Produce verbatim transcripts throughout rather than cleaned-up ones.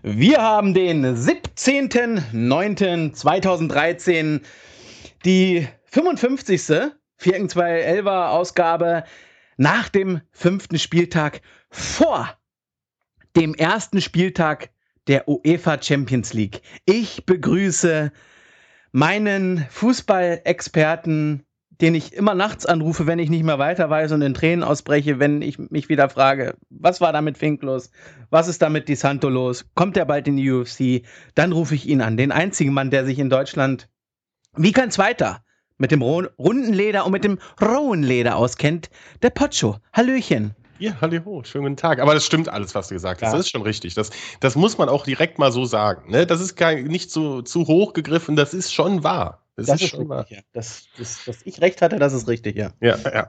Wir haben den siebzehnten neunten zweitausenddreizehn, die fünfundfünfzigste Vierken zwei Elfer Ausgabe nach dem fünften Spieltag vor dem ersten Spieltag der UEFA Champions League. Ich begrüße meinen Fußballexperten, den ich immer nachts anrufe, wenn ich nicht mehr weiter weiß und in Tränen ausbreche, wenn ich mich wieder frage, was war da mit Fink los? Was ist da mit Di Santo los? Kommt er bald in die U F C? Dann rufe ich ihn an, den einzigen Mann, der sich in Deutschland wie kein Zweiter mit dem runden Leder und mit dem rohen Leder auskennt, der Pocho. Hallöchen. Ja, hallo, schönen guten Tag. Aber das stimmt alles, was du gesagt hast. Ja. Das ist schon richtig. Das, das muss man auch direkt mal so sagen. Ne? Das ist kein, nicht so zu hoch gegriffen, das ist schon wahr. Das, das ist, ist schon richtig, wahr. Ja. Das, das, dass ich recht hatte, das ist richtig, ja. Ja, ja.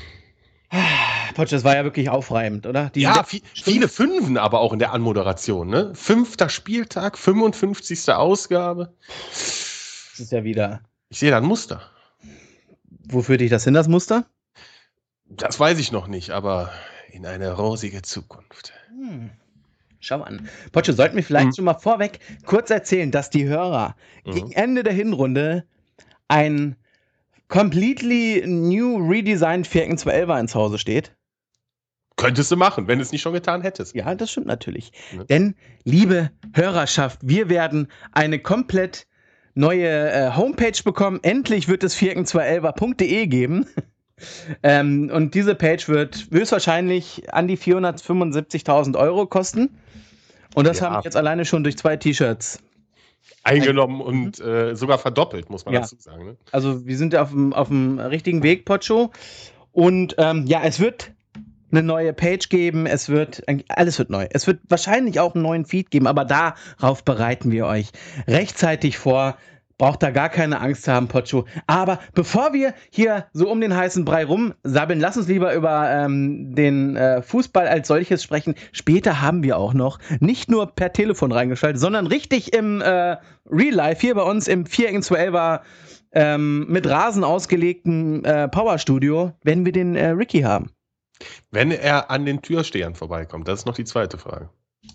Pocho, das war ja wirklich aufreibend, oder? Die ja, viel, viele Fünfen aber auch in der Anmoderation. Ne? Fünfter Spieltag, fünfundfünfzigste Ausgabe. Das ist ja wieder... Ich sehe da ein Muster. Wo führt dich das hin, das Muster? Das weiß ich noch nicht, aber in eine rosige Zukunft. Hm. Schau an. Pocho, sollten wir vielleicht hm. schon mal vorweg kurz erzählen, dass die Hörer hm. gegen Ende der Hinrunde ein completely new redesigned Vierken zwei Elfer ins Hause steht? Könntest du machen, wenn du es nicht schon getan hättest. Ja, das stimmt natürlich. Ja. Denn, liebe Hörerschaft, wir werden eine komplett neue äh, Homepage bekommen. Endlich wird es vierken zwei elfer punkt de geben. ähm, und diese Page wird höchstwahrscheinlich an die vierhundertfünfundsiebzigtausend Euro kosten. Und das ja. haben wir jetzt alleine schon durch zwei T-Shirts eingenommen und äh, sogar verdoppelt, muss man ja. dazu sagen. Ne? Also wir sind auf dem, auf dem richtigen Weg, Pocho. Und ähm, ja, es wird eine neue Page geben, es wird, alles wird neu. Es wird wahrscheinlich auch einen neuen Feed geben, aber darauf bereiten wir euch rechtzeitig vor. Braucht da gar keine Angst haben, Pocho. Aber bevor wir hier so um den heißen Brei rumsabbeln, lass uns lieber über ähm, den äh, Fußball als solches sprechen. Später haben wir auch noch nicht nur per Telefon reingeschaltet, sondern richtig im äh, Real Life hier bei uns im Vierken zwei Elfer ähm, mit Rasen ausgelegten äh, Powerstudio werden wir den äh, Ricky haben. Wenn er an den Türstehern vorbeikommt, das ist noch die zweite Frage.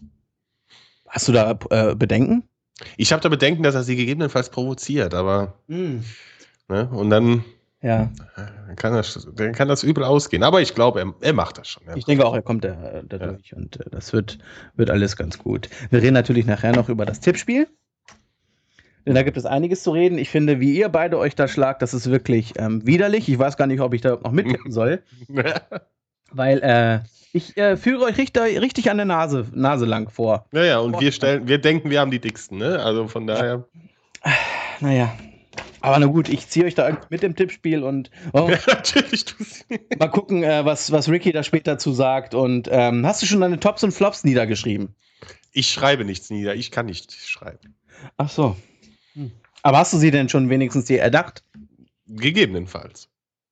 Hast du da äh, Bedenken? Ich habe da Bedenken, dass er sie gegebenenfalls provoziert, aber mm. ne, und dann ja. kann, das, dann kann das übel ausgehen. Aber ich glaube, er, er macht das schon. Er ich denke auch, er kommt da, da ja. durch und äh, das wird, wird alles ganz gut. Wir reden natürlich nachher noch über das Tippspiel. Denn da gibt es einiges zu reden. Ich finde, wie ihr beide euch da schlagt, das ist wirklich ähm, widerlich. Ich weiß gar nicht, ob ich da noch mittippen soll. Weil äh, ich äh, führe euch richtig, richtig an der Nase, Nase lang vor. Naja, und wir stellen, wir denken, wir haben die dicksten, ne? Also von daher. Naja. Aber na gut, ich ziehe euch da mit dem Tippspiel und oh, ja, natürlich mal gucken, äh, was, was Ricky da später zu sagt. Und ähm, hast du schon deine Tops und Flops niedergeschrieben? Ich schreibe nichts nieder, ich kann nicht schreiben. Ach so. Hm. Aber hast du sie denn schon wenigstens dir erdacht? Gegebenenfalls.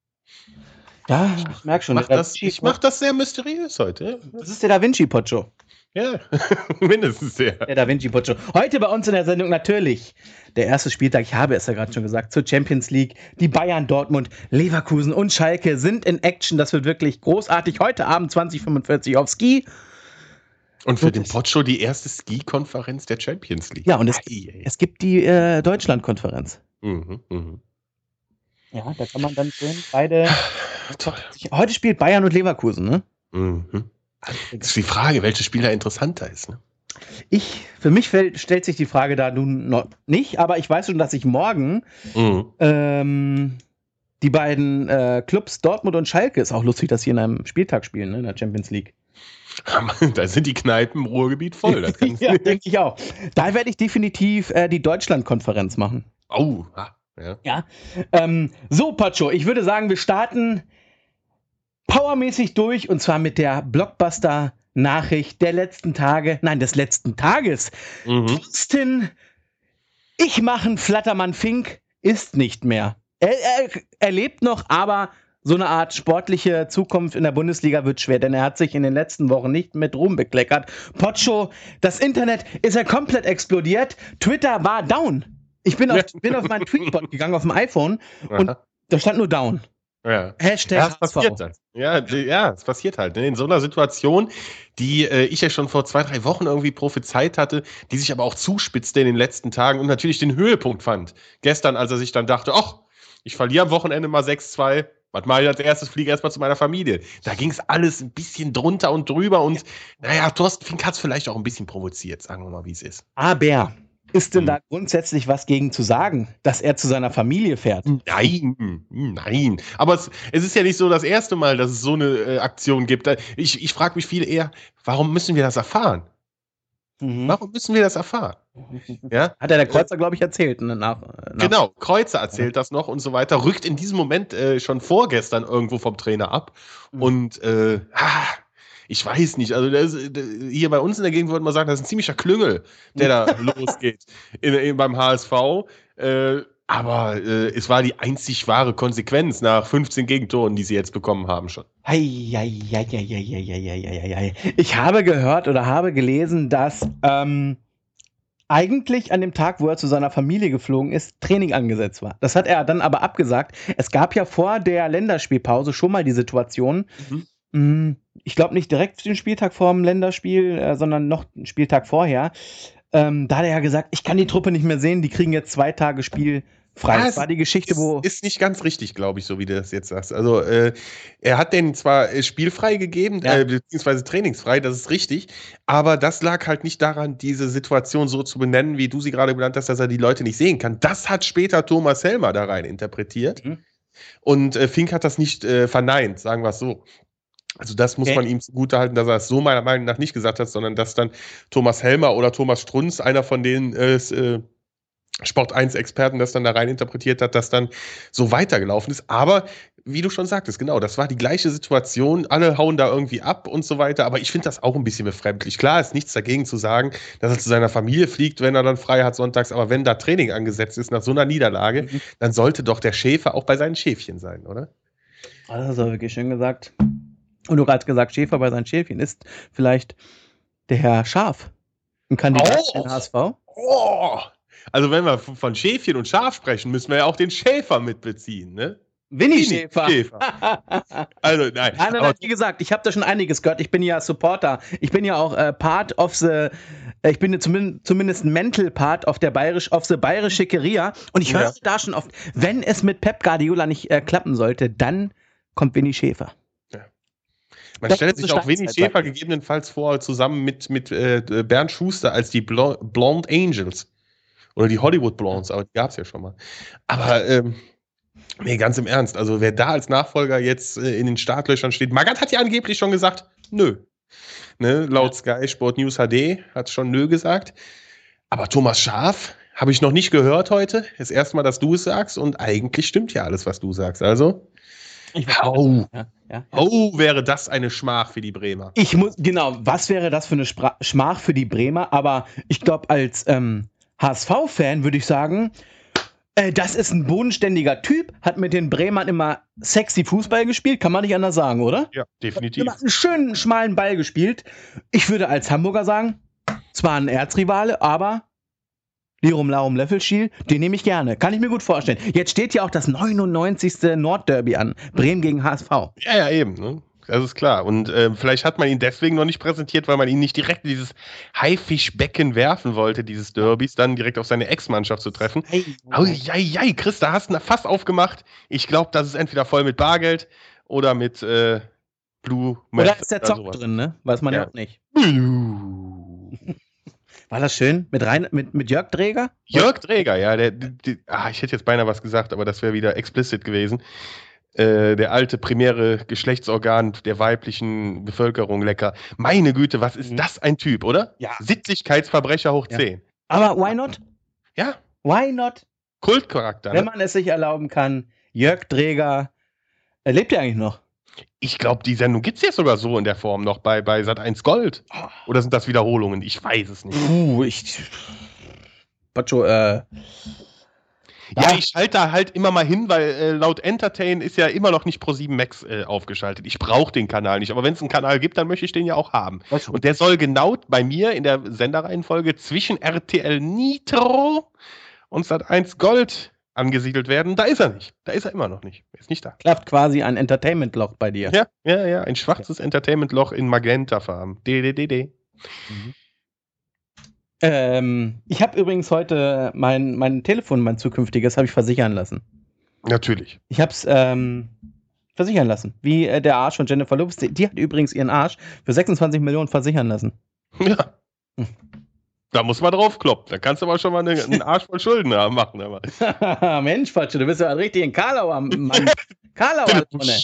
Ja, ich merke schon. Mach das, ich mache das sehr mysteriös heute. Das ist der Da Vinci Pocho. Ja, mindestens der. Der Da Vinci Pocho. Heute bei uns in der Sendung natürlich der erste Spieltag, ich habe es ja gerade schon gesagt, zur Champions League. Die Bayern, Dortmund, Leverkusen und Schalke sind in Action. Das wird wirklich großartig. Heute Abend zwanzig Uhr fünfundvierzig auf Ski. Und für und den Pocho die erste Ski-Konferenz der Champions League. Ja, und es, es gibt die äh, Deutschland-Konferenz. Mhm, mhm. Ja, da kann man dann schön beide. Heute spielt Bayern und Leverkusen, ne? Mhm. Das ist die Frage, welches Spiel da interessanter ist, ne? Ich, für mich fällt, stellt sich die Frage da nun noch nicht, aber ich weiß schon, dass ich morgen mhm. ähm, die beiden äh, Clubs Dortmund und Schalke, ist auch lustig, dass sie in einem Spieltag spielen, ne, in der Champions League. Da sind die Kneipen im Ruhrgebiet voll. Das ja, denke ich auch. Da werde ich definitiv äh, die Deutschland-Konferenz machen. Oh, ah. Ja. ja. Ähm, so, Pocho, ich würde sagen, wir starten powermäßig durch und zwar mit der Blockbuster-Nachricht der letzten Tage, nein, des letzten Tages. Mhm. Thorsten, ich mache einen Flattermann Fink, ist nicht mehr. Er, er, er lebt noch, aber so eine Art sportliche Zukunft in der Bundesliga wird schwer, denn er hat sich in den letzten Wochen nicht mit Ruhm bekleckert. Pocho, das Internet ist ja komplett explodiert. Twitter war down. Ich bin auf, bin auf meinen Tweetbot gegangen, auf dem iPhone, und Aha. da stand nur down. Ja. Hashtag Ja, es H S V. passiert dann. Ja, d- ja, es passiert halt. Ne? In so einer Situation, die äh, ich ja schon vor zwei, drei Wochen irgendwie prophezeit hatte, die sich aber auch zuspitzte in den letzten Tagen und natürlich den Höhepunkt fand. Gestern, als er sich dann dachte, ach, ich verliere am Wochenende mal sechs zwei, was mache ich als erstes? Fliege erstmal zu meiner Familie. Da ging es alles ein bisschen drunter und drüber und naja, Thorsten Fink hat es vielleicht auch ein bisschen provoziert, sagen wir mal, wie es ist. Aber ist denn Mhm. da grundsätzlich was gegen zu sagen, dass er zu seiner Familie fährt? Nein, nein. Aber es, es ist ja nicht so das erste Mal, dass es so eine äh, Aktion gibt. Da- Ich, ich frage mich viel eher, warum müssen wir das erfahren? Mhm. Warum müssen wir das erfahren? Ja? Hat er der Kreuzer, glaube ich, erzählt. Ne? Nach, nach Genau, Kreuzer erzählt das noch und so weiter, rückt in diesem Moment äh, schon vorgestern irgendwo vom Trainer ab. Mhm. Und äh, ah, ich weiß nicht, also das, das, hier bei uns in der Gegend würde man sagen, das ist ein ziemlicher Klüngel, der da losgeht in, in, beim H S V. Äh, aber äh, es war die einzig wahre Konsequenz nach fünfzehn Gegentoren, die sie jetzt bekommen haben schon. Ei, ei, ei, ei, ei, ei, ei, ei, ei, ei. Ich habe gehört oder habe gelesen, dass ähm, eigentlich an dem Tag, wo er zu seiner Familie geflogen ist, Training angesetzt war. Das hat er dann aber abgesagt. Es gab ja vor der Länderspielpause schon mal die Situation, Mhm. mh, ich glaube nicht direkt den Spieltag vor dem Länderspiel, äh, sondern noch einen Spieltag vorher. Ähm, da hat er ja gesagt, ich kann die Truppe nicht mehr sehen, die kriegen jetzt zwei Tage Spiel frei. Ah, Das es war die Geschichte, ist, wo. ist nicht ganz richtig, glaube ich, so wie du das jetzt sagst. Also, äh, er hat den zwar äh, spielfrei gegeben, Ja. äh, beziehungsweise trainingsfrei, das ist richtig, aber das lag halt nicht daran, diese Situation so zu benennen, wie du sie gerade benannt hast, dass er die Leute nicht sehen kann. Das hat später Thomas Helmer da rein interpretiert. Mhm. Und äh, Fink hat das nicht äh, verneint, sagen wir es so. Also das muss Okay. man ihm zugutehalten, dass er es so meiner Meinung nach nicht gesagt hat, sondern dass dann Thomas Helmer oder Thomas Strunz, einer von den äh, s- äh, Sport eins Experten, das dann da rein interpretiert hat, dass dann so weitergelaufen ist. Aber wie du schon sagtest, genau, das war die gleiche Situation. Alle hauen da irgendwie ab und so weiter. Aber ich finde das auch ein bisschen befremdlich. Klar ist nichts dagegen zu sagen, dass er zu seiner Familie fliegt, wenn er dann frei hat sonntags. Aber wenn da Training angesetzt ist nach so einer Niederlage, Mhm. dann sollte doch der Schäfer auch bei seinen Schäfchen sein, oder? Das hast du wirklich schön gesagt. Und du hast gesagt, Schäfer bei seinen Schäfchen ist vielleicht der Herr Schaf, ein Kandidat Oh. für den H S V. Oh! Also wenn wir f- von Schäfchen und Schaf sprechen, müssen wir ja auch den Schäfer mitbeziehen, ne? Winnie Winnie Schäfer. Schäfer. Also nein, Nein, nein, aber nein, wie gesagt, ich habe da schon einiges gehört. Ich bin ja Supporter. Ich bin ja auch äh, Part of the, äh, ich bin ja zumindest, zumindest Mental Part of der Bayerisch, of the Bayerische Schickeria. Und ich höre Ja. da schon oft, wenn es mit Pep Guardiola nicht äh, klappen sollte, dann kommt Winnie Schäfer. man Das stellt ist sich eine auch Winnie Steinzeit, Schäfer sagt er. gegebenenfalls vor, zusammen mit, mit äh, Bernd Schuster als die Blo Blonde Angels. Oder die Hollywood Blondes, aber die gab es ja schon mal. Aber ähm, nee, ganz im Ernst, also wer da als Nachfolger jetzt äh, in den Startlöchern steht, Magath hat ja angeblich schon gesagt, nö. Ne, laut Sky Sport News H D hat schon nö gesagt. Aber Thomas Schaf habe ich noch nicht gehört heute. Das erste Mal, dass du es sagst und eigentlich stimmt ja alles, was du sagst. Also, Ich weiß, au, ja, ja, ja. au, wäre das eine Schmach für die Bremer. Ich muss, genau, was wäre das für eine Spra Schmach für die Bremer? Aber ich glaube, als ähm, H S V-Fan würde ich sagen, äh, das ist ein bodenständiger Typ, hat mit den Bremern immer sexy Fußball gespielt, kann man nicht anders sagen, oder? Ja, definitiv. Immer einen schönen, schmalen Ball gespielt. Ich würde als Hamburger sagen, zwar ein Erzrivale, aber Lirum Larum Löffelschiel, den nehme ich gerne. Kann ich mir gut vorstellen. Jetzt steht ja auch das neunundneunzigste Nordderby an. Bremen gegen H S V. Ja, ja, eben. Ne? Das ist klar. Und äh, vielleicht hat man ihn deswegen noch nicht präsentiert, weil man ihn nicht direkt in dieses Haifischbecken werfen wollte, dieses Derbys, dann direkt auf seine Ex-Mannschaft zu treffen. Oh, jei, jei, Chris, da hast du ein Fass aufgemacht. Ich glaube, das ist entweder voll mit Bargeld oder mit äh, Blue Oder Meth ist der oder Zock sowas. drin, ne? Weiß man ja, Ja. auch nicht. War das schön? Mit, rein, mit, mit Jörg Träger? Jörg Träger, ja, der, der, der ah, ich hätte jetzt beinahe was gesagt, aber das wäre wieder explicit gewesen. Äh, der alte primäre Geschlechtsorgan der weiblichen Bevölkerung, lecker. Meine Güte, was ist Mhm. das ein Typ, oder? Ja. Sittlichkeitsverbrecher hoch Ja. zehn. Aber why not? Ja, Why not? Kultcharakter. Wenn Ne? man es sich erlauben kann, Jörg Träger, er lebt ja eigentlich noch. Ich glaube, die Sendung gibt es ja sogar so in der Form noch bei, bei Sat eins Gold. Oder sind das Wiederholungen? Ich weiß es nicht. Puh, ich. Pacho, äh. Ja, ich schalte da halt immer mal hin, weil äh, laut Entertain ist ja immer noch nicht Pro sieben Max äh, aufgeschaltet. Ich brauche den Kanal nicht, aber wenn es einen Kanal gibt, dann möchte ich den ja auch haben. Und der soll genau bei mir in der Senderreihenfolge zwischen R T L Nitro und Sat eins Gold angesiedelt werden. Da ist er nicht. Da ist er immer noch nicht. Er ist nicht da. Klafft quasi ein Entertainment-Loch bei dir. Ja, ja, ja. Ein schwarzes Entertainment-Loch in Magenta-Farben. D, D, D, D. Mhm. Ähm, ich habe übrigens heute mein, mein Telefon, mein zukünftiges, habe ich versichern lassen. Natürlich. Ich habe es ähm, versichern lassen. Wie äh, der Arsch von Jennifer Lopez. Die, die hat übrigens ihren Arsch für sechsundzwanzig Millionen versichern lassen. Ja. Hm. Da muss man drauf kloppen. Da kannst du aber schon mal eine, einen Arsch voll Schulden haben, machen. Aber. Mensch, Patsche, du bist ja richtig ein Karlauer Mann. Karlauer Laune.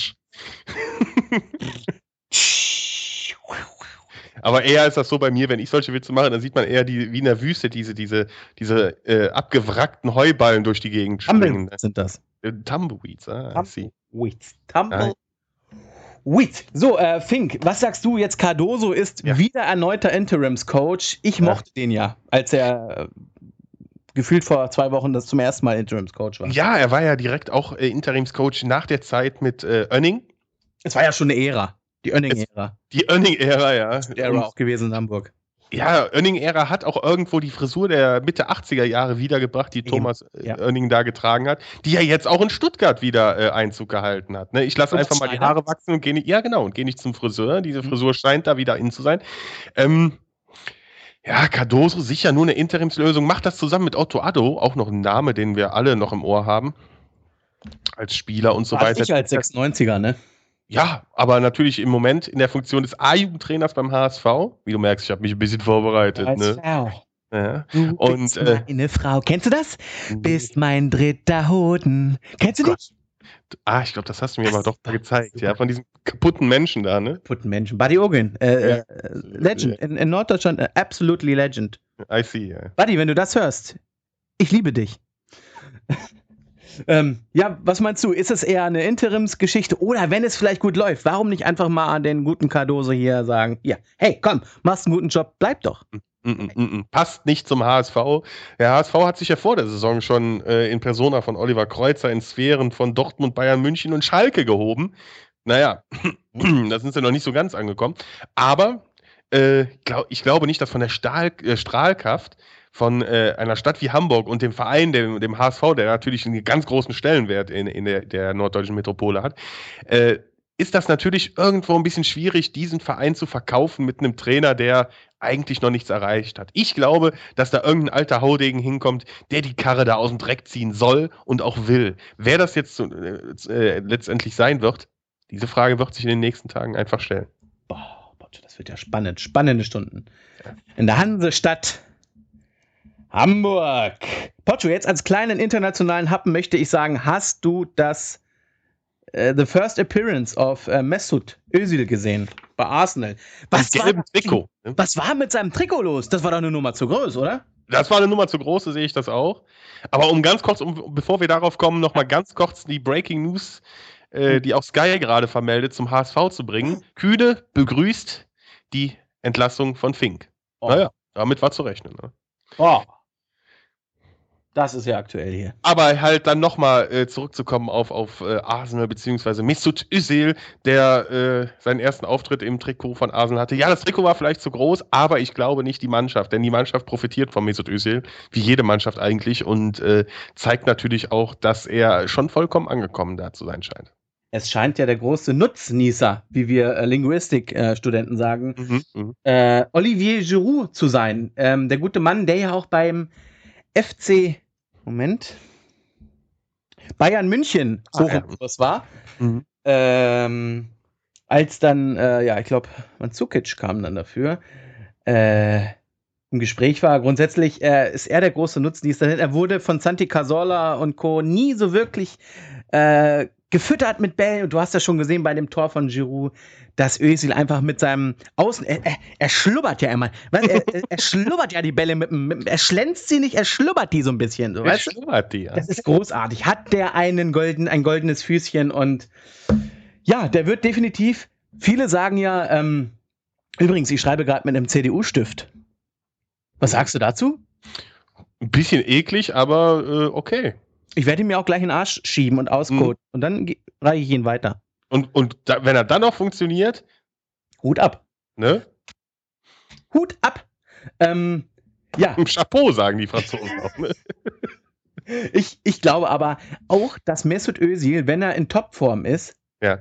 Aber eher ist das so bei mir, wenn ich solche Witze mache, dann sieht man eher die, wie in der Wüste diese, diese, diese äh, abgewrackten Heuballen durch die Gegend springen. Sind das? Äh, Tumbleweeds, ah, Tumbleweeds. Tumbleweeds. So, äh, Fink, was sagst du jetzt? Cardoso ist ja. wieder erneuter Interims-Coach. Ich ja. mochte den ja, als er äh, gefühlt vor zwei Wochen das zum ersten Mal Interims-Coach war. Ja, er war ja direkt auch äh, Interims-Coach nach der Zeit mit äh, Oenning. Es war ja schon eine Ära. Die Oenning-Ära. Die Oenning-Ära, ja. Die Ära auch gewesen in Hamburg. Ja, Oenning-Ära hat auch irgendwo die Frisur der Mitte achtziger Jahre wiedergebracht, die Thomas äh, ja. Oenning da getragen hat, die ja jetzt auch in Stuttgart wieder äh, Einzug gehalten hat. Ne? Ich lasse einfach mal die Haare wachsen und gehe nicht, ja genau, und gehe nicht zum Friseur. Diese Frisur mhm. scheint da wieder in zu sein. Ähm, ja, Cardoso sicher nur eine Interimslösung. Macht das zusammen mit Otto Addo, auch noch ein Name, den wir alle noch im Ohr haben. Als Spieler und so weiter. Ich als sechsundneunziger, ne? Ja, aber natürlich im Moment in der Funktion des A-Jugendtrainers beim H S V. Wie du merkst, ich habe mich ein bisschen vorbereitet. Ne? Ja. Du und, bist äh, meine Frau. Kennst du das? Bist mein dritter Hoden. Kennst du dich? Ah, ich glaube, das hast du mir das aber doch mal gezeigt. Ja, von diesen kaputten Menschen da, ne? Kaputten Menschen. Buddy Ogin. Äh, ja. äh, Legend. In, in Norddeutschland, uh, absolutely legend. I see, ja. Buddy, wenn du das hörst, ich liebe dich. Ähm, ja, was meinst du? Ist es eher eine Interimsgeschichte oder wenn es vielleicht gut läuft, warum nicht einfach mal an den guten Cardoso hier sagen, ja, hey, komm, machst einen guten Job, bleib doch. Mm -mm, mm -mm. Passt nicht zum H S V. Der H S V hat sich ja vor der Saison schon äh, in Persona von Oliver Kreuzer in Sphären von Dortmund, Bayern, München und Schalke gehoben. Naja, da sind sie noch nicht so ganz angekommen. Aber äh, glaub, ich glaube nicht, dass von der Stahl, äh, Strahlkraft von äh, einer Stadt wie Hamburg und dem Verein, dem, dem H S V, der natürlich einen ganz großen Stellenwert in, in der, der norddeutschen Metropole hat, äh, ist das natürlich irgendwo ein bisschen schwierig, diesen Verein zu verkaufen mit einem Trainer, der eigentlich noch nichts erreicht hat. Ich glaube, dass da irgendein alter Haudegen hinkommt, der die Karre da aus dem Dreck ziehen soll und auch will. Wer das jetzt äh, letztendlich sein wird, diese Frage wird sich in den nächsten Tagen einfach stellen. Boah, das wird ja spannend. Spannende Stunden. In der Hansestadt Hamburg. Pocho, jetzt als kleinen internationalen Happen möchte ich sagen, hast du das uh, The First Appearance of uh, Mesut Özil gesehen bei Arsenal? Was war, Trikot, ne? was war mit seinem Trikot los? Das war doch eine Nummer zu groß, oder? Das war eine Nummer zu groß, so sehe ich das auch. Aber um ganz kurz, um, bevor wir darauf kommen, nochmal ganz kurz die Breaking News, äh, die auch Sky gerade vermeldet, zum H S V zu bringen. Kühne begrüßt die Entlassung von Fink. Oh. Naja, damit war zu rechnen. Ne? Oh. Das ist ja aktuell hier. Aber halt dann nochmal äh, zurückzukommen auf, auf äh, Arsenal bzw. Mesut Özil, der äh, seinen ersten Auftritt im Trikot von Arsenal hatte. Ja, das Trikot war vielleicht zu groß, aber ich glaube nicht die Mannschaft, denn die Mannschaft profitiert von Mesut Özil, wie jede Mannschaft eigentlich, und äh, zeigt natürlich auch, dass er schon vollkommen angekommen da zu sein scheint. Es scheint ja der große Nutznießer, wie wir äh, Linguistik-Studenten äh, sagen, mhm, mh. äh, Olivier Giroud zu sein. Ähm, der gute Mann, der ja auch beim F C Moment. Bayern München, so ah, ja. das war. Mhm. Ähm, als dann, äh, ja, ich glaube, Mandzukic kam dann dafür, äh, im Gespräch war. Grundsätzlich äh, ist er der große Nutznießer. Er wurde von Santi Cazorla und Co. nie so wirklich äh, gefüttert mit Bällen. Und du hast ja schon gesehen bei dem Tor von Giroud, dass Özil einfach mit seinem Außen, er, er, er schlubbert ja immer. Was, er, er schlubbert ja die Bälle mit dem, er schlänzt sie nicht, er schlubbert die so ein bisschen. So, er schlubbert die, ja. Das ist großartig. Hat der einen golden, ein goldenes Füßchen und ja, der wird definitiv, viele sagen ja, ähm, übrigens, ich schreibe gerade mit einem C D U-Stift. Was sagst du dazu? Ein bisschen eklig, aber äh, okay. Ich werde ihn mir auch gleich in den Arsch schieben und auscoden. Mhm. Und dann reiche ich ihn weiter. Und, und da, wenn er dann noch funktioniert? Hut ab. Ne? Hut ab. Ähm, ja. Chapeau, sagen die Franzosen auch. Ne? Ich, ich glaube aber auch, dass Mesut Özil, wenn er in Topform ist, Ja.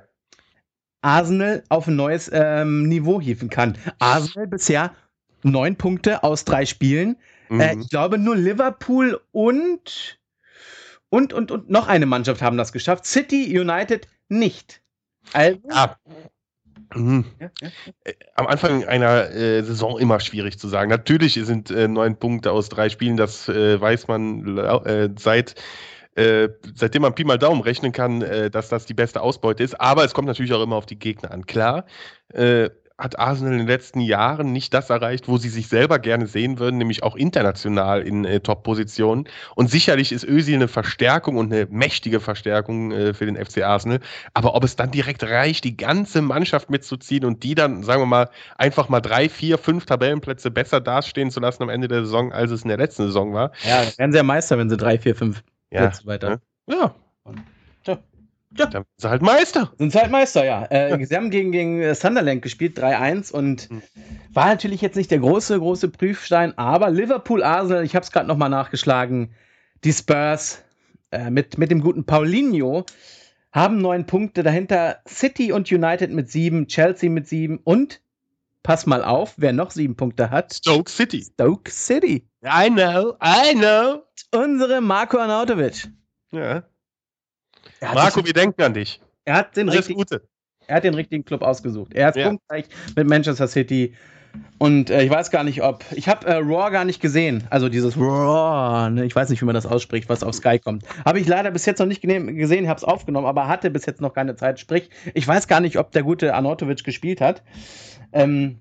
Arsenal auf ein neues ähm, Niveau hieven kann. Arsenal bisher neun Punkte aus drei Spielen. Mhm. Äh, ich glaube, nur Liverpool und, und, und, und noch eine Mannschaft haben das geschafft. City, United nicht. Also, Ja. Mhm. ja, ja. Äh, Am Anfang einer äh, Saison immer schwierig zu sagen. Natürlich sind äh, neun Punkte aus drei Spielen, das äh, weiß man lau- äh, seit äh, seitdem man Pi mal Daumen rechnen kann, äh, dass das die beste Ausbeute ist. Aber es kommt natürlich auch immer auf die Gegner an. Klar, äh, hat Arsenal in den letzten Jahren nicht das erreicht, wo sie sich selber gerne sehen würden, nämlich auch international in äh, Top-Positionen. Und sicherlich ist Özil eine Verstärkung und eine mächtige Verstärkung äh, für den F C Arsenal. Aber ob es dann direkt reicht, die ganze Mannschaft mitzuziehen und die dann, sagen wir mal, einfach mal drei, vier, fünf Tabellenplätze besser dastehen zu lassen am Ende der Saison, als es in der letzten Saison war. Ja, dann werden sie ja Meister, wenn sie drei, vier, fünf Ja, Plätze weiter. ne? Ja, Tja, dann sind sie halt Meister. sind sie halt Meister, ja. Äh, Ja. Sie haben gegen, gegen äh, Sunderland gespielt, drei eins, und Hm. war natürlich jetzt nicht der große, große Prüfstein, aber Liverpool, Arsenal, ich habe es gerade nochmal nachgeschlagen, die Spurs äh, mit, mit dem guten Paulinho haben neun Punkte, dahinter City und United mit sieben, Chelsea mit sieben und, pass mal auf, wer noch sieben Punkte hat, Stoke City. Stoke City. I know, I know. Unsere Marco Arnautovic. Ja. Er hat, Marco, sich, wir denken an dich. er, hat den Alles richtig, Gute. er hat den richtigen Club ausgesucht. Er ist Ja. punktgleich mit Manchester City. Und äh, ich weiß gar nicht, ob. Ich habe äh, Raw gar nicht gesehen. Also dieses Raw, ne? Ich weiß nicht, wie man das ausspricht, was auf Sky kommt. Habe ich leider bis jetzt noch nicht gene- gesehen, habe es aufgenommen, aber hatte bis jetzt noch keine Zeit. Sprich, ich weiß gar nicht, ob der gute Arnautovic gespielt hat. Ähm,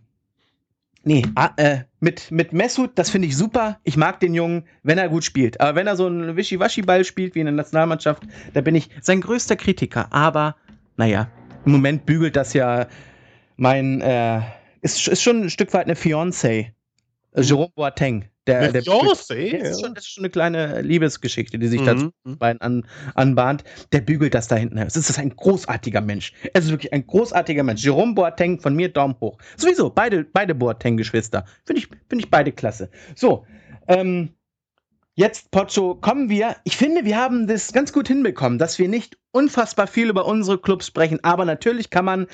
nee, ah, äh, mit, mit Mesut, das finde ich super. Ich mag den Jungen, wenn er gut spielt. Aber wenn er so einen Wischiwaschi-Ball spielt wie in der Nationalmannschaft, da bin ich sein größter Kritiker. Aber, naja, im Moment bügelt das ja mein, äh, ist, ist schon ein Stück weit eine Fiancée. Äh, Jerome Boateng. Der, Eine der Fiancée, das, ist ja. schon, das ist schon eine kleine Liebesgeschichte, die sich Mhm. dazu beiden an, anbahnt. Der bügelt das da hinten. Es ist ein großartiger Mensch. Es ist wirklich ein großartiger Mensch. Jerome Boateng, von mir Daumen hoch. Sowieso, beide, beide Boateng-Geschwister. Finde ich, find ich beide klasse. So, ähm, jetzt, Pocho, kommen wir. Ich finde, wir haben das ganz gut hinbekommen, dass wir nicht unfassbar viel über unsere Clubs sprechen. Aber natürlich kann man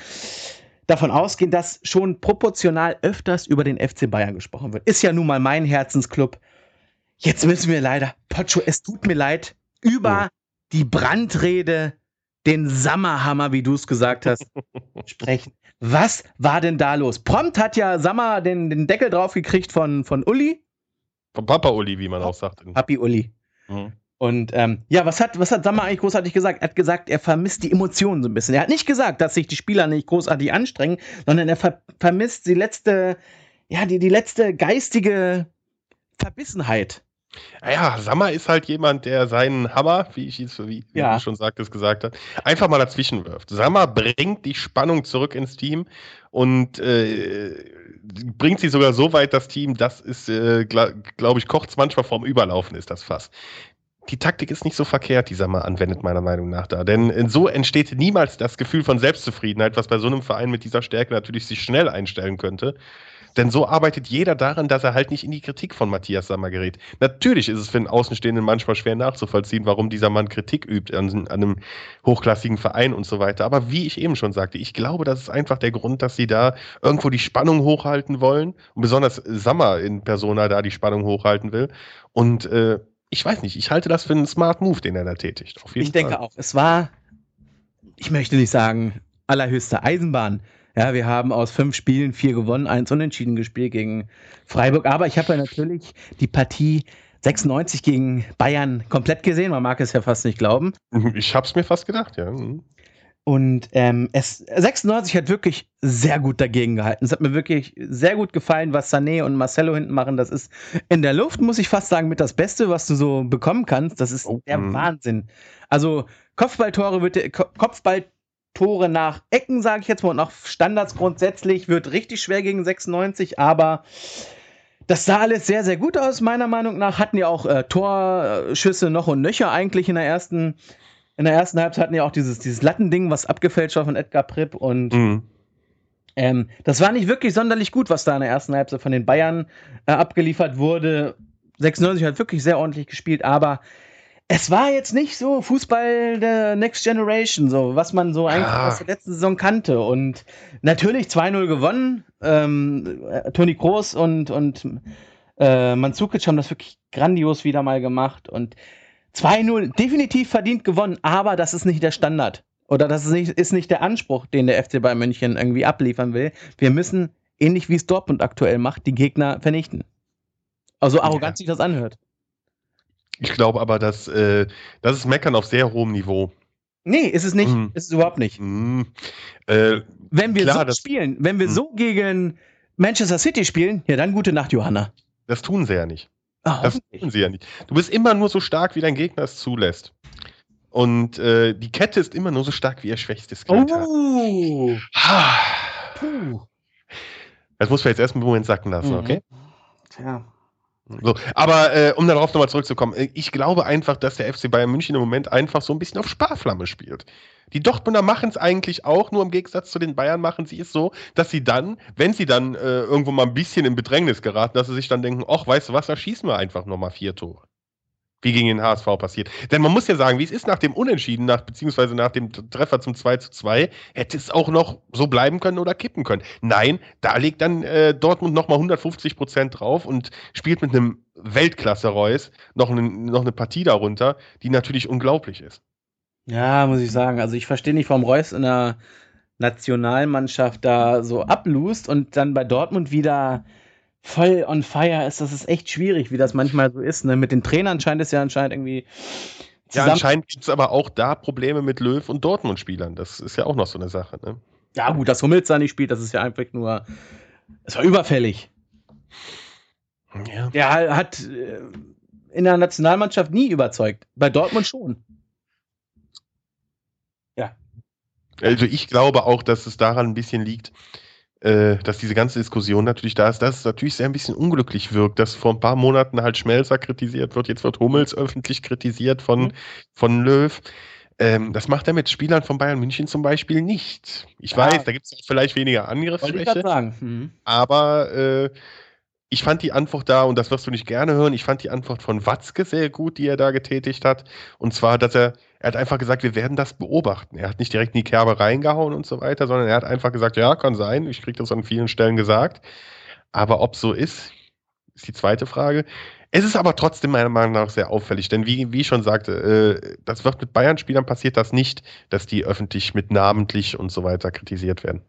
davon ausgehen, dass schon proportional öfters über den F C Bayern gesprochen wird. Ist ja nun mal mein Herzensclub. Jetzt müssen wir leider, Pocho, es tut mir leid, über Oh. die Brandrede, den Sammerhammer, wie du es gesagt hast, sprechen. Was war denn da los? Prompt hat ja Sammer den, den Deckel drauf gekriegt von, von Uli. Von Papa Uli, wie man auch sagt. Papi Uli. Mhm. Und ähm, ja, was hat, was hat Sammer eigentlich großartig gesagt? Er hat gesagt, er vermisst die Emotionen so ein bisschen. Er hat nicht gesagt, dass sich die Spieler nicht großartig anstrengen, sondern er ver vermisst die letzte, ja, die, die letzte geistige Verbissenheit. Naja, Sammer ist halt jemand, der seinen Hammer, wie ich es, wie, wie Ja. du schon sagtest, gesagt hat, einfach mal dazwischen wirft. Sammer bringt die Spannung zurück ins Team und äh, bringt sie sogar so weit, das Team, das ist, äh, glaube glaub ich, kocht manchmal vorm Überlaufen, ist das Fass. Die Taktik ist nicht so verkehrt, die Sammer anwendet, meiner Meinung nach da. Denn so entsteht niemals das Gefühl von Selbstzufriedenheit, was bei so einem Verein mit dieser Stärke natürlich sich schnell einstellen könnte. Denn so arbeitet jeder daran, dass er halt nicht in die Kritik von Matthias Sammer gerät. Natürlich ist es für einen Außenstehenden manchmal schwer nachzuvollziehen, warum dieser Mann Kritik übt an, an einem hochklassigen Verein und so weiter. Aber wie ich eben schon sagte, ich glaube, das ist einfach der Grund, dass sie da irgendwo die Spannung hochhalten wollen. Und besonders Sammer in Persona da die Spannung hochhalten will. Und äh, ich weiß nicht, ich halte das für einen Smart Move, den er da tätigt. Auf jeden Ich denke Fall. auch, es war, ich möchte nicht sagen, allerhöchste Eisenbahn. Ja, wir haben aus fünf Spielen vier gewonnen, eins unentschieden gespielt gegen Freiburg. Aber ich habe ja natürlich die Partie sechsundneunzig gegen Bayern komplett gesehen. Man mag es ja fast nicht glauben. Ich hab's mir fast gedacht, ja. Mhm. Und ähm, es, sechsundneunzig hat wirklich sehr gut dagegen gehalten. Es hat mir wirklich sehr gut gefallen, was Sané und Marcelo hinten machen. Das ist in der Luft, muss ich fast sagen, mit das Beste, was du so bekommen kannst. Das ist Oh, der mhm. Wahnsinn. Also Kopfballtore wird Ko- Kopfballtore nach Ecken, sage ich jetzt mal, und nach Standards grundsätzlich wird richtig schwer gegen sechsundneunzig, aber das sah alles sehr, sehr gut aus, meiner Meinung nach. Hatten ja auch äh, Torschüsse noch und nöcher eigentlich in der ersten In der ersten Halbzeit hatten ja auch dieses, dieses Lattending, was abgefälscht war von Edgar Pripp. Und Mhm. ähm, das war nicht wirklich sonderlich gut, was da in der ersten Halbzeit von den Bayern äh, abgeliefert wurde. sechsundneunzig hat wirklich sehr ordentlich gespielt, aber Es war jetzt nicht so Fußball der Next Generation, so was man so eigentlich Ja. aus der letzten Saison kannte. Und natürlich zwei null gewonnen. Ähm, äh, Toni Kroos und, und äh, Mandzukic haben das wirklich grandios wieder mal gemacht. Und zwei null definitiv verdient gewonnen, aber das ist nicht der Standard. Oder das ist nicht, ist nicht der Anspruch, den der F C Bayern München irgendwie abliefern will. Wir müssen, ähnlich wie es Dortmund aktuell macht, die Gegner vernichten. Also arrogant Ja. sich das anhört. Ich glaube aber, dass äh, das ist Meckern auf sehr hohem Niveau. Nee, ist es nicht. Mhm. Ist es überhaupt nicht. Mhm. Äh, Wenn wir klar, so das, spielen, wenn wir Mhm. so gegen Manchester City spielen, ja dann gute Nacht, Johanna. das tun sie ja nicht. Ah, Das hoffentlich. tun sie ja nicht. Du bist immer nur so stark, wie dein Gegner es zulässt. Und äh, die Kette ist immer nur so stark, wie ihr schwächstes Glied hat. Oh. Ah. Puh. Das muss man jetzt erst einen Moment sacken lassen, okay? Tja. So, aber äh, um darauf nochmal zurückzukommen, äh, ich glaube einfach, dass der F C Bayern München im Moment einfach so ein bisschen auf Sparflamme spielt. Die Dortmunder machen es eigentlich auch, nur im Gegensatz zu den Bayern machen sie es so, dass sie dann, wenn sie dann äh, irgendwo mal ein bisschen in Bedrängnis geraten, dass sie sich dann denken, ach, weißt du was, da schießen wir einfach nochmal vier Tore. Wie gegen den H S V passiert. Denn man muss ja sagen, wie es ist nach dem Unentschieden, nach, beziehungsweise nach dem Treffer zum zwei zu zwei, hätte es auch noch so bleiben können oder kippen können. Nein, da legt dann äh, Dortmund nochmal hundertfünfzig Prozent drauf und spielt mit einem Weltklasse-Reus noch, ne, noch eine Partie darunter, die natürlich unglaublich ist. Ja, muss ich sagen. Also ich verstehe nicht, warum Reus in der Nationalmannschaft da so ablust und dann bei Dortmund wieder voll on fire ist. Das ist echt schwierig, wie das manchmal so ist. Ne? Mit den Trainern scheint es ja anscheinend irgendwie Ja, zusammen. anscheinend gibt es aber auch da Probleme mit Löw und Dortmund-Spielern. Das ist ja auch noch so eine Sache. Ne? Ja, gut, dass Hummels da nicht spielt, das ist ja einfach nur. Es war überfällig. Ja. Der hat äh, in der Nationalmannschaft nie überzeugt. Bei Dortmund schon. Ja. Also ich glaube auch, dass es daran ein bisschen liegt, äh, dass diese ganze Diskussion natürlich da ist, dass es natürlich sehr ein bisschen unglücklich wirkt, dass vor ein paar Monaten halt Schmelzer kritisiert wird, jetzt wird Hummels öffentlich kritisiert von, Mhm. von Löw. Ähm, das macht er mit Spielern von Bayern München zum Beispiel nicht. Ich Ja. weiß, da gibt es vielleicht weniger Wollte ich gerade Angriffsfläche, sagen. Mhm. aber äh, ich fand die Antwort da, und das wirst du nicht gerne hören, ich fand die Antwort von Watzke sehr gut, die er da getätigt hat. Und zwar, dass er, er hat einfach gesagt, wir werden das beobachten. Er hat nicht direkt in die Kerbe reingehauen und so weiter, sondern er hat einfach gesagt, ja, kann sein, ich kriege das an vielen Stellen gesagt. Aber ob so ist, ist die zweite Frage. Es ist aber trotzdem meiner Meinung nach sehr auffällig, denn wie, wie ich schon sagte, äh, das wird mit Bayern-Spielern passiert das nicht, dass die öffentlich mit namentlich und so weiter kritisiert werden.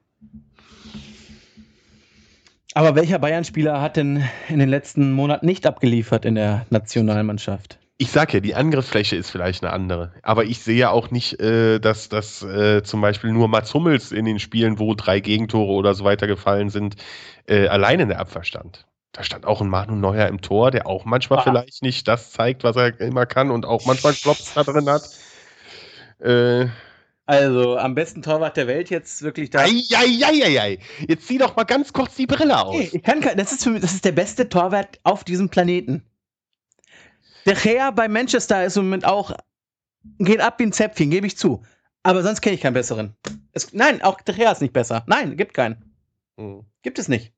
Aber welcher Bayern-Spieler hat denn in den letzten Monaten nicht abgeliefert in der Nationalmannschaft? Ich sag ja, die Angriffsfläche ist vielleicht eine andere. Aber ich sehe ja auch nicht, äh, dass, dass äh, zum Beispiel nur Mats Hummels in den Spielen, wo drei Gegentore oder so weiter gefallen sind, äh, allein in der Abwehr stand. Da stand auch ein Manu Neuer im Tor, der auch manchmal Ah. vielleicht nicht das zeigt, was er immer kann und auch manchmal Flops da drin hat. Äh, Also am besten Torwart der Welt jetzt wirklich da. Eieieiei. Jetzt zieh doch mal ganz kurz die Brille aus. Nee, ich kann, kein- das, ist für mich, das ist der beste Torwart auf diesem Planeten. Der Gea bei Manchester ist im Moment auch, geht ab wie ein Zäpfchen, gebe ich zu. Aber sonst kenne ich keinen besseren. Es, nein, auch der Gea ist nicht besser. Nein, gibt keinen. Hm, Gibt es nicht.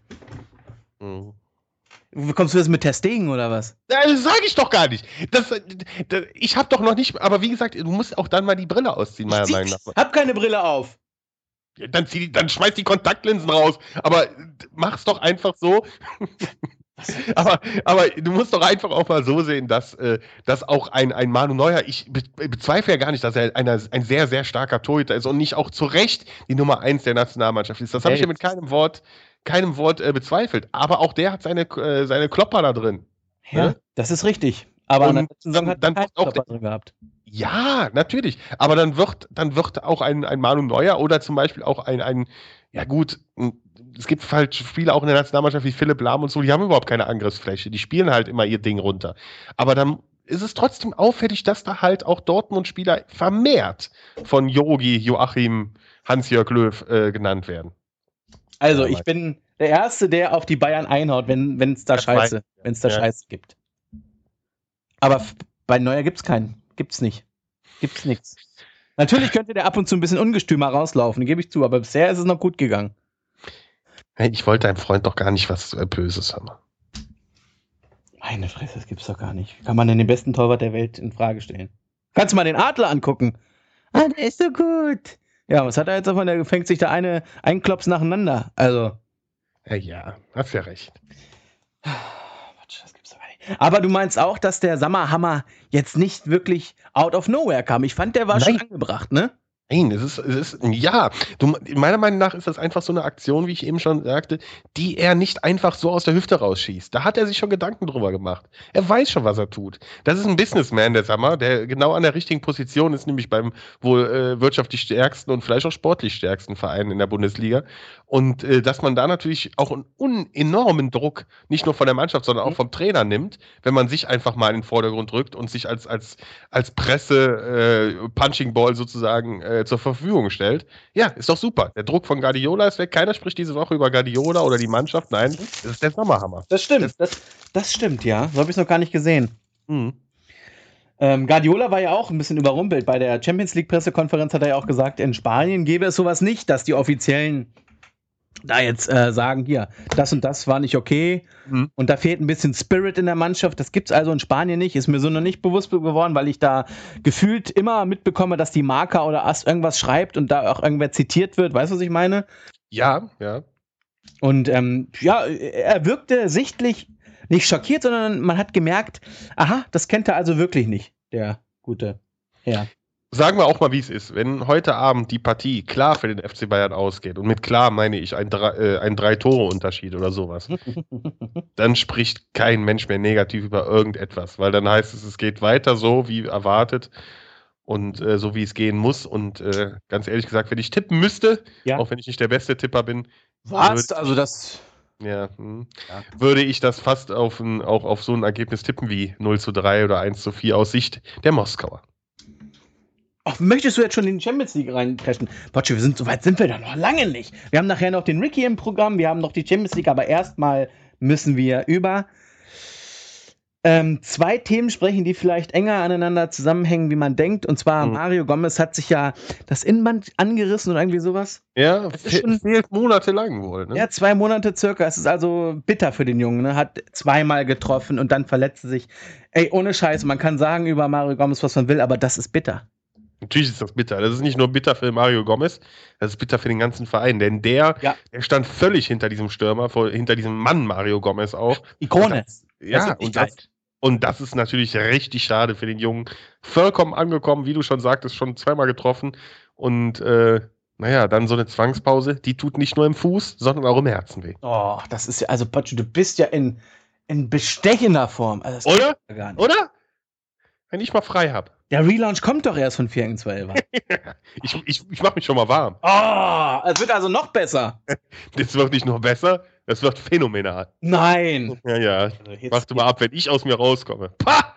hm. Kommst du das mit Ter Stegen oder was? Das sage ich doch gar nicht. Das, das, ich habe doch noch nicht, aber wie gesagt, du musst auch dann mal die Brille ausziehen, meiner Ich Meinung nach. hab keine Brille auf. Ja, Dann, zieh, die- dann schmeiß die Kontaktlinsen raus. Aber mach's doch einfach so. aber, aber du musst doch einfach auch mal so sehen, dass, äh, dass auch ein, ein Manu Neuer, ich be bezweifle ja gar nicht, dass er einer, ein sehr, sehr starker Torhüter ist und nicht auch zu Recht die Nummer eins der Nationalmannschaft ist. Das habe ich ja mit keinem Wort, keinem Wort äh, bezweifelt. Aber auch der hat seine, äh, seine Klopper da drin. Ja, Ne? das ist richtig. Aber in der Und letzten Saison hat er dann keinen wird auch Stopper drin gehabt. Ja, natürlich. Aber dann wird, dann wird auch ein, ein Manu Neuer oder zum Beispiel auch ein, ein, ja gut, es gibt halt Spieler auch in der Nationalmannschaft wie Philipp Lahm und so, die haben überhaupt keine Angriffsfläche. Die spielen halt immer ihr Ding runter. Aber dann ist es trotzdem auffällig, dass da halt auch Dortmund-Spieler vermehrt von Jogi, Joachim, Hans-Jörg Löw äh, genannt werden. Also, Ja, ich bin der Erste, der auf die Bayern einhaut, wenn es da Das Scheiße, weiß ich. wenn es da Ja. Scheiße gibt. Aber f- bei Neuer gibt's keinen. Gibt's nicht. Gibt's nichts. Natürlich könnte der ab und zu ein bisschen ungestümer rauslaufen, gebe ich zu, aber bisher ist es noch gut gegangen. Hey, ich wollte deinem Freund doch gar nicht was äh, Böses haben. Meine Fresse, das gibt's doch gar nicht. Wie kann man denn den besten Torwart der Welt in Frage stellen? Kannst du mal den Adler angucken? Ah, der ist so gut. Ja, was hat er jetzt davon? Der fängt sich da eine, einen Klops nacheinander. Also. Ja, ja, hast ja recht. Das gibt's doch gar nicht. Aber du meinst auch, dass der Sommerhammer jetzt nicht wirklich out of nowhere kam. Ich fand, der war Nein. schon angebracht, ne? Nein, es ist, es ist, ja, du, meiner Meinung nach ist das einfach so eine Aktion, wie ich eben schon sagte, die er nicht einfach so aus der Hüfte rausschießt. Da hat er sich schon Gedanken drüber gemacht. Er weiß schon, was er tut. Das ist ein Businessman, der Sammer, der genau an der richtigen Position ist, nämlich beim wohl äh, wirtschaftlich stärksten und vielleicht auch sportlich stärksten Verein in der Bundesliga. Und äh, dass man da natürlich auch einen un enormen Druck, nicht nur von der Mannschaft, sondern auch vom Trainer nimmt, wenn man sich einfach mal in den Vordergrund rückt und sich als, als, als Presse äh, Punching Ball sozusagen äh, zur Verfügung stellt. Ja, ist doch super. Der Druck von Guardiola ist weg. Keiner spricht diese Woche über Guardiola oder die Mannschaft. Nein, das ist der Sommerhammer. Das stimmt. Das, das stimmt, ja. So habe ich es noch gar nicht gesehen. Mhm. Ähm, Guardiola war ja auch ein bisschen überrumpelt. Bei der Champions League Pressekonferenz hat er ja auch gesagt, in Spanien gäbe es sowas nicht, dass die Offiziellen da jetzt äh, sagen, hier, das und das war nicht okay Mhm. und da fehlt ein bisschen Spirit in der Mannschaft. Das gibt's also in Spanien nicht. Ist mir so noch nicht bewusst geworden, weil ich da gefühlt immer mitbekomme, dass die Marca oder Ast irgendwas schreibt und da auch irgendwer zitiert wird. Weißt du, was ich meine? Ja, ja. Und ähm, ja, er wirkte sichtlich nicht schockiert, sondern man hat gemerkt, aha, das kennt er also wirklich nicht, der gute Herr. Sagen wir auch mal, wie es ist. Wenn heute Abend die Partie klar für den F C Bayern ausgeht, und mit klar meine ich ein, äh, ein Drei-Tore-Unterschied oder sowas, dann spricht kein Mensch mehr negativ über irgendetwas, weil dann heißt es, es geht weiter so, wie erwartet und äh, so, wie es gehen muss. Und äh, ganz ehrlich gesagt, wenn ich tippen müsste, Ja. auch wenn ich nicht der beste Tipper bin, Was? Würde- Also das... ja, hm, Ja. würde ich das fast auf ein, auch auf so ein Ergebnis tippen wie null zu drei oder eins zu vier aus Sicht der Moskauer. Ach, möchtest du jetzt schon in die Champions League reinpreschen? Potsche, wir sind, so weit sind wir da noch lange nicht. Wir haben nachher noch den Ricky im Programm, wir haben noch die Champions League, aber erstmal müssen wir über ähm, zwei Themen sprechen, die vielleicht enger aneinander zusammenhängen, wie man denkt. Und zwar Mhm. Mario Gomez hat sich ja das Innenband angerissen oder irgendwie sowas. Ja, Es ist fe schon- fehlt monatelang wohl. Ne? Ja, zwei Monate circa. Es ist also bitter für den Jungen. Ne? Hat zweimal getroffen und dann verletzte sich. Ey, ohne Scheiße, man kann sagen über Mario Gomez, was man will, aber das ist bitter. Natürlich ist das bitter. Das ist nicht nur bitter für Mario Gomez, das ist bitter für den ganzen Verein. Denn der, Ja. der stand völlig hinter diesem Stürmer, vor, hinter diesem Mann Mario Gomez auch. Ikone. Ja, und das, und das ist natürlich richtig schade für den Jungen. Vollkommen angekommen, wie du schon sagtest, schon zweimal getroffen. Und äh, naja, dann so eine Zwangspause, die tut nicht nur im Fuß, sondern auch im Herzen weh. Oh, das ist ja, also Potsche, du bist ja in, in bestechender Form. Also, das Oder? geht ja gar nicht. Oder? Wenn ich mal frei habe. Der Relaunch kommt doch erst von vier gegen zwölf. Ich, ich, ich mache mich schon mal warm. Oh, es wird also noch besser. Das wird nicht nur besser, das wird phänomenal. Nein. Ja, ja. Also, jetzt- Warte mal ab, wenn ich aus mir rauskomme. Pah!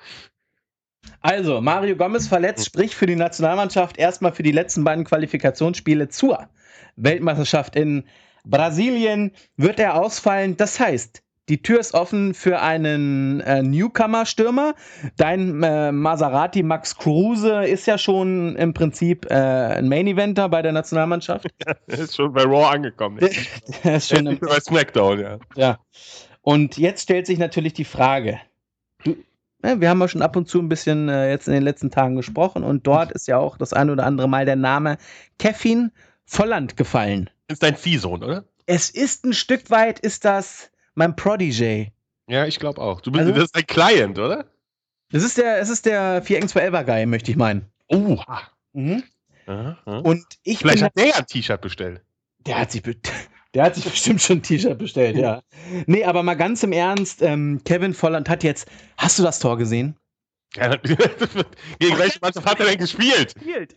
Also, Mario Gomez verletzt, sprich für die Nationalmannschaft erstmal für die letzten beiden Qualifikationsspiele zur Weltmeisterschaft in Brasilien wird er ausfallen. Das heißt, die Tür ist offen für einen äh, Newcomer-Stürmer. Dein äh, Maserati Max Kruse ist ja schon im Prinzip äh, ein Main-Eventer bei der Nationalmannschaft. Er ist schon bei Raw angekommen. Der Er ist schon ist im, bei SmackDown, ja. ja. Und jetzt stellt sich natürlich die Frage. Du, ja, wir haben ja schon ab und zu ein bisschen äh, jetzt in den letzten Tagen gesprochen und dort ist ja auch das ein oder andere Mal der Name Kevin Volland gefallen. Das ist dein Ziehsohn, oder? Es ist ein Stück weit, ist das mein Protégé. Ja, ich glaube auch. Du bist, Also- das ist dein Client, oder? Es ist der, es ist der vier gegen zwölfer Guy, möchte ich meinen. Oha. Mhm. Aha, aha. Und ich Vielleicht bin hat der ja ein T-Shirt bestellt. Der hat sich, be- der hat sich bestimmt schon ein T-Shirt bestellt, ja. Nee, aber mal ganz im Ernst, ähm, Kevin Volland hat jetzt, hast du das Tor gesehen? Ja, gegen welche Mannschaft hat er denn gespielt? Spielt.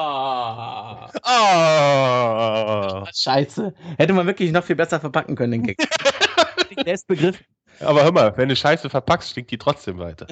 Ah. Oh. Scheiße. Hätte man wirklich noch viel besser verpacken können, den Gag. Der ist begriffen. Aber hör mal, wenn du Scheiße verpackst, stinkt die trotzdem weiter.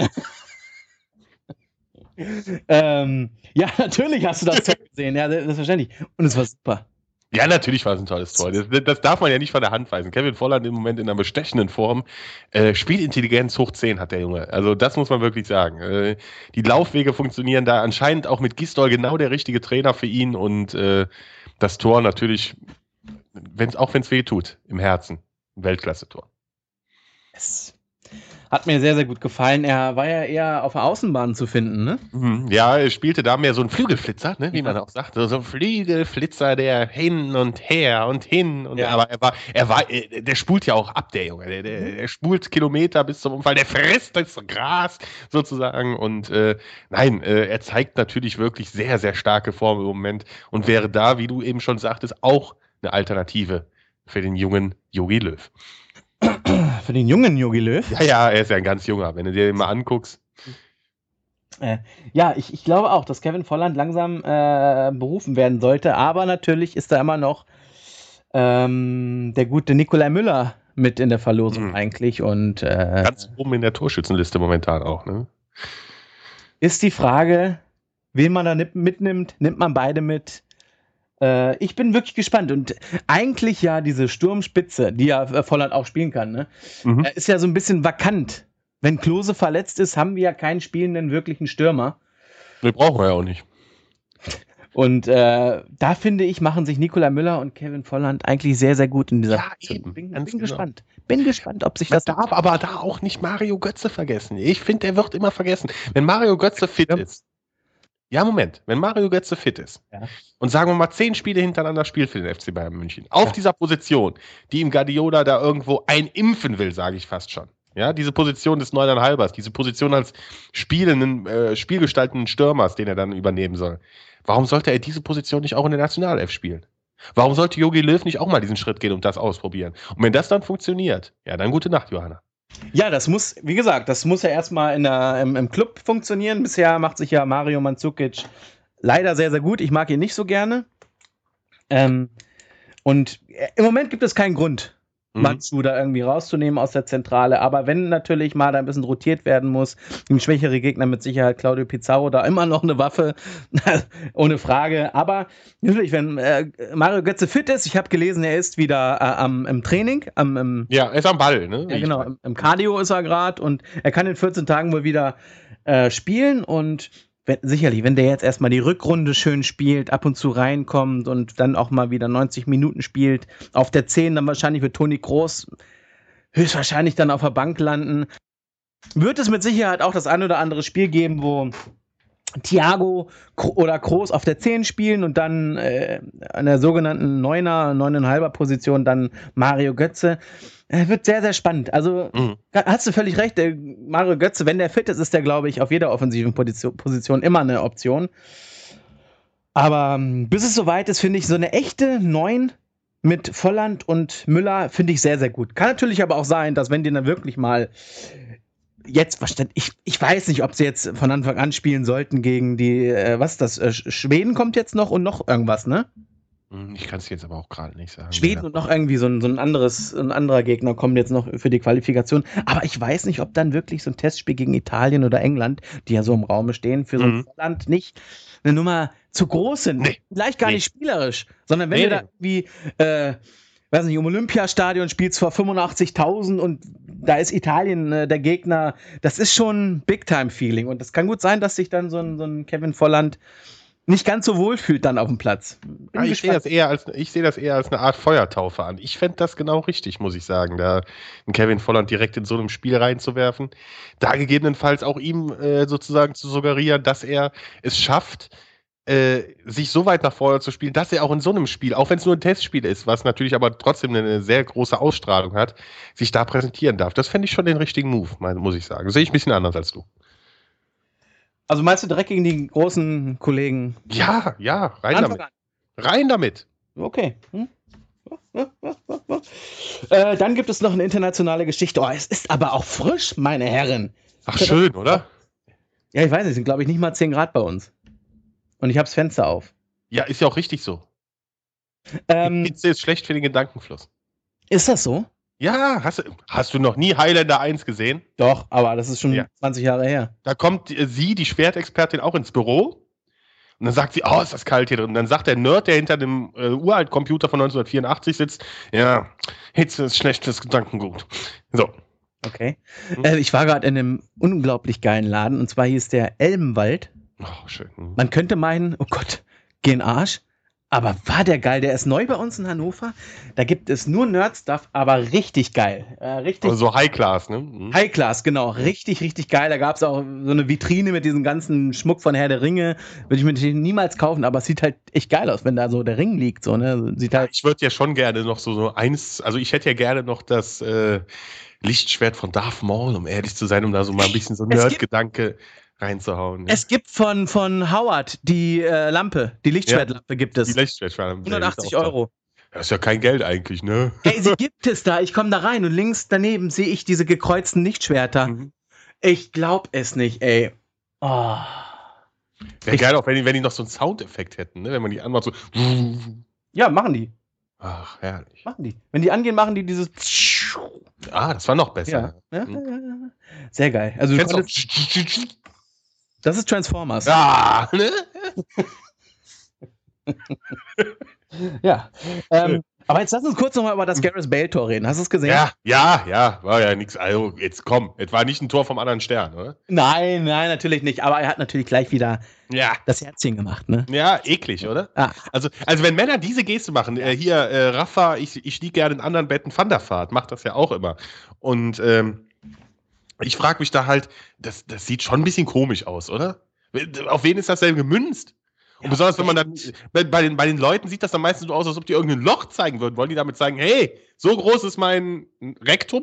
ähm, ja, natürlich hast du das Tor gesehen, ja, selbstverständlich. Und es war super. Ja, natürlich war es ein tolles Tor. Das, das darf man ja nicht von der Hand weisen. Kevin Volland im Moment in einer bestechenden Form. Äh, Spielintelligenz hoch zehn hat der Junge. Also das muss man wirklich sagen. Äh, die Laufwege funktionieren da anscheinend auch mit Gisdol genau der richtige Trainer für ihn. Und äh, das Tor natürlich, wenn's, auch wenn es weh tut, im Herzen. Ein Weltklasse-Tor. Yes. Hat mir sehr, sehr gut gefallen. Er war ja eher auf der Außenbahn zu finden, ne? Mhm. Ja, er spielte da mehr so einen Flügelflitzer, ne, wie Ja. man auch sagt. So ein Flügelflitzer, der hin und her und hin. Und Ja. Aber er war, er war, äh, der spult ja auch ab, der Junge. Der, der, Mhm. der spult Kilometer bis zum Unfall. Der frisst das Gras sozusagen. Und äh, nein, äh, er zeigt natürlich wirklich sehr, sehr starke Form im Moment und wäre da, wie du eben schon sagtest, auch eine Alternative für den jungen Jogi Löw. Für den jungen Jogi Löw? Ja, ja, er ist ja ein ganz junger. Wenn du dir den mal anguckst. Äh, ja, ich, ich glaube auch, dass Kevin Volland langsam äh, berufen werden sollte, aber natürlich ist da immer noch ähm, der gute Nikolai Müller mit in der Verlosung Mhm. eigentlich und äh, Ganz oben in der Torschützenliste momentan auch, ne? ist die Frage, wen man da nip- mitnimmt, nimmt man beide mit? Äh, ich bin wirklich gespannt und eigentlich ja diese Sturmspitze, die ja äh, Volland auch spielen kann, ne? Mhm. Äh, ist ja so ein bisschen vakant. Wenn Klose verletzt ist, haben wir ja keinen spielenden wirklichen Stürmer. Wir brauchen wir ja auch nicht. Und äh, da finde ich, machen sich Nikolai Müller und Kevin Volland eigentlich sehr, sehr gut in dieser Ja, Position. eben. Bin, Ganz bin genau. gespannt. Bin gespannt, ob sich Man das. darf aber da auch nicht Mario Götze vergessen. Ich finde, der wird immer vergessen. Wenn Mario Götze fit Ja. ist. Ja, Moment. Wenn Mario Götze fit ist Ja. und sagen wir mal zehn Spiele hintereinander spielt für den F C Bayern München, auf Ja. dieser Position, die ihm Guardiola da irgendwo einimpfen will, sage ich fast schon. Ja, diese Position des Neuneinhalbers, diese Position als spielenden, äh, spielgestaltenden Stürmers, den er dann übernehmen soll. Warum sollte er diese Position nicht auch in der Nationalelf spielen? Warum sollte Jogi Löw nicht auch mal diesen Schritt gehen und das ausprobieren? Und wenn das dann funktioniert, ja, dann gute Nacht, Johanna. Ja, das muss, wie gesagt, das muss ja erstmal in der, im, im Club funktionieren. Bisher macht sich ja Mario Mandzukic leider sehr, sehr gut. Ich mag ihn nicht so gerne. Ähm, und äh, im Moment gibt es keinen Grund, Mhm. Mandzu da irgendwie rauszunehmen aus der Zentrale. Aber wenn natürlich mal da ein bisschen rotiert werden muss, ein schwächere Gegner mit Sicherheit, Claudio Pizarro, da immer noch eine Waffe, ohne Frage. Aber natürlich, wenn äh, Mario Götze fit ist, ich habe gelesen, er ist wieder äh, am, im Training, am, im, Ja, er ist am Ball, ne? ja, Wie genau, ich weiß. im, im Cardio ist er gerade und er kann in vierzehn Tagen wohl wieder äh, spielen und wenn, sicherlich, wenn der jetzt erstmal die Rückrunde schön spielt, ab und zu reinkommt und dann auch mal wieder neunzig Minuten spielt, auf der zehn dann wahrscheinlich wird Toni Kroos höchstwahrscheinlich dann auf der Bank landen, wird es mit Sicherheit auch das ein oder andere Spiel geben, wo Thiago oder Kroos auf der zehn spielen und dann äh, an der sogenannten Neuner, neuneinhalber Position dann Mario Götze. Äh, wird sehr, sehr spannend. Also Mhm. hast du völlig recht, der Mario Götze, wenn der fit ist, ist der, glaube ich, auf jeder offensiven Position, Position immer eine Option. Aber ähm, bis es soweit ist, finde ich so eine echte neun mit Volland und Müller finde ich sehr, sehr gut. Kann natürlich aber auch sein, dass wenn die dann wirklich mal jetzt, was stand, ich, ich weiß nicht, ob sie jetzt von Anfang an spielen sollten gegen die, äh, was ist das, äh, Schweden kommt jetzt noch und noch irgendwas, ne? Hm, Ich kann es jetzt aber auch gerade nicht sagen. Schweden und noch irgendwie so ein, so ein anderes, ein anderer Gegner kommen jetzt noch für die Qualifikation. Aber ich weiß nicht, ob dann wirklich so ein Testspiel gegen Italien oder England, die ja so im Raume stehen, für so ein Mhm. Land nicht eine Nummer zu groß sind. Nee. Vielleicht gar Nee. nicht spielerisch, sondern wenn Nee, du da irgendwie, äh, weiß nicht, im Olympiastadion spielst vor fünfundachtzigtausend und da ist Italien äh, der Gegner, das ist schon Big-Time-Feeling. Und das kann gut sein, dass sich dann so ein, so ein Kevin Volland nicht ganz so wohl fühlt dann auf dem Platz. Bin Ja, ich sehe gespannt. das eher als ich sehe das eher als eine Art Feuertaufe an. Ich fände das genau richtig, muss ich sagen, da einen Kevin Volland direkt in so einem Spiel reinzuwerfen. Da gegebenenfalls auch ihm äh, sozusagen zu suggerieren, dass er es schafft, äh, sich so weit nach vorne zu spielen, dass er auch in so einem Spiel, auch wenn es nur ein Testspiel ist, was natürlich aber trotzdem eine sehr große Ausstrahlung hat, sich da präsentieren darf. Das fände ich schon den richtigen Move, mein, muss ich sagen. Sehe ich ein bisschen anders als du. Also meinst du direkt gegen die großen Kollegen? Ja, ja, rein Anfang damit. Rein damit. Okay. Hm? Äh, dann gibt es noch eine internationale Geschichte. Oh, es ist aber auch frisch, meine Herren. Ach, schön, oder? Ja, ich weiß nicht, es sind glaube ich nicht mal zehn Grad bei uns. Und ich habe das Fenster auf. Ja, ist ja auch richtig so. Ähm, Hitze ist schlecht für den Gedankenfluss. ist das so? Ja, hast du, hast du noch nie Highlander eins gesehen? Doch, aber das ist schon Ja. zwanzig Jahre her. Da kommt äh, sie, die Schwertexpertin, auch ins Büro. Und dann sagt sie, oh, ist das kalt hier drin. Und dann sagt der Nerd, der hinter dem äh, uralten Computer von neunzehnhundertvierundachtzig sitzt, ja, Hitze ist schlecht fürs Gedankengut. So. Okay. Hm. Äh, ich war gerade in einem unglaublich geilen Laden und zwar hieß der Elbenwald. Oh, schön. Hm. Man könnte meinen, oh Gott, geh in den Arsch. Aber war der geil? Der ist neu bei uns in Hannover. Da gibt es nur Nerd-Stuff, aber richtig geil. Äh, richtig Also so High-Class, ne? Mhm. High-Class, genau. Richtig, richtig geil. Da gab es auch so eine Vitrine mit diesem ganzen Schmuck von Herr der Ringe. Würde ich mir natürlich niemals kaufen, aber es sieht halt echt geil aus, wenn da so der Ring liegt. So, ne? Sieht halt Ich würde ja schon gerne noch so, so eins, also ich hätte ja gerne noch das äh, Lichtschwert von Darth Maul, um ehrlich zu sein, um da so mal ein bisschen so Es gibt- Nerd-Gedanke reinzuhauen. Ne? Es gibt von, von Howard die äh, Lampe, die Lichtschwertlampe gibt es. Die Lichtschwert hundertachtzig Euro. Das ist ja kein Geld eigentlich, ne? Hey, sie gibt es da. Ich komme da rein und links daneben sehe ich diese gekreuzten Lichtschwerter. Mhm. Ich glaub es nicht, ey. Oh. Wäre Ich- geil auch, wenn die, wenn die noch so einen Soundeffekt hätten, ne? Wenn man die anmacht, so. Ja, machen die. Ach, herrlich. Machen die. Wenn die angehen, machen die dieses. Ah, das war noch besser. Ja. Ja, Hm. ja, ja. Sehr geil. Also du Kennst du konntest, das ist Transformers. Ja, ne? Ja. Ähm, aber jetzt lass uns kurz nochmal über das Gareth Bale-Tor reden. Hast du es gesehen? Ja, ja, ja, war ja nichts. Also, jetzt komm, es war nicht ein Tor vom anderen Stern, oder? Nein, nein, natürlich nicht. Aber er hat natürlich gleich wieder Ja. das Herzchen gemacht, ne? Ja, eklig, oder? Ah, Also, also wenn Männer diese Geste machen, äh, hier, äh, Rafa, ich, ich liege gerne in anderen Betten, Van der Vaart, macht das ja auch immer. Und ähm, ich frage mich da halt, das, das sieht schon ein bisschen komisch aus, oder? Auf wen ist das denn gemünzt? Und Ja, besonders, wenn man dann, echt. bei, bei, den, bei den Leuten sieht das dann meistens so aus, als ob die irgendein Loch zeigen würden. Wollen die damit sagen, hey, so groß ist mein Rektum?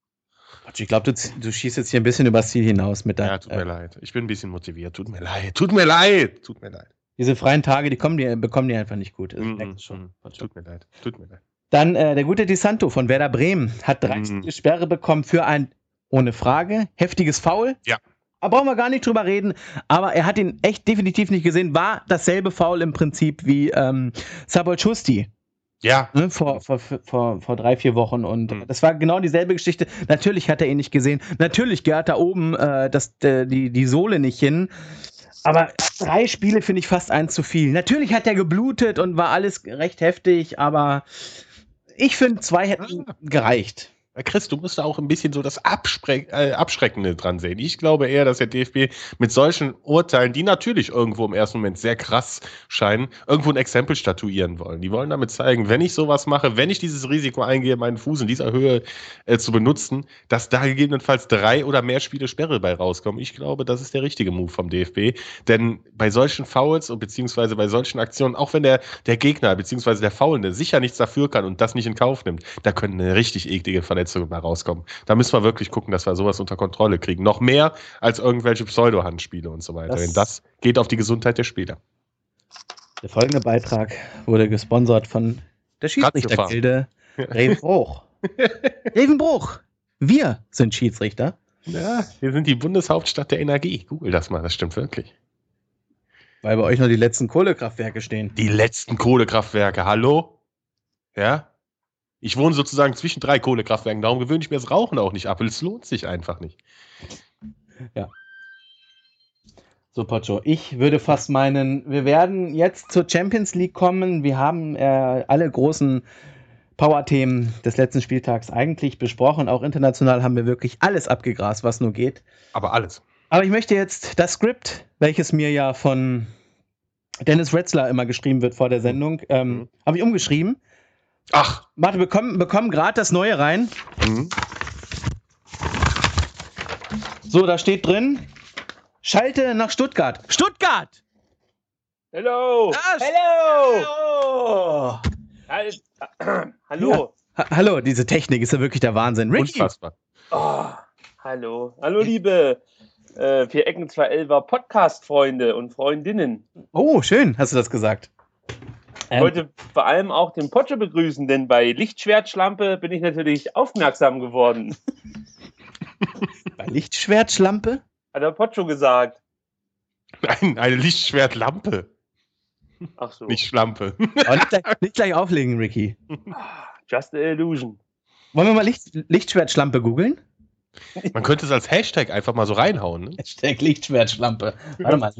ich glaube, du, du schießt jetzt hier ein bisschen übers Ziel hinaus mit Ja, deinem. tut mir leid. Ich bin ein bisschen motiviert. Tut mir leid. Tut mir leid. Tut mir leid. Diese freien Tage, die kommen die, bekommen die einfach nicht gut. Das Mhm, merkst du schon. mhm. Tut mir leid. Tut mir leid. Dann äh, der gute Di Santo von Werder Bremen hat drei Mhm. Spiele Sperre bekommen für ein, ohne Frage, heftiges Foul. Ja. Da brauchen wir gar nicht drüber reden, aber er hat ihn echt definitiv nicht gesehen. War dasselbe Foul im Prinzip wie ähm, Sabol Schusti, Ja. ne, vor, vor, vor, vor drei, vier Wochen. Und Mhm. das war genau dieselbe Geschichte. Natürlich hat er ihn nicht gesehen. Natürlich gehört da oben äh, das, äh, die, die Sohle nicht hin. Aber drei Spiele finde ich fast eins zu viel. Natürlich hat er geblutet und war alles recht heftig, aber ich finde, zwei hätten gereicht. Chris, du musst da auch ein bisschen so das Abspre äh, Abschreckende dran sehen. Ich glaube eher, dass der D F B mit solchen Urteilen, die natürlich irgendwo im ersten Moment sehr krass scheinen, irgendwo ein Exempel statuieren wollen. Die wollen damit zeigen, wenn ich sowas mache, wenn ich dieses Risiko eingehe, meinen Fuß in dieser Höhe äh, zu benutzen, dass da gegebenenfalls drei oder mehr Spiele Sperre bei rauskommen. Ich glaube, das ist der richtige Move vom D F B. Denn bei solchen Fouls und beziehungsweise bei solchen Aktionen, auch wenn der, der Gegner beziehungsweise der Foulende sicher nichts dafür kann und das nicht in Kauf nimmt, da können eine richtig eklige Verletzungen bei rauskommen. Da müssen wir wirklich gucken, dass wir sowas unter Kontrolle kriegen. Noch mehr als irgendwelche Pseudo-Handspiele und so weiter. Das- Denn das geht auf die Gesundheit der Spieler. Der folgende Beitrag wurde gesponsert von der Schiedsrichtergilde Revenbruch. Revenbruch. Wir sind Schiedsrichter. Ja, wir sind die Bundeshauptstadt der Energie. Google das mal, das stimmt wirklich. Weil bei euch noch die letzten Kohlekraftwerke stehen. Die letzten Kohlekraftwerke, hallo? Ja? Ich wohne sozusagen zwischen drei Kohlekraftwerken, darum gewöhne ich mir das Rauchen auch nicht ab. Es lohnt sich einfach nicht. So, Pocho, ich würde fast meinen, wir werden jetzt zur Champions League kommen. Wir haben äh, alle großen Power-Themen des letzten Spieltags eigentlich besprochen. Auch international haben wir wirklich alles abgegrast, was nur geht. Aber alles. Aber ich möchte jetzt das Skript, welches mir ja von Dennis Retzler immer geschrieben wird vor der Sendung, ähm, Mhm. habe ich umgeschrieben. Ach. Warte, bekommen bekommen gerade das Neue rein. Mhm. So, da steht drin, schalte nach Stuttgart. Stuttgart! Hello! Ah, Hello! Oh. Hal- Hallo! Ha Hallo, diese Technik ist ja wirklich der Wahnsinn. Ricky, Unfassbar. Oh, hallo. Hallo, liebe äh, vier Ecken zwei Elfer Podcast-Freunde und Freundinnen. oh, schön, hast du das gesagt. Ich Ähm, wollte vor allem auch den Potsche begrüßen, denn bei Lichtschwertschlampe bin ich natürlich aufmerksam geworden. bei Lichtschwertschlampe? Hat der Potscho gesagt. Ein, eine Lichtschwertlampe, Ach so. nicht Schlampe. Aber nicht gleich, nicht gleich auflegen, Ricky. Just a illusion. Wollen wir mal Licht, Lichtschwertschlampe googeln? Man könnte es als Hashtag einfach mal so reinhauen. Ne? Hashtag Lichtschwertschlampe. Warte mal,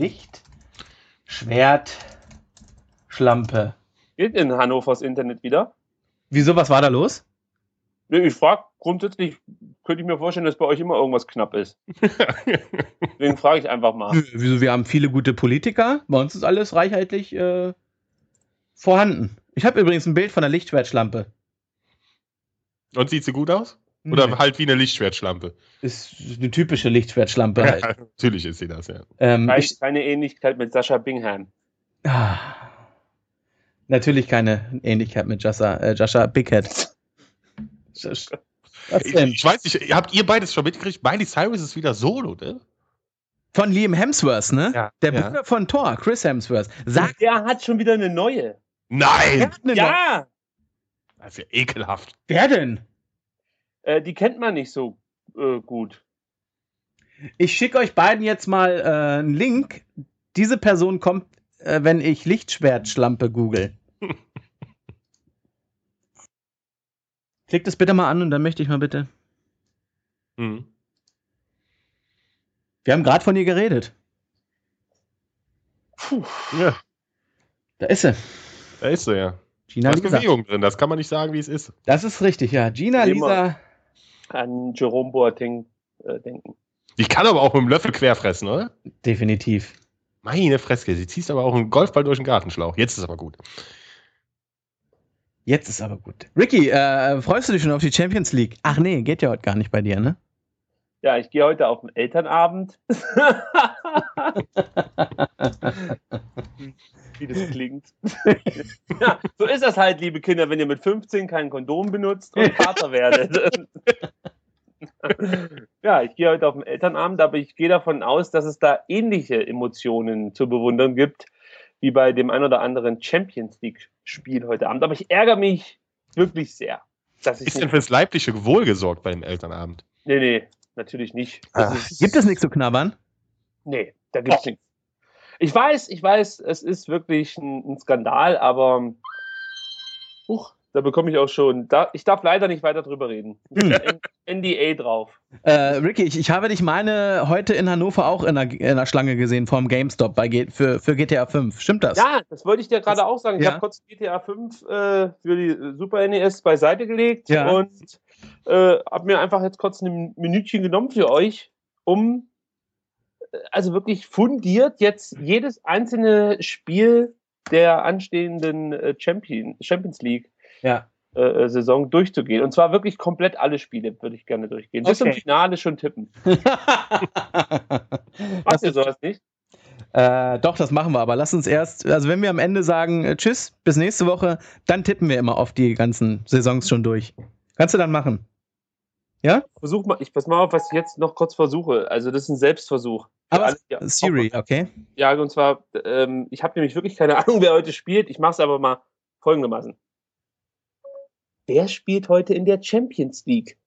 Lichtschwertschlampe. Geht in Hannovers Internet wieder? Wieso, was war da los? Nee, ich frage grundsätzlich, könnte ich mir vorstellen, dass bei euch immer irgendwas knapp ist. Deswegen frage ich einfach mal. Nö, Wieso, wir haben viele gute Politiker. Bei uns ist alles reichhaltig. Äh, Vorhanden. Ich habe übrigens ein Bild von der Lichtschwertschlampe. Und sieht sie gut aus? Oder Nee. halt wie eine Lichtschwertschlampe? Ist eine typische Lichtschwertschlampe halt. Ja, natürlich ist sie das, ja. Ähm, Keine, ich, keine Ähnlichkeit mit Sascha Bingham. ah, natürlich keine Ähnlichkeit mit Joshua, äh, Joshua Bighead. Was Ich, denn? ich weiß nicht, habt ihr beides schon mitgekriegt? Miley Cyrus ist wieder solo, ne? Von Liam Hemsworth, ne? Ja, Der ja. Bruder von Thor, Chris Hemsworth. Sag, Der hat schon wieder eine neue. Nein! ne, Ja, Das ist ja ekelhaft. wer denn? äh, die kennt man nicht so äh, gut. Ich schicke euch beiden jetzt mal äh, einen Link. Diese Person kommt, äh, wenn ich Lichtschwertschlampe google. Klickt es bitte mal an und dann möchte ich mal bitte. Hm. Wir haben gerade von ihr geredet. Puh. Ja, Da ist sie. da ist sie ja. Gina Da ist Lisa. Bewegung drin, das kann man nicht sagen, wie es ist. Das ist richtig, ja. Gina Immer. Lisa. An Jerome Boateng äh, denken. Die kann aber auch mit dem Löffel querfressen, oder? Definitiv. Meine Freske, sie ziehst aber auch einen Golfball durch den Gartenschlauch. Jetzt ist aber gut. Jetzt ist aber gut. Ricky, äh, freust du dich schon auf die Champions League? Ach nee, geht ja heute gar nicht bei dir, ne? Ja, ich gehe heute auf den Elternabend. Wie das klingt. Ja, so ist das halt, liebe Kinder, wenn ihr mit fünfzehn kein Kondom benutzt und Vater werdet. Ja, ich gehe heute auf den Elternabend, aber ich gehe davon aus, dass es da ähnliche Emotionen zu bewundern gibt, wie bei dem ein oder anderen Champions League-Spiel heute Abend. Aber ich ärgere mich wirklich sehr, dass ich Ist denn nicht... fürs leibliche Wohl gesorgt bei dem Elternabend? Nee, nee, natürlich nicht. Das Ah. ist, Gibt es nichts zu knabbern? Nee, da gibt's nichts. Ich weiß, ich weiß, es ist wirklich ein, ein Skandal, aber huch, da bekomme ich auch schon, da, ich darf leider nicht weiter drüber reden. Hm. N- N D A drauf. Äh, Ricky, ich, ich habe dich meine heute in Hannover auch in der, in der Schlange gesehen vorm GameStop bei G, für, für G T A fünf. Stimmt das? Ja, das wollte ich dir gerade auch sagen. Ich Ja. habe kurz G T A fünf äh, für die Super N E S beiseite gelegt Ja. und äh, habe mir einfach jetzt kurz ein Minütchen genommen für euch, um äh, also wirklich fundiert jetzt jedes einzelne Spiel der anstehenden äh, Champion, Champions League Ja. äh, Saison durchzugehen. Und zwar wirklich komplett alle Spiele würde ich gerne durchgehen. Bis zum Okay. Finale schon tippen. das Macht ihr sowas nicht? Äh, doch, das machen wir, aber lass uns erst, also wenn wir am Ende sagen, äh, tschüss, bis nächste Woche, dann tippen wir immer auf die ganzen Saisons schon durch. Kannst du dann machen? Ja? Versuch mal, ich pass mal auf, was ich jetzt noch kurz versuche. Also das ist ein Selbstversuch. Für Aber alle, die Siri, auch- okay? Ja, und zwar, ähm, ich habe nämlich wirklich keine Ahnung, wer heute spielt. Ich mache es aber mal folgendermaßen. Wer spielt heute in der Champions League?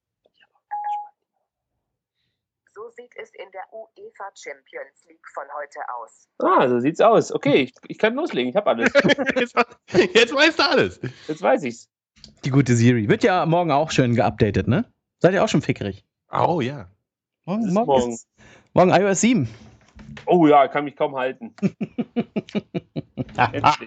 So sieht es in der UEFA Champions League von heute aus. Ah, so sieht's aus. Okay, ich, ich kann loslegen. Ich habe alles. Jetzt, jetzt weißt du alles. Jetzt weiß ich's. Die gute Siri. Wird ja morgen auch schön geupdatet, ne? Seid ihr auch schon fickerig? Oh ja. Morgen, ist morgen, morgen. Ist, morgen i O S sieben. Oh ja, kann mich kaum halten. Endlich.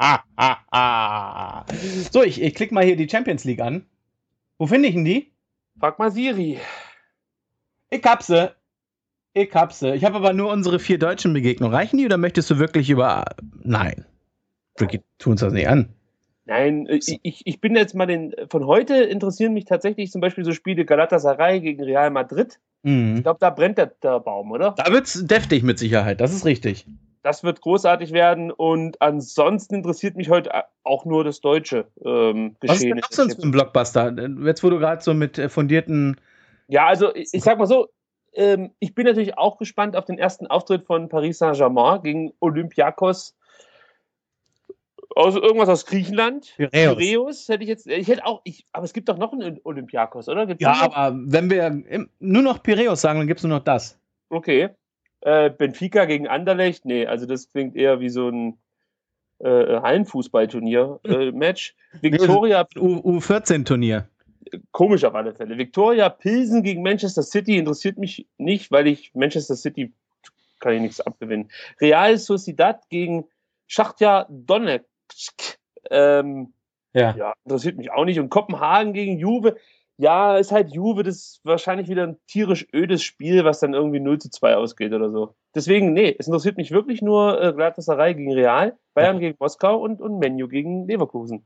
So, ich, ich klicke mal hier die Champions League an. Wo finde ich denn die? Frag mal Siri. Ich hab sie. Ich hab sie. Ich habe aber nur unsere vier deutschen Begegnungen. Reichen die oder möchtest du wirklich über... Nein. Ricky, tu uns das nicht an. Nein, ich, ich ich bin jetzt mal den. Von heute interessieren mich tatsächlich zum Beispiel so Spiele Galatasaray gegen Real Madrid. Ich Mhm. glaube, da brennt der, der Baum, oder? Da wird's deftig mit Sicherheit. Das ist richtig. Das wird großartig werden und ansonsten interessiert mich heute auch nur das deutsche ähm, Was ist denn Geschehen. noch sonst für ein Blockbuster? Jetzt, wo du gerade so mit äh, fundierten... Ja, also ich, ich sag mal so, ähm, ich bin natürlich auch gespannt auf den ersten Auftritt von Paris Saint-Germain gegen Olympiakos. Aus, irgendwas aus Griechenland. Piräus. Piräus hätte ich jetzt. Ich hätte auch. Ich, aber es gibt doch noch einen Olympiakos, oder? Gibt's Ja, den noch? aber wenn wir im, nur noch Piräus sagen, dann gibt's nur noch das. Okay. Äh, Benfica gegen Anderlecht? Nee, also das klingt eher wie so ein äh, Hallenfußballturnier-Match. Victoria, U vierzehn-Turnier. komisch auf alle Fälle. Victoria Pilsen gegen Manchester City interessiert mich nicht, weil ich Manchester City kann ich nichts abgewinnen. Real Sociedad gegen Schachtja Donetsk. Ähm, Ja. ja, interessiert mich auch nicht. Und Kopenhagen gegen Juve. Ja, ist halt Juve, das ist wahrscheinlich wieder ein tierisch ödes Spiel, was dann irgendwie null zu zwei ausgeht oder so. Deswegen, nee, es interessiert mich wirklich nur äh, Galatasaray gegen Real, Bayern gegen Moskau und, und Man U gegen Leverkusen.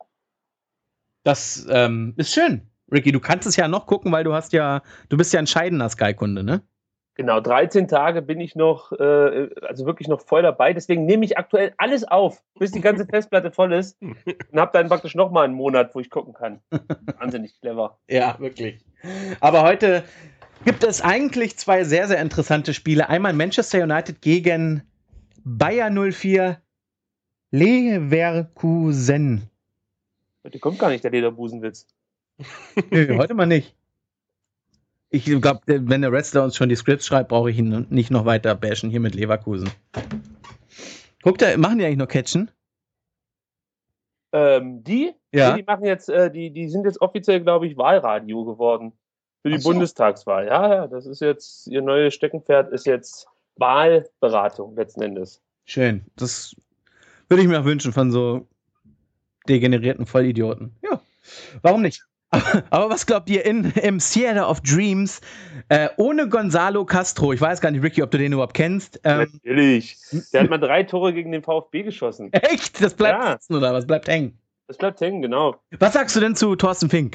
Das ähm, ist schön. Ricky, du kannst es ja noch gucken, weil du hast ja, du bist ja ein scheidener Sky-Kunde, ne? Genau, dreizehn Tage bin ich noch, äh, also wirklich noch voll dabei. Deswegen nehme ich aktuell alles auf, bis die ganze Festplatte voll ist und habe dann praktisch nochmal einen Monat, wo ich gucken kann. Wahnsinnig clever. Ja, wirklich. Aber heute gibt es eigentlich zwei sehr, sehr interessante Spiele. Einmal Manchester United gegen Bayer null vier Leverkusen. Heute kommt gar nicht der Lederbusenwitz. Nö, heute mal nicht. Ich glaube, wenn der Wrestler uns schon die Scripts schreibt, brauche ich ihn nicht noch weiter bashen hier mit Leverkusen. Guckt, da machen die eigentlich noch Catchen? Ähm, die? Ja. Nee, die machen jetzt, äh, die, die sind jetzt offiziell, glaube ich, Wahlradio geworden. Für die Ach so. Bundestagswahl. Ja, ja, das ist jetzt, ihr neues Steckenpferd ist jetzt Wahlberatung letzten Endes. Schön. Das würde ich mir auch wünschen von so degenerierten Vollidioten. Ja, warum nicht? Aber was glaubt ihr in, im Theater of Dreams äh, ohne Gonzalo Castro? Ich weiß gar nicht, Ricky, ob du den überhaupt kennst. Ähm, Natürlich. Der hat mal drei Tore gegen den VfB geschossen. echt? Das bleibt Ja. sitzen oder was bleibt hängen? Das bleibt hängen, genau. Was sagst du denn zu Thorsten Fink?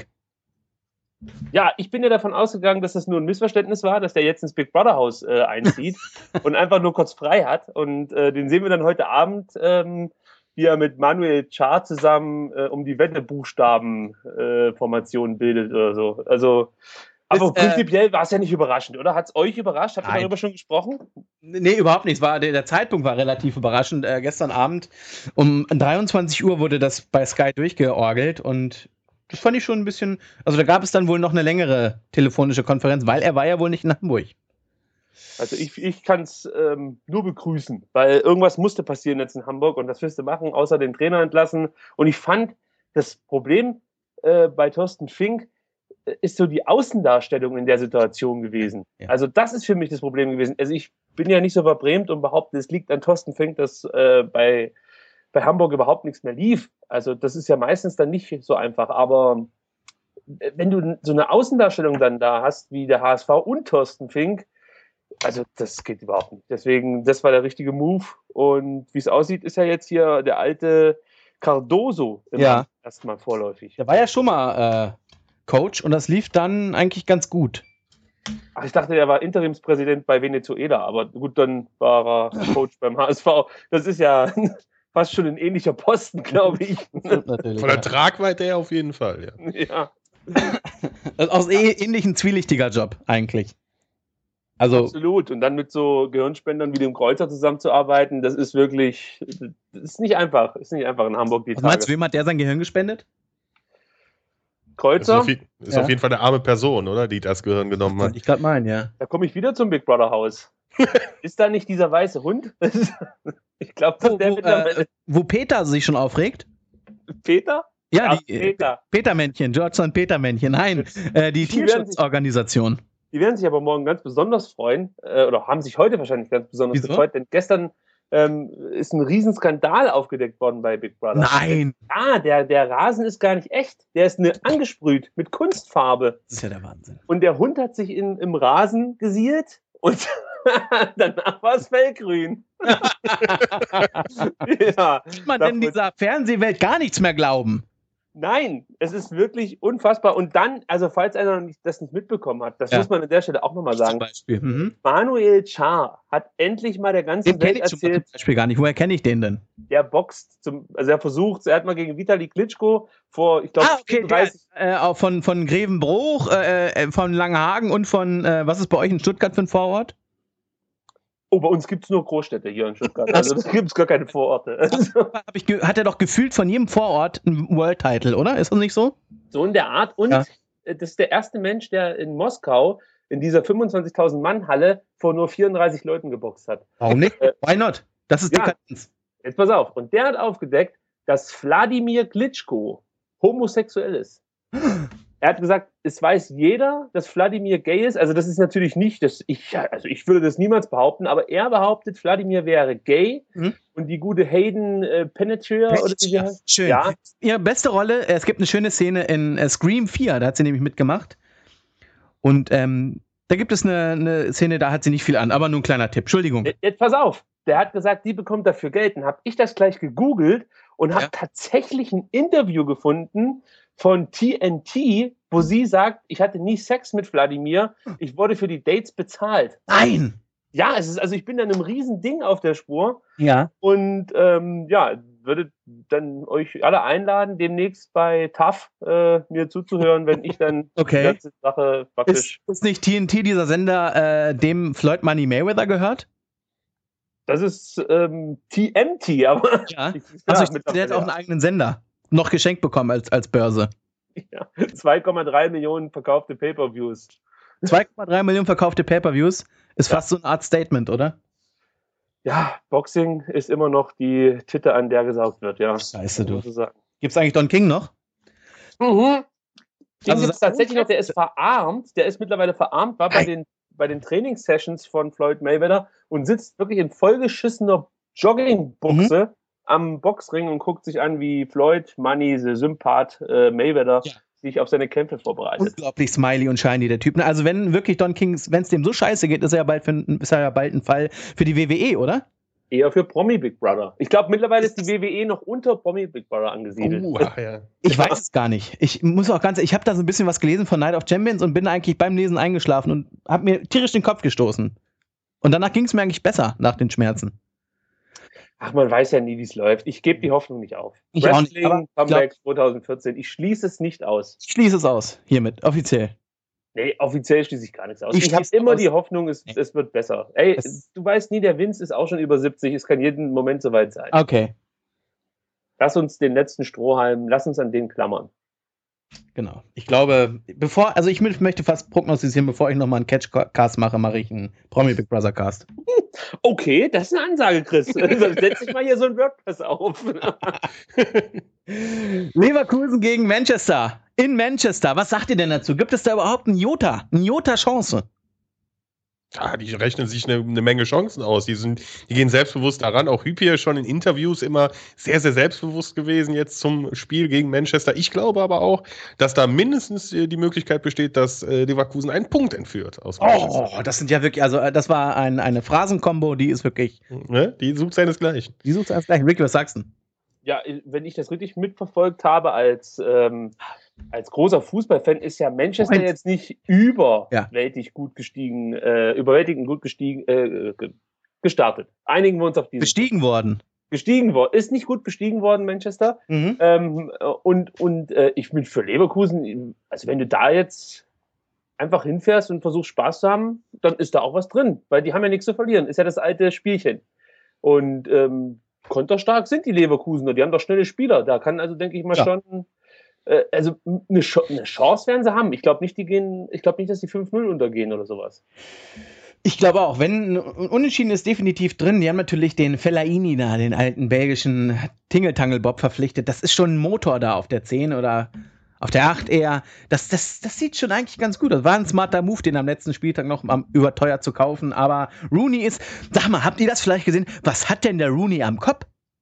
Ja, ich bin ja davon ausgegangen, dass das nur ein Missverständnis war, dass der jetzt ins Big Brother Haus äh, einzieht und einfach nur kurz frei hat. Und äh, den sehen wir dann heute Abend, ähm, wie er mit Manuel Char zusammen äh, um die Wette-Buchstaben-Formation äh, bildet oder so. Also, aber Ist, äh, prinzipiell war es ja nicht überraschend, oder? Hat es euch überrascht? Habt ihr Nein. darüber schon gesprochen? Nee, überhaupt nicht. Es war, der, der Zeitpunkt war relativ überraschend. Äh, gestern Abend um dreiundzwanzig Uhr wurde das bei Sky durchgeorgelt und das fand ich schon ein bisschen. Also da gab es dann wohl noch eine längere telefonische Konferenz, weil er war ja wohl nicht in Hamburg. Also ich, ich kann es ähm, nur begrüßen, weil irgendwas musste passieren jetzt in Hamburg und das wirst du machen, außer den Trainer entlassen. Und ich fand, das Problem äh, bei Thorsten Fink äh, ist so die Außendarstellung in der Situation gewesen. Ja. Also das ist für mich das Problem gewesen. Also ich bin ja nicht so verbrämt und behaupte, es liegt an Thorsten Fink, dass äh, bei, bei Hamburg überhaupt nichts mehr lief. Also das ist ja meistens dann nicht so einfach, aber wenn du so eine Außendarstellung dann da hast, wie der H S V und Thorsten Fink, also das geht überhaupt nicht. Deswegen, das war der richtige Move. Und wie es aussieht, ist ja jetzt hier der alte Cardoso im Ja. Amt erstmal vorläufig. Der war ja schon mal äh, Coach und das lief dann eigentlich ganz gut. Ach, ich dachte, er war Interimspräsident bei Venezuela, aber gut, dann war er Coach beim H S V. Das ist ja fast schon ein ähnlicher Posten, glaube ich. Natürlich, Von der ja. Tragweite her auf jeden Fall, ja. Ja, Das ist auch eh, ähnlich ein zwielichtiger Job eigentlich. Also, absolut. Und dann mit so Gehirnspendern wie dem Kreuzer zusammenzuarbeiten, das ist wirklich, das ist nicht einfach. Ist nicht einfach in Hamburg die was meinst du, Tage. wem hat der sein Gehirn gespendet? Ist, Kreuzer, auf, je- ist Ja. auf jeden Fall eine arme Person, oder? Die das Gehirn genommen hat. Ich gerade meinen, ja. da komme ich wieder zum Big Brother Haus. Ist da nicht dieser weiße Hund? Ich glaube, dass Wo, der wo, mittlerweile äh, wo Peter sich schon aufregt? Peter? Ja, Ach, die äh, Peter. Petermännchen, George und Petermännchen. Nein, äh, die Die werden Tierschutzorganisation. Die werden sich aber morgen ganz besonders freuen, äh, oder haben sich heute wahrscheinlich ganz besonders Wieso? gefreut, denn gestern ähm, ist ein Riesenskandal aufgedeckt worden bei Big Brother. Nein, Ah, der, der Rasen ist gar nicht echt. Der ist ne, angesprüht mit Kunstfarbe. das ist ja der Wahnsinn. Und der Hund hat sich in, im Rasen gesielt und danach war es Fellgrün. Ja, Kann man denn davon- dieser Fernsehwelt gar nichts mehr glauben? Nein, es ist wirklich unfassbar. Und dann, also falls einer nicht, das nicht mitbekommen hat, das Ja. muss man an der Stelle auch nochmal Zum sagen, Beispiel. Mhm. Manuel Char hat endlich mal der ganzen Den kenne Welt ich zum erzählt, Beispiel gar nicht. Woher kenne ich den denn? der boxt, zum, also er versucht, er hat mal gegen Vitali Klitschko vor, ich glaube, Ah, okay, der, äh, auch von, von Grevenbruch, äh, äh, von Langenhagen und von, äh, was ist bei euch in Stuttgart für ein Vorort? Oh, bei uns gibt es nur Großstädte hier in Stuttgart, also da gibt es gar keine Vororte. Also, Hab ich ge- hat er doch gefühlt von jedem Vorort einen World Title, oder? Ist das nicht so? so in der Art. Und Ja. äh, das ist der erste Mensch, der in Moskau in dieser fünfundzwanzigtausend Mann Halle vor nur vierunddreißig Leuten geboxt hat. Warum nicht? Äh, Why not? Das ist ja. Dekadenz. Jetzt pass auf. Und der hat aufgedeckt, dass Wladimir Klitschko homosexuell ist. Er hat gesagt, es weiß jeder, dass Wladimir gay ist. Also das ist natürlich nicht, dass ich, also ich würde das niemals behaupten, aber er behauptet, Wladimir wäre gay Mhm. und die gute Hayden äh, Panettiere oder wie sie heißt. Schön. Ja, Ihre beste Rolle, es gibt eine schöne Szene in äh, Scream vier, da hat sie nämlich mitgemacht. Und ähm, da gibt es eine, eine Szene, da hat sie nicht viel an, aber nur ein kleiner Tipp. Entschuldigung. jetzt, jetzt pass auf. Der hat gesagt, die bekommt dafür Geld. Und habe ich das gleich gegoogelt und habe Ja. tatsächlich ein Interview gefunden von T N T, wo sie sagt, ich hatte nie Sex mit Wladimir, ich wurde für die Dates bezahlt. Nein! Ja, es ist, also ich bin dann einem riesen Ding auf der Spur Ja. und ähm, ja, würde dann euch alle einladen, demnächst bei T A F äh, mir zuzuhören, wenn ich dann Okay. die ganze Sache Ist, praktisch. ist nicht T N T dieser Sender, äh, dem Floyd Money Mayweather gehört? Das ist ähm, T M T, aber Ja. ja, Also ich, der mittlerweile, hat auch einen eigenen Sender noch geschenkt bekommen als, als Börse. ja. zwei Komma drei Millionen verkaufte Pay-Per-Views. zwei Komma drei Millionen verkaufte Pay-Per-Views ist Ja. fast so eine Art Statement, oder? Ja, Boxing ist immer noch die Titte, an der gesaugt wird, ja. Scheiße, du. Muss ich sagen. Gibt es eigentlich Don King noch? Mhm. Den Also gibt es tatsächlich noch, der ist verarmt, der ist mittlerweile verarmt, war bei Nein. den, bei den Trainingssessions von Floyd Mayweather und sitzt wirklich in vollgeschissener Joggingbuchse Mhm. am Boxring und guckt sich an, wie Floyd, Money, der Sympath äh, Mayweather Ja. sich auf seine Kämpfe vorbereitet. Unglaublich smiley und shiny, der Typ. Also wenn wirklich Don King, wenn es dem so scheiße geht, ist er ja bald, für, ist er ja bald ein Fall für die W W E, oder? Eher für Promi Big Brother. Ich glaube, mittlerweile ist die W W E noch unter Promi Big Brother angesiedelt. Oh, Ach, ja. Ich weiß es gar nicht. Ich muss auch ganz, ich habe da so ein bisschen was gelesen von Night of Champions und bin eigentlich beim Lesen eingeschlafen und habe mir tierisch den Kopf gestoßen. Und danach ging es mir eigentlich besser, nach den Schmerzen. Ach, man weiß ja nie, wie es läuft. Ich gebe die Hoffnung nicht auf. Ich auch nicht, aber Wrestling, Comeback zwanzig vierzehn. Ich schließe es nicht aus. Ich schließe es aus, hiermit, offiziell. Nee, offiziell schließe ich gar nichts aus. Ich Ich, habe schließe immer aus. die Hoffnung, es, Nee. es wird besser. Ey, Es- du weißt nie, der Vince ist auch schon über siebzig. Es kann jeden Moment soweit sein. Okay, Lass uns den letzten Strohhalm, lass uns an den klammern. genau. Ich glaube, bevor, also ich mö- möchte fast prognostizieren, bevor ich nochmal einen Catchcast mache, mache ich einen Promi Big Brother Cast. Okay, das ist eine Ansage, Chris. Dann setz dich mal hier so ein WordPress auf. Leverkusen gegen Manchester. In Manchester. Was sagt ihr denn dazu? Gibt es da überhaupt einen Jota? Eine Jota-Chance? Ja, die rechnen sich eine, eine Menge Chancen aus. Die, sind, die gehen selbstbewusst daran. Auch Hüppier schon in Interviews immer sehr, sehr selbstbewusst gewesen jetzt zum Spiel gegen Manchester. Ich glaube aber auch, dass da mindestens äh, die Möglichkeit besteht, dass äh, Leverkusen einen Punkt entführt aus Manchester. Oh, das sind ja wirklich, also äh, das war ein, eine Phrasenkombo, die ist wirklich, Ne? Die sucht seinesgleichen. die sucht als gleich. Rick, was sagst du? Ja, wenn ich das richtig mitverfolgt habe als, ähm, als großer Fußballfan, ist ja Manchester Moment. jetzt nicht überwältig gut gestiegen, äh, überwältigend gut gestiegen, äh, ge- gestartet. Einigen wir uns auf diesen. Bestiegen worden. Gestiegen worden. Ist nicht gut bestiegen worden, Manchester. Mhm. Ähm, äh, und und äh, ich bin für Leverkusen, also wenn du da jetzt einfach hinfährst und versuchst Spaß zu haben, dann ist da auch was drin, weil die haben ja nichts zu verlieren. Ist ja das alte Spielchen. Und ähm, konterstark sind die Leverkusener, die haben doch schnelle Spieler. Da kann also, denke ich mal, Ja. schon, äh, also eine, Ch eine Chance werden sie haben. Ich glaube nicht, die gehen, ich glaube nicht, dass die fünf null untergehen oder sowas. Ich glaube auch, wenn ein Unentschieden ist definitiv drin. Die haben natürlich den Fellaini da, den alten belgischen Tingeltangelbob verpflichtet. Das ist schon ein Motor da auf der zehn oder auf der acht eher. Das, das, das sieht schon eigentlich ganz gut aus. War ein smarter Move, den am letzten Spieltag noch am, überteuert zu kaufen. Aber Rooney ist, sag mal, habt ihr das vielleicht gesehen? Was hat denn der Rooney am Kopf?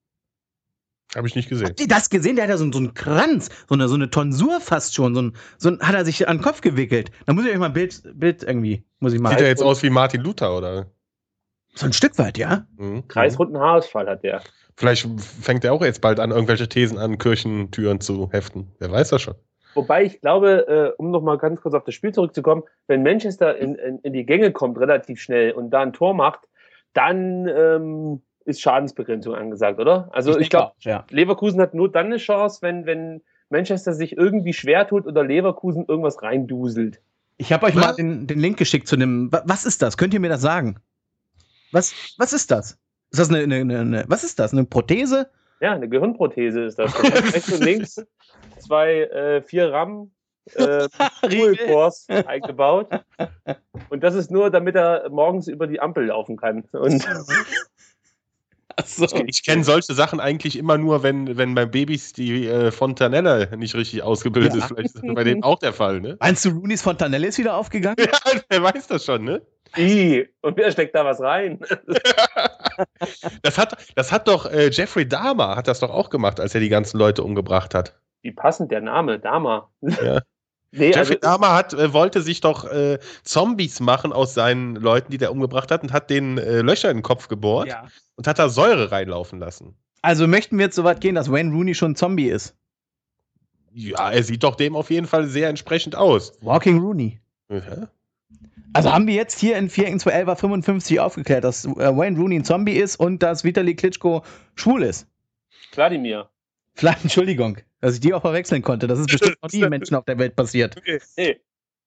Habe ich nicht gesehen. Habt ihr das gesehen? Der hat ja so, so einen Kranz, so eine, so eine Tonsur fast schon. So ein, so ein, hat er sich an den Kopf gewickelt. Da muss ich euch mal ein Bild, Bild irgendwie, muss ich mal. Sieht er jetzt aus wie Martin Luther, oder? So ein Stück weit, ja? Mhm. Kreisrunden Haarausfall hat der. Vielleicht fängt er auch jetzt bald an, irgendwelche Thesen an Kirchentüren zu heften. Wer weiß das schon. Wobei ich glaube, äh, um nochmal ganz kurz auf das Spiel zurückzukommen, wenn Manchester in, in, in die Gänge kommt relativ schnell und da ein Tor macht, dann ähm, ist Schadensbegrenzung angesagt, oder? Also ich, denke glaube, auch, ja. Leverkusen hat nur dann eine Chance, wenn, wenn Manchester sich irgendwie schwer tut oder Leverkusen irgendwas reinduselt. Ich habe euch Was? mal den, den Link geschickt zu dem. wa- Was ist das? Könnt ihr mir das sagen? Was, was ist das? Ist das eine, eine, eine, eine was ist das? Eine Prothese? Ja, eine Gehirnprothese ist das. Das heißt, rechts und links zwei äh, vier RAM äh, Dual-Cores eingebaut. Und das ist nur, damit er morgens über die Ampel laufen kann. Und Achso. Ich, ich kenne solche Sachen eigentlich immer nur, wenn, wenn bei Babys die äh, Fontanelle nicht richtig ausgebildet Ja. ist. Vielleicht ist das bei dem auch der Fall, ne? Meinst du, Rooney's Fontanelle ist wieder aufgegangen? Ja, wer weiß das schon, ne? I, und wer steckt da was rein? Das hat, das hat doch äh, Jeffrey Dahmer hat das doch auch gemacht, als er die ganzen Leute umgebracht hat. Wie passend der Name, Dama. Ja. Nee, Jeffrey also, Dahmer hat, äh, wollte sich doch äh, Zombies machen aus seinen Leuten, die der umgebracht hat, und hat den äh, Löcher in den Kopf gebohrt Ja. und hat da Säure reinlaufen lassen. Also möchten wir jetzt so weit gehen, dass Wayne Rooney schon ein Zombie ist? Ja, er sieht doch dem auf jeden Fall sehr entsprechend aus. Walking Rooney. Ja. Also haben wir jetzt hier in vier gegen zwei elf fünfundfünfzig aufgeklärt, dass äh, Wayne Rooney ein Zombie ist und dass Vitali Klitschko schwul ist. Wladimir. Vielleicht, Entschuldigung, dass ich die auch verwechseln konnte. Das ist bestimmt noch nie Menschen auf der Welt passiert. Nee.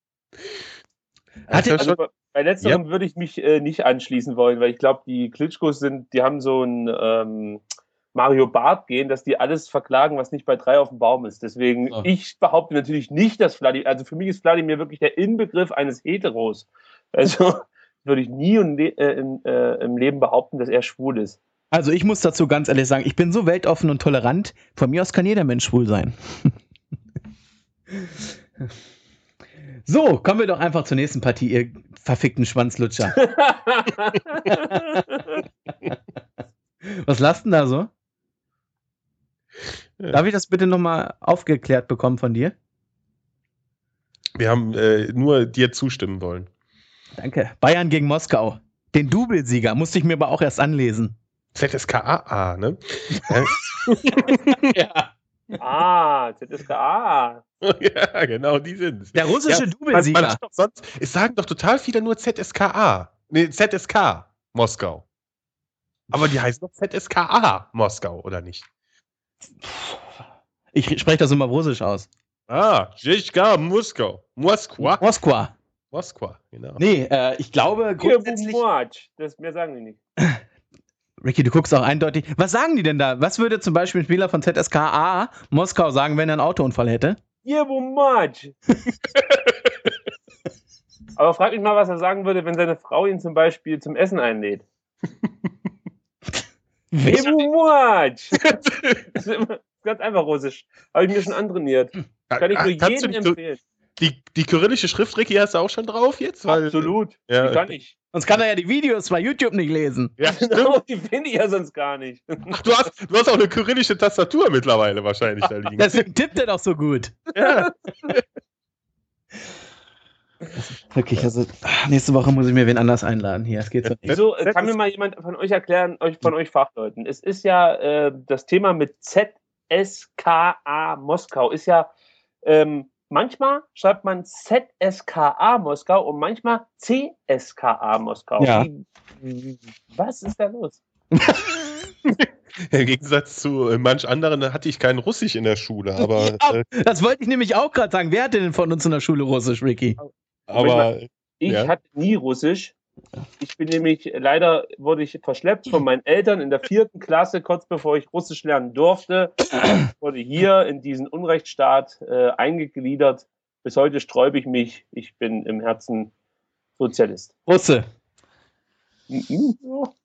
Hat Ja, Also bei- bei letzterem würde ich mich äh, nicht anschließen wollen, weil ich glaube, die Klitschkos sind, die haben so ein ähm, Mario Barth gehen, dass die alles verklagen, was nicht bei drei auf dem Baum ist. Deswegen, So. ich behaupte natürlich nicht, dass Wladimir, also für mich ist Wladimir wirklich der Inbegriff eines Heteros. Also würde ich nie im, Le äh, im, äh, im Leben behaupten, dass er schwul ist. Also ich muss dazu ganz ehrlich sagen, ich bin so weltoffen und tolerant, von mir aus kann jeder Mensch schwul sein. So, kommen wir doch einfach zur nächsten Partie, ihr verfickten Schwanzlutscher. Was lasst denn da so? Ja. Darf ich das bitte nochmal aufgeklärt bekommen von dir? Wir haben äh, nur dir zustimmen wollen. Danke. Bayern gegen Moskau. Den Doublesieger musste ich mir aber auch erst anlesen. Z S K A A, ne? Ja. Ah, Z S K A. Ja, genau, die sind's. Der russische Ja, Man, Doublesieger. man hat doch sonst, es sagen doch total viele nur Z S K A. Nee, Z S K Moskau. Aber die heißen doch Z S K A Moskau, oder nicht? Ich spreche das immer russisch aus. Ah, Z S K Moskau. Moskwa. Moskwa. Moskwa, genau. Nee, äh, ich glaube grundsätzlich. Das mehr sagen die nicht. Ricky, du guckst auch eindeutig. Was sagen die denn da? Was würde zum Beispiel ein Spieler von Z S K A Moskau sagen, wenn er einen Autounfall hätte? Aber frag mich mal, was er sagen würde, wenn seine Frau ihn zum Beispiel zum Essen einlädt. Das ist immer- ganz einfach russisch. Habe ich mir schon antrainiert. Kann ich nur Kannst du jedem die, empfehlen. die, die kyrillische Schrift, Ricky, hast du auch schon drauf jetzt? Weil, Absolut. Ja. Die kann ich. Sonst kann er ja die Videos bei YouTube nicht lesen. Ja, stimmt. Genau, die finde ich ja sonst gar nicht. Ach, du hast, du hast auch eine kyrillische Tastatur mittlerweile wahrscheinlich da liegen. Deswegen tippt er doch so gut. Ja. Wirklich, also ach, nächste Woche muss ich mir wen anders einladen. Hier, es geht so nicht. Wieso äh, kann mir mal jemand von euch erklären, euch von euch Fachleuten? Es ist ja äh, das Thema mit Z S K A Moskau ist ja ähm, manchmal schreibt man Z S K A Moskau und manchmal C S K A Moskau. Ja. Wie, was ist da los? Im Gegensatz zu äh, manch anderen hatte ich kein Russisch in der Schule, aber, Ja, äh, das wollte ich nämlich auch gerade sagen. Wer hatte denn von uns in der Schule Russisch, Ricky? aber Ich Ja. hatte nie Russisch. Ich bin nämlich, leider wurde ich verschleppt von meinen Eltern in der vierten Klasse, kurz bevor ich Russisch lernen durfte. Wurde hier in diesen Unrechtsstaat äh, eingegliedert. Bis heute sträube ich mich. Ich bin im Herzen Sozialist. Russe. Mhm.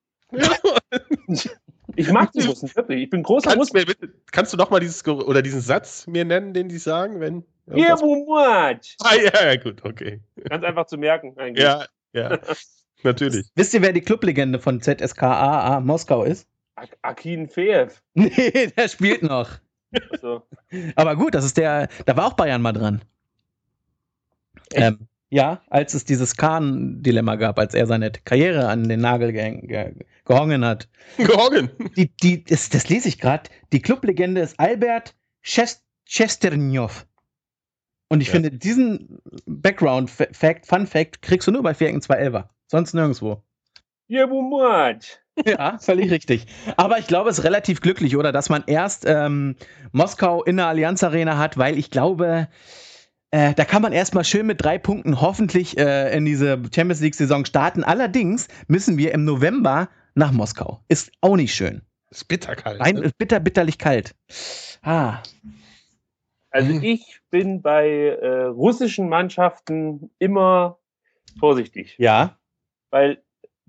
Ich mag die Russen, wirklich. Ich bin großer kannst, Russen. du mir bitte, kannst du noch mal dieses Ger- oder diesen Satz mir nennen, den die sagen, wenn Yeah, much. Ah, ja, ja, gut, okay. Ganz einfach zu merken eigentlich. Ja, ja. Natürlich. Wisst ihr, wer die Clublegende von Z S K A Moskau ist? Ak- Akin Feev. Nee, der spielt noch. Also, Aber gut, das ist der, da war auch Bayern mal dran. Echt? Ähm, ja, als es dieses Kahn-Dilemma gab, als er seine Karriere an den Nagel gehäng, ge, gehongen hat. Gehongen. Die, die, das, das lese ich gerade. Die Clublegende ist Albert Chesternjow. Und ich Ja. finde, diesen Background-Fact, Fun-Fact, kriegst du nur bei vier gegen zwei elfer. Sonst nirgendwo. yeah, much. Ja, völlig richtig. Aber ich glaube, es ist relativ glücklich, oder? Dass man erst ähm, Moskau in der Allianz Arena hat, weil ich glaube, äh, da kann man erstmal schön mit drei Punkten hoffentlich äh, in diese Champions League-Saison starten. Allerdings müssen wir im November nach Moskau. Ist auch nicht schön. Ist bitterkalt. Rein, Ne? ist bitter, bitterlich kalt. Ah, Also Mhm. ich bin bei äh, russischen Mannschaften immer vorsichtig, ja. weil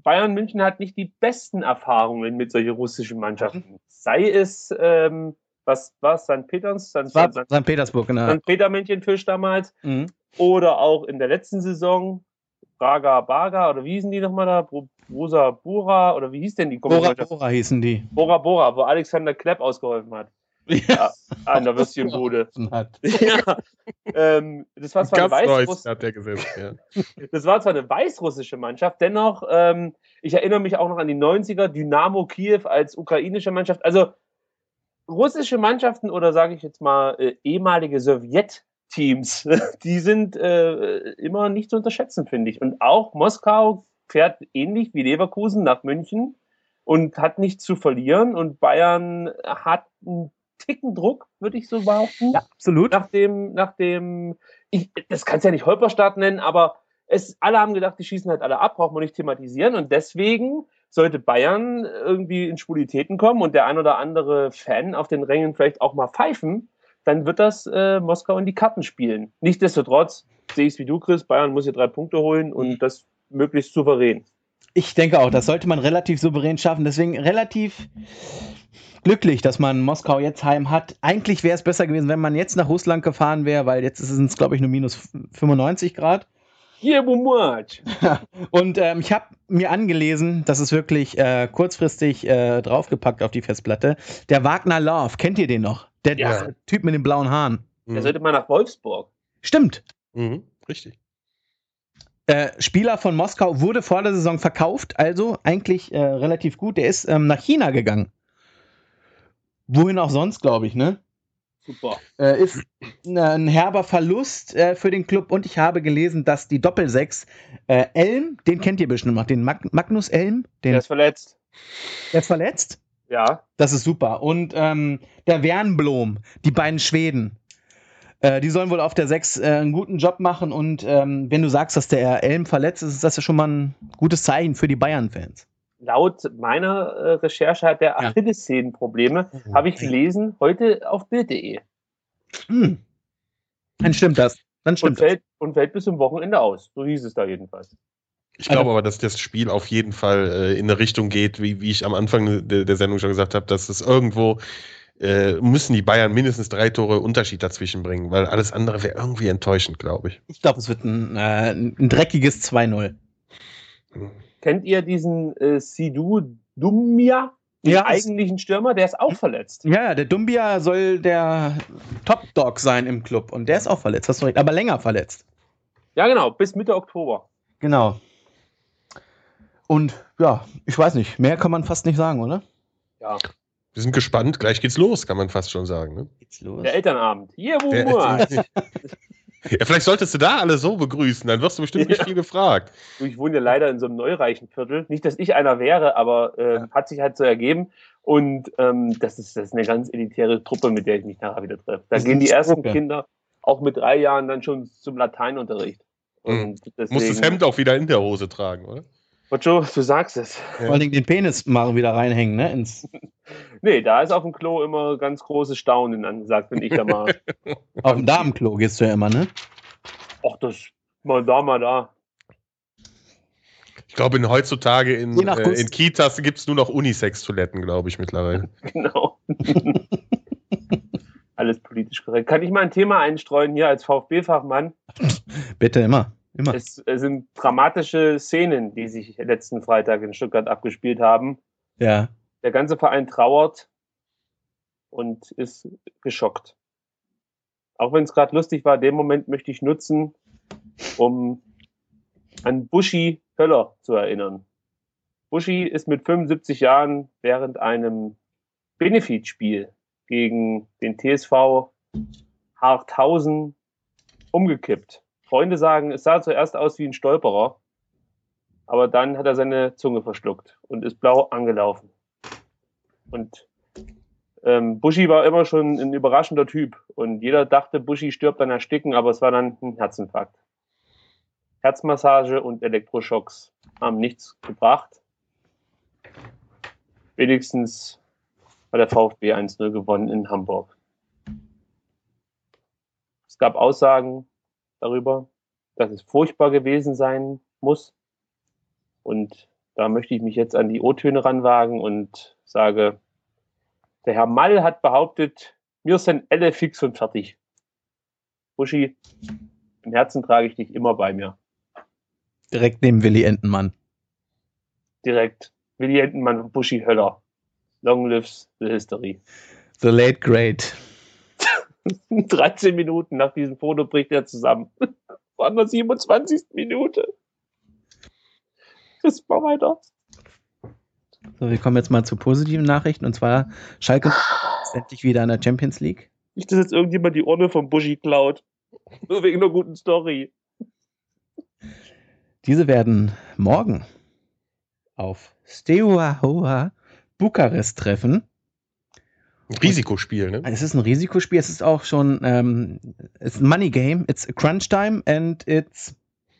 Bayern München hat nicht die besten Erfahrungen mit solchen russischen Mannschaften. Sei es, ähm, was war es, Sankt Peters, Sankt War Sankt Petersburg, genau. Sankt Peter Männchenfisch damals. Mhm. Oder auch in der letzten Saison Braga Baga, oder wie hießen die nochmal da? Brusa Bura, oder wie hieß denn die Bora Mannschaft? Bora hießen die. Bora Bora, wo Alexander Klepp ausgeholfen hat. Ja, an der Würstchenbude. Hat. Ja, ähm, das war zwar eine Ganz Neues Weißruss hat der gesetzt, ja. das war zwar eine weißrussische Mannschaft, dennoch, ähm, ich erinnere mich auch noch an die neunziger, Dynamo Kiew als ukrainische Mannschaft. Also russische Mannschaften oder sage ich jetzt mal äh, ehemalige Sowjetteams, die sind äh, immer nicht zu unterschätzen, finde ich. Und auch Moskau fährt ähnlich wie Leverkusen nach München und hat nichts zu verlieren. Und Bayern hat einen Ticken Druck, würde ich so behaupten. Ja, absolut. Nach dem, nach dem, ich, das kannst du ja nicht Holperstart nennen, aber es, alle haben gedacht, die schießen halt alle ab, braucht man nicht thematisieren. Und deswegen sollte Bayern irgendwie in Schwulitäten kommen und der ein oder andere Fan auf den Rängen vielleicht auch mal pfeifen, dann wird das äh, Moskau in die Karten spielen. Nichtsdestotrotz sehe ich es wie du, Chris, Bayern muss hier drei Punkte holen und das möglichst souverän. Ich denke auch, das sollte man relativ souverän schaffen. Deswegen relativ glücklich, dass man Moskau jetzt heim hat. Eigentlich wäre es besser gewesen, wenn man jetzt nach Russland gefahren wäre, weil jetzt ist es, glaube ich, nur minus fünfundneunzig Grad. Yeah, much. Und ähm, ich habe mir angelesen, das ist wirklich äh, kurzfristig äh, draufgepackt auf die Festplatte. Der Wagner Love, kennt ihr den noch? Der, Ja. der Typ mit den blauen Haaren. Der sollte mal nach Wolfsburg. Stimmt. Mhm, richtig. Äh, Spieler von Moskau wurde vor der Saison verkauft, also eigentlich äh, relativ gut. Der ist ähm, nach China gegangen. Wohin auch sonst, glaube ich, ne? Super. Äh, ist äh, ein herber Verlust äh, für den Club und ich habe gelesen, dass die Doppelsechs äh, Elm, den kennt ihr bestimmt noch, den Mag Magnus Elm, den, Der ist verletzt. der ist verletzt. Ja. Das ist super. Und ähm, der Wernbloom, die beiden Schweden, äh, die sollen wohl auf der sechs äh, einen guten Job machen und ähm, wenn du sagst, dass der Elm verletzt ist, ist das ja schon mal ein gutes Zeichen für die Bayern-Fans. Laut meiner äh, Recherche hat der Achillessehnenprobleme, Oh, habe ich hey. gelesen, heute auf Bild punkt de. Hm. Dann stimmt das. Dann Und stimmt das. fällt, und fällt bis zum Wochenende aus. So hieß es da jedenfalls. Ich glaube aber, dass das Spiel auf jeden Fall äh, in eine Richtung geht, wie, wie ich am Anfang der, der Sendung schon gesagt habe, dass es irgendwo äh, müssen die Bayern mindestens drei Tore Unterschied dazwischen bringen, weil alles andere wäre irgendwie enttäuschend, glaube ich. Ich glaube, es wird ein, äh, ein dreckiges zwei null. Kennt ihr diesen äh, Sidou Doumbia, den Ja, eigentlichen Stürmer? Der ist auch verletzt. Ja, der Dumbia soll der Top-Dog sein im Club und der ist auch verletzt, hast du recht, aber länger verletzt. Ja, genau, bis Mitte Oktober. Genau. Und ja, ich weiß nicht, mehr kann man fast nicht sagen, oder? Ja. Wir sind gespannt, gleich geht's los, kann man fast schon sagen. Ne? Geht's los? Der Elternabend. Yeah, Der- much. Ja, vielleicht solltest du da alle so begrüßen, dann wirst du bestimmt nicht Ja. viel gefragt. Du, ich wohne ja leider in so einem neureichen Viertel. Nicht, dass ich einer wäre, aber äh, Ja. hat sich halt so ergeben. Und ähm, das, ist, das ist eine ganz elitäre Truppe, mit der ich mich nachher wieder treffe. Da Das gehen die ist ersten Truppe. Kinder auch mit drei Jahren dann schon zum Lateinunterricht. Und deswegen, Musst das Hemd auch wieder in der Hose tragen, oder? Ocho, du sagst es. Vor allen Dingen den Penis mal wieder reinhängen, ne? Ins, Nee, da ist auf dem Klo immer ganz großes Staunen angesagt, wenn ich da mal. auf dem Damenklo gehst du ja immer, ne? Ach, das mal da, mal da. Ich glaube, in heutzutage in, Je nach äh, Gusto. in Kitas gibt es nur noch Unisex-Toiletten, glaube ich, mittlerweile. Genau. Alles politisch korrekt. Kann ich mal ein Thema einstreuen hier als VfB-Fachmann? Bitte immer. Immer. Es, es sind dramatische Szenen, die sich letzten Freitag in Stuttgart abgespielt haben. Ja. Der ganze Verein trauert und ist geschockt. Auch wenn es gerade lustig war, den Moment möchte ich nutzen, um an Buschi Höller zu erinnern. Buschi ist mit fünfundsiebzig Jahren während einem Benefizspiel gegen den T S V Harthausen umgekippt. Freunde sagen, es sah zuerst aus wie ein Stolperer, aber dann hat er seine Zunge verschluckt und ist blau angelaufen. Und ähm, Buschi war immer schon ein überraschender Typ und jeder dachte, Buschi stirbt an Ersticken, aber es war dann ein Herzinfarkt. Herzmassage und Elektroschocks haben nichts gebracht. Wenigstens hat der VfB eins null gewonnen in Hamburg. Es gab Aussagen darüber, dass es furchtbar gewesen sein muss und da möchte ich mich jetzt an die O-Töne ranwagen und sage, der Herr Mall hat behauptet, wir sind alle fix und fertig. Buschi, im Herzen trage ich dich immer bei mir. Direkt neben Willi Entenmann. Direkt. Willi Entenmann und Buschi Höller. Long lives the history. The late great. dreizehn Minuten nach diesem Foto bricht er zusammen. War in der siebenundzwanzigsten Minute. Das war weiter. So, wir kommen jetzt mal zu positiven Nachrichten. Und zwar, Schalke ist endlich wieder in der Champions League. Nicht, dass jetzt irgendjemand die Urne vom Buschi klaut. Nur wegen einer guten Story. Diese werden morgen auf Steaua Bukarest treffen. Ein Risikospiel, ne? Es ist ein Risikospiel, es ist auch schon ähm, it's a Money Game, it's a Crunch Time and it's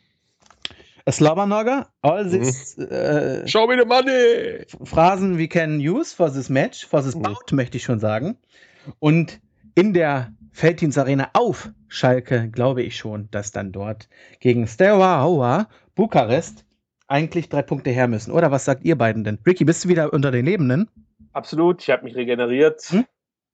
a Slobbernoga. All this Mhm. äh, Show me the money! Phrasen we can use for this match, for this Mhm. bout, möchte ich schon sagen. Und in der Felddienst Arena auf Schalke glaube ich schon, dass dann dort gegen Steaua Bukarest eigentlich drei Punkte her müssen. Oder was sagt ihr beiden denn? Ricky, bist du wieder unter den Lebenden? Absolut, ich habe mich regeneriert. Hm?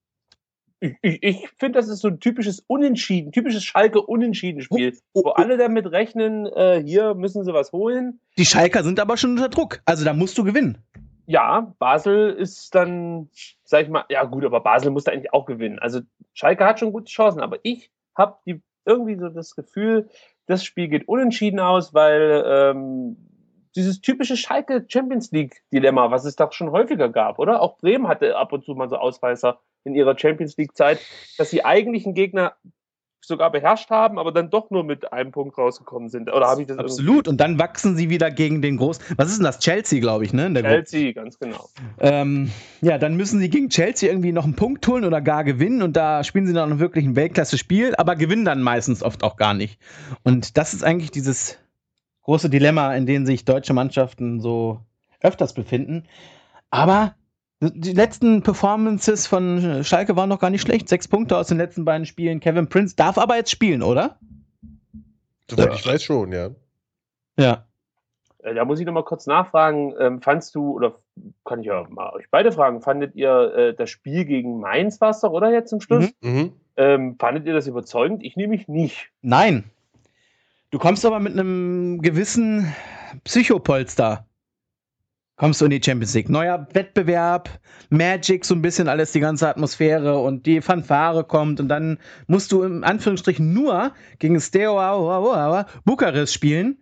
Ich, ich, ich finde, das ist so ein typisches Unentschieden, typisches Schalke-Unentschieden-Spiel, Oh, oh, wo oh. alle damit rechnen, äh, hier müssen sie was holen. Die Schalker sind aber schon unter Druck. Also da musst du gewinnen. Ja, Basel ist dann, sag ich mal, ja gut, aber Basel muss da eigentlich auch gewinnen. Also Schalke hat schon gute Chancen, aber ich habe die irgendwie so das Gefühl, das Spiel geht unentschieden aus, weil ähm, dieses typische Schalke Champions League Dilemma, was es doch schon häufiger gab, oder? Auch Bremen hatte ab und zu mal so Ausreißer in ihrer Champions League Zeit, dass sie eigentlich einen Gegner sogar beherrscht haben, aber dann doch nur mit einem Punkt rausgekommen sind. Oder habe ich das Absolut. Und dann wachsen sie wieder gegen den großen. Was ist denn das? Chelsea, glaube ich, ne? In der Gruppe. Chelsea, ganz genau. Ähm, ja, dann müssen sie gegen Chelsea irgendwie noch einen Punkt holen oder gar gewinnen. Und da spielen sie dann wirklich ein Weltklasse-Spiel, aber gewinnen dann meistens oft auch gar nicht. Und das ist eigentlich dieses große Dilemma, in dem sich deutsche Mannschaften so öfters befinden. Aber die letzten Performances von Schalke waren noch gar nicht schlecht. Sechs Punkte aus den letzten beiden Spielen. Kevin Prince darf aber jetzt spielen, oder? Soweit Ja. ich weiß schon, ja. Ja. Äh, Da muss ich noch mal kurz nachfragen, ähm, fandst du, oder kann ich ja mal euch beide fragen, fandet ihr äh, das Spiel gegen Mainz war es doch, oder jetzt zum Schluss? Mhm. Mhm. Ähm, fandet ihr das überzeugend? Ich nämlich nicht. Nein. Du kommst aber mit einem gewissen Psychopolster. Kommst du in die Champions League. Neuer Wettbewerb, Magic, so ein bisschen alles, die ganze Atmosphäre und die Fanfare kommt und dann musst du im Anführungsstrichen nur gegen Steaua Bukarest spielen.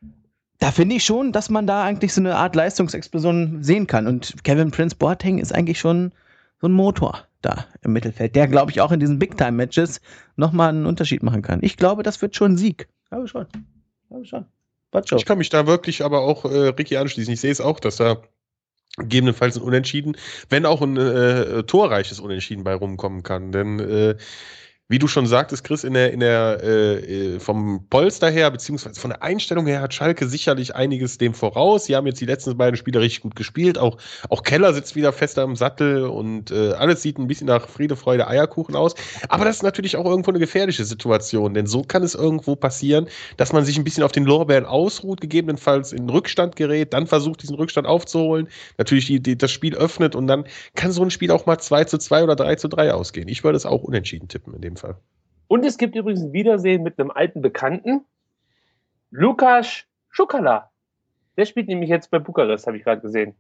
Da finde ich schon, dass man da eigentlich so eine Art Leistungsexplosion sehen kann. Und Kevin Prince Boateng ist eigentlich schon so ein Motor da im Mittelfeld, der, glaube ich, auch in diesen Big-Time-Matches nochmal einen Unterschied machen kann. Ich glaube, das wird schon ein Sieg. Glaube schon. Glaube schon. Wird schon. Ich kann mich da wirklich aber auch äh, Ricky anschließen. Ich sehe es auch, dass da gegebenenfalls ein Unentschieden, wenn auch ein äh, torreiches Unentschieden bei rumkommen kann. Denn äh, wie du schon sagtest, Chris, in der, in der äh, vom Polster her, beziehungsweise von der Einstellung her, hat Schalke sicherlich einiges dem voraus. Sie haben jetzt die letzten beiden Spiele richtig gut gespielt. Auch, auch Keller sitzt wieder fester im Sattel und äh, alles sieht ein bisschen nach Friede, Freude, Eierkuchen aus. Aber das ist natürlich auch irgendwo eine gefährliche Situation, denn so kann es irgendwo passieren, dass man sich ein bisschen auf den Lorbeeren ausruht, gegebenenfalls in den Rückstand gerät, dann versucht, diesen Rückstand aufzuholen, natürlich die, die, das Spiel öffnet und dann kann so ein Spiel auch mal zwei zu zwei oder drei zu drei ausgehen. Ich würde es auch unentschieden tippen in dem Fall. Und es gibt übrigens ein Wiedersehen mit einem alten Bekannten, Lukas Schukala. Der spielt nämlich jetzt bei Bukarest, habe ich gerade gesehen.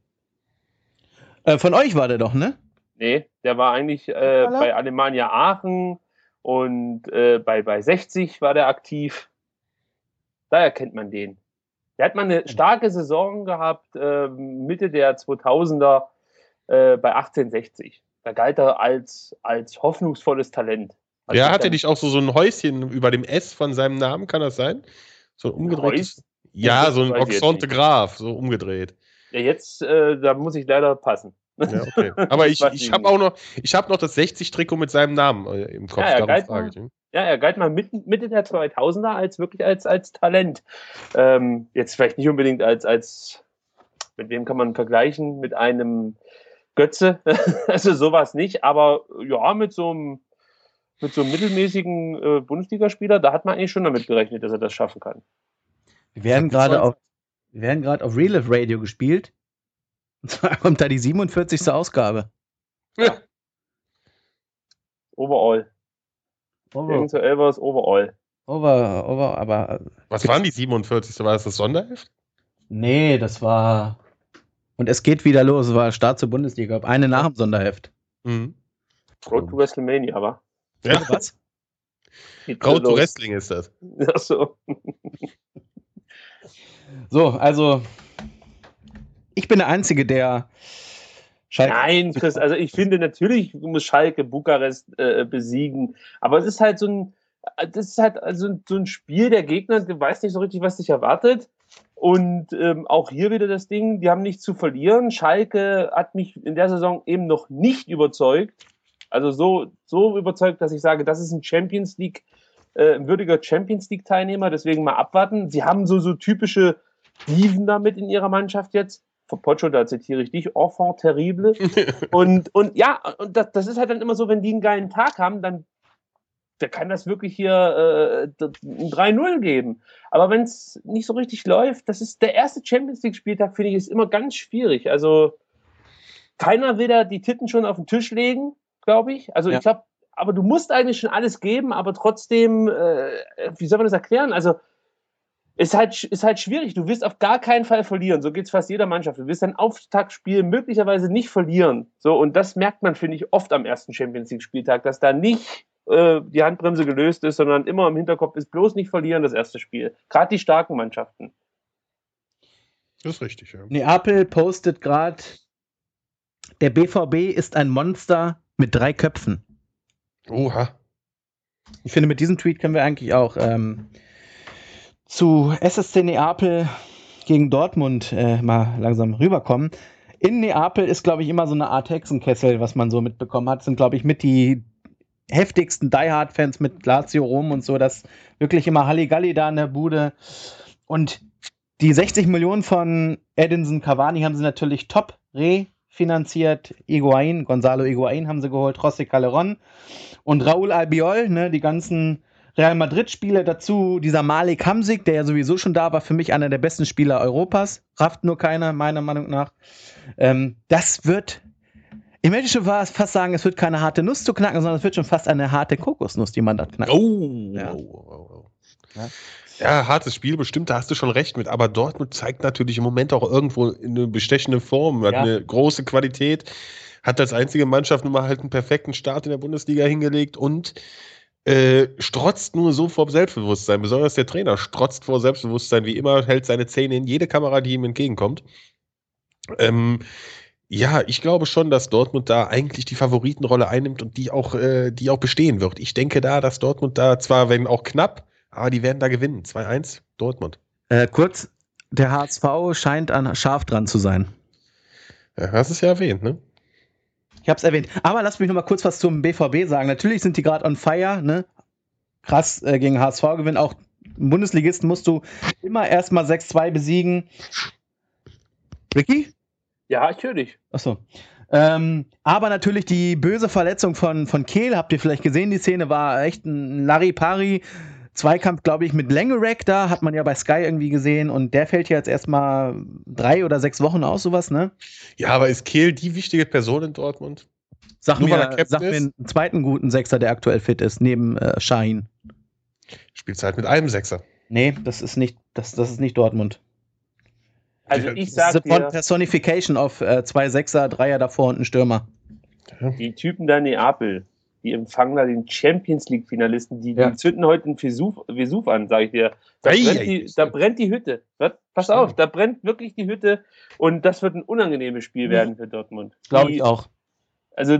Äh, von euch war der doch, ne? Nee, der war eigentlich äh, Schukala? bei Alemannia Aachen und äh, bei, bei sechzig war der aktiv. Daher kennt man den. Der hat mal eine starke Saison gehabt, äh, Mitte der zweitausender äh, bei achtzehnhundertsechzig. Da galt er als, als hoffnungsvolles Talent. Hat Ja, sich hat er dann- nicht auch so, so ein Häuschen über dem S von seinem Namen, kann das sein? So ein umgedrehtes. Häus? Ja, Das so ein weiß ich jetzt Oxante nicht. Graf, so umgedreht. Ja, jetzt, äh, da muss ich leider passen. Ja, okay. Aber ich, weiß ich ich habe nicht. auch noch, ich habe noch das sechzig-Trikot mit seinem Namen äh, im Kopf. Ja, er darum galt frage mal- ich ihn. Ja, er galt mal Mitte, Mitte der zweitausender als wirklich als, als Talent. Ähm, jetzt vielleicht nicht unbedingt als, als, mit wem kann man vergleichen? Mit einem Götze, also sowas nicht, aber ja, mit so einem, mit so einem mittelmäßigen äh, Bundesligaspieler, da hat man eigentlich schon damit gerechnet, dass er das schaffen kann. Wir werden Ich hab gerade auf. Wir werden gerade auf Real Life Radio gespielt. Und zwar kommt da die siebenundvierzigste Ausgabe. Ja. Overall. Over, Irgend so Elvers Overall. over, over, aber. Was waren die siebenundvierzig? War das das Sonderheft? Nee, das war. Und es geht wieder los. Es war Start zur Bundesliga. Eine nach dem Sonderheft. Mhm. Road to WrestleMania, wa? Ja, Was? Geht Road to los. Wrestling ist das. Ach so. So, also. Ich bin der Einzige, der. Schalke Nein, Chris, also ich finde natürlich muss Schalke Bukarest äh, besiegen, aber es ist halt so ein, das ist halt also so ein Spiel, der Gegner, der weiß nicht so richtig, was sich erwartet. Und ähm, auch hier wieder das Ding, die haben nichts zu verlieren. Schalke hat mich in der Saison eben noch nicht überzeugt. Also so, so überzeugt, dass ich sage, das ist ein Champions League, äh, ein würdiger Champions League Teilnehmer, deswegen mal abwarten. Sie haben so, so typische Diven damit in ihrer Mannschaft jetzt. Von Pocho, da zitiere ich dich, enfant terrible. Und, und ja, und das, das ist halt dann immer so, wenn die einen geilen Tag haben, dann der kann das wirklich hier äh, ein drei null geben. Aber wenn es nicht so richtig läuft, das ist der erste Champions League Spieltag, finde ich, ist immer ganz schwierig. Also keiner will da die Titten schon auf den Tisch legen, glaube ich. Also Ja. ich glaube, aber du musst eigentlich schon alles geben, aber trotzdem, äh, wie soll man das erklären? Also Ist halt, ist halt schwierig. Du wirst auf gar keinen Fall verlieren. So geht es fast jeder Mannschaft. Du wirst ein Auftaktspiel möglicherweise nicht verlieren. So, und das merkt man, finde ich, oft am ersten Champions League-Spieltag, dass da nicht äh, die Handbremse gelöst ist, sondern immer im Hinterkopf ist, bloß nicht verlieren, das erste Spiel. Gerade die starken Mannschaften. Das ist richtig, ja. Neapel postet gerade, der B V B ist ein Monster mit drei Köpfen. Oha. Ich finde, mit diesem Tweet können wir eigentlich auch ähm, zu S S C Neapel gegen Dortmund äh, mal langsam rüberkommen. In Neapel ist, glaube ich, immer so eine Art Hexenkessel, was man so mitbekommen hat. Das sind, glaube ich, mit die heftigsten Die Hard-Fans mit Lazio Rom und so. Das wirklich immer Halligalli da in der Bude. Und die sechzig Millionen von Edinson Cavani haben sie natürlich top refinanziert. Higuain, Gonzalo Higuain haben sie geholt, José Calderón und Raúl Albiol, ne, die ganzen Real Madrid-Spiele dazu, dieser Malik Hamsik, der ja sowieso schon da war, für mich einer der besten Spieler Europas. Rafft nur keiner, meiner Meinung nach. Ähm, das wird, ich möchte schon fast sagen, es wird keine harte Nuss zu knacken, sondern es wird schon fast eine harte Kokosnuss, die man da knackt. Oh, Ja. oh, oh, oh. Ja. Ja, hartes Spiel, bestimmt, da hast du schon recht mit. Aber Dortmund zeigt natürlich im Moment auch irgendwo eine bestechende Form, hat Ja. eine große Qualität, hat als einzige Mannschaft nun mal halt einen perfekten Start in der Bundesliga hingelegt und äh, strotzt nur so vor Selbstbewusstsein. Besonders der Trainer strotzt vor Selbstbewusstsein, wie immer, hält seine Zähne in jede Kamera, die ihm entgegenkommt. Ähm, ja, ich glaube schon, dass Dortmund da eigentlich die Favoritenrolle einnimmt und die auch, äh, die auch bestehen wird. Ich denke da, dass Dortmund da zwar, wenn auch knapp, aber die werden da gewinnen. zwei eins, Dortmund. Äh, kurz, der H S V scheint an scharf dran zu sein. Ja, hast es ja erwähnt, ne? Ich habe es erwähnt. Aber lass mich noch mal kurz was zum B V B sagen. Natürlich sind die gerade on fire, ne? Krass äh, gegen H S V gewinnen. Auch Bundesligisten musst du immer erstmal sechs zwei besiegen. Ricky? Ja, ich höre dich. Achso. Ähm, aber natürlich die böse Verletzung von, von Kehl, habt ihr vielleicht gesehen, die Szene war echt ein Larifari. Zweikampf, glaube ich, mit Langerack da, hat man ja bei Sky irgendwie gesehen und der fällt ja jetzt erstmal drei oder sechs Wochen aus, sowas, ne? Ja, aber ist Kehl die wichtige Person in Dortmund? Sag Nur weil er mir, Captain sag mir ist? einen zweiten guten Sechser, der aktuell fit ist, neben äh, Shahin. Spielt halt mit einem Sechser. Nee, das ist nicht, das, das ist nicht Dortmund. Also Ja, ich Das ist sag eine dir, Personification auf äh, zwei Sechser, Dreier davor und einen Stürmer. die Typen da in Neapel, die empfangen da den Champions League-Finalisten, die, Ja. die zünden heute einen Vesuv, Vesuv an, sage ich dir. Da, Ei, brennt ei, die, ei. da brennt die Hütte. Das, pass Stimmt. auf, da brennt wirklich die Hütte und das wird ein unangenehmes Spiel werden für Dortmund. Glaube Die- ich auch. Also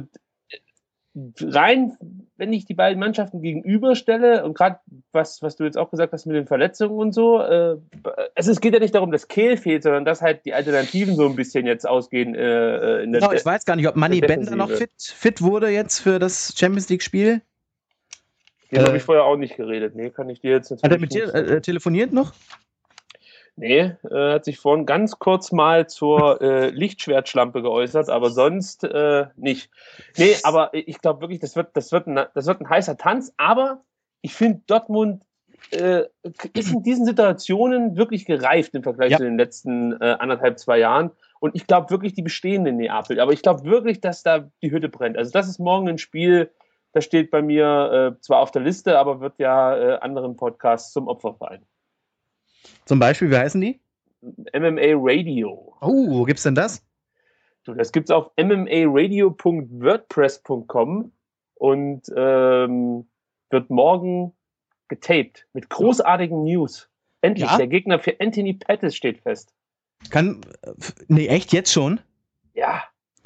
rein, wenn ich die beiden Mannschaften gegenüberstelle und gerade was, was du jetzt auch gesagt hast mit den Verletzungen und so, äh, also es geht ja nicht darum, dass Kehl fehlt, sondern dass halt die Alternativen so ein bisschen jetzt ausgehen äh, in der Genau, ich weiß gar nicht, ob Manny der Bender noch Defensive. fit, fit wurde jetzt für das Champions League-Spiel. Dem habe äh, ich vorher auch nicht geredet. Nee, kann ich dir jetzt Hat er natürlich mit dir nicht äh, sagen. telefoniert noch? Nee, äh, hat sich vorhin ganz kurz mal zur äh, Lichtschwertschlampe geäußert, aber sonst äh, nicht. Nee, aber ich glaube wirklich, das wird, das, wird ein, das wird ein heißer Tanz, aber ich finde Dortmund äh, ist in diesen Situationen wirklich gereift im Vergleich Ja. zu den letzten äh, anderthalb, zwei Jahren. Und ich glaube wirklich, die bestehen in Neapel. Aber ich glaube wirklich, dass da die Hütte brennt. Also das ist morgen ein Spiel, das steht bei mir äh, zwar auf der Liste, aber wird ja äh, anderen Podcasts zum Opfer fallen. Zum Beispiel, wie heißen die? M M A Radio. Oh, wo gibt's denn das? So, das gibt's auf m m a radio punkt wordpress punkt com und ähm, wird morgen getaped mit großartigen News. Endlich, Ja? der Gegner für Anthony Pettis steht fest. Kann. Nee, echt jetzt schon? Ja,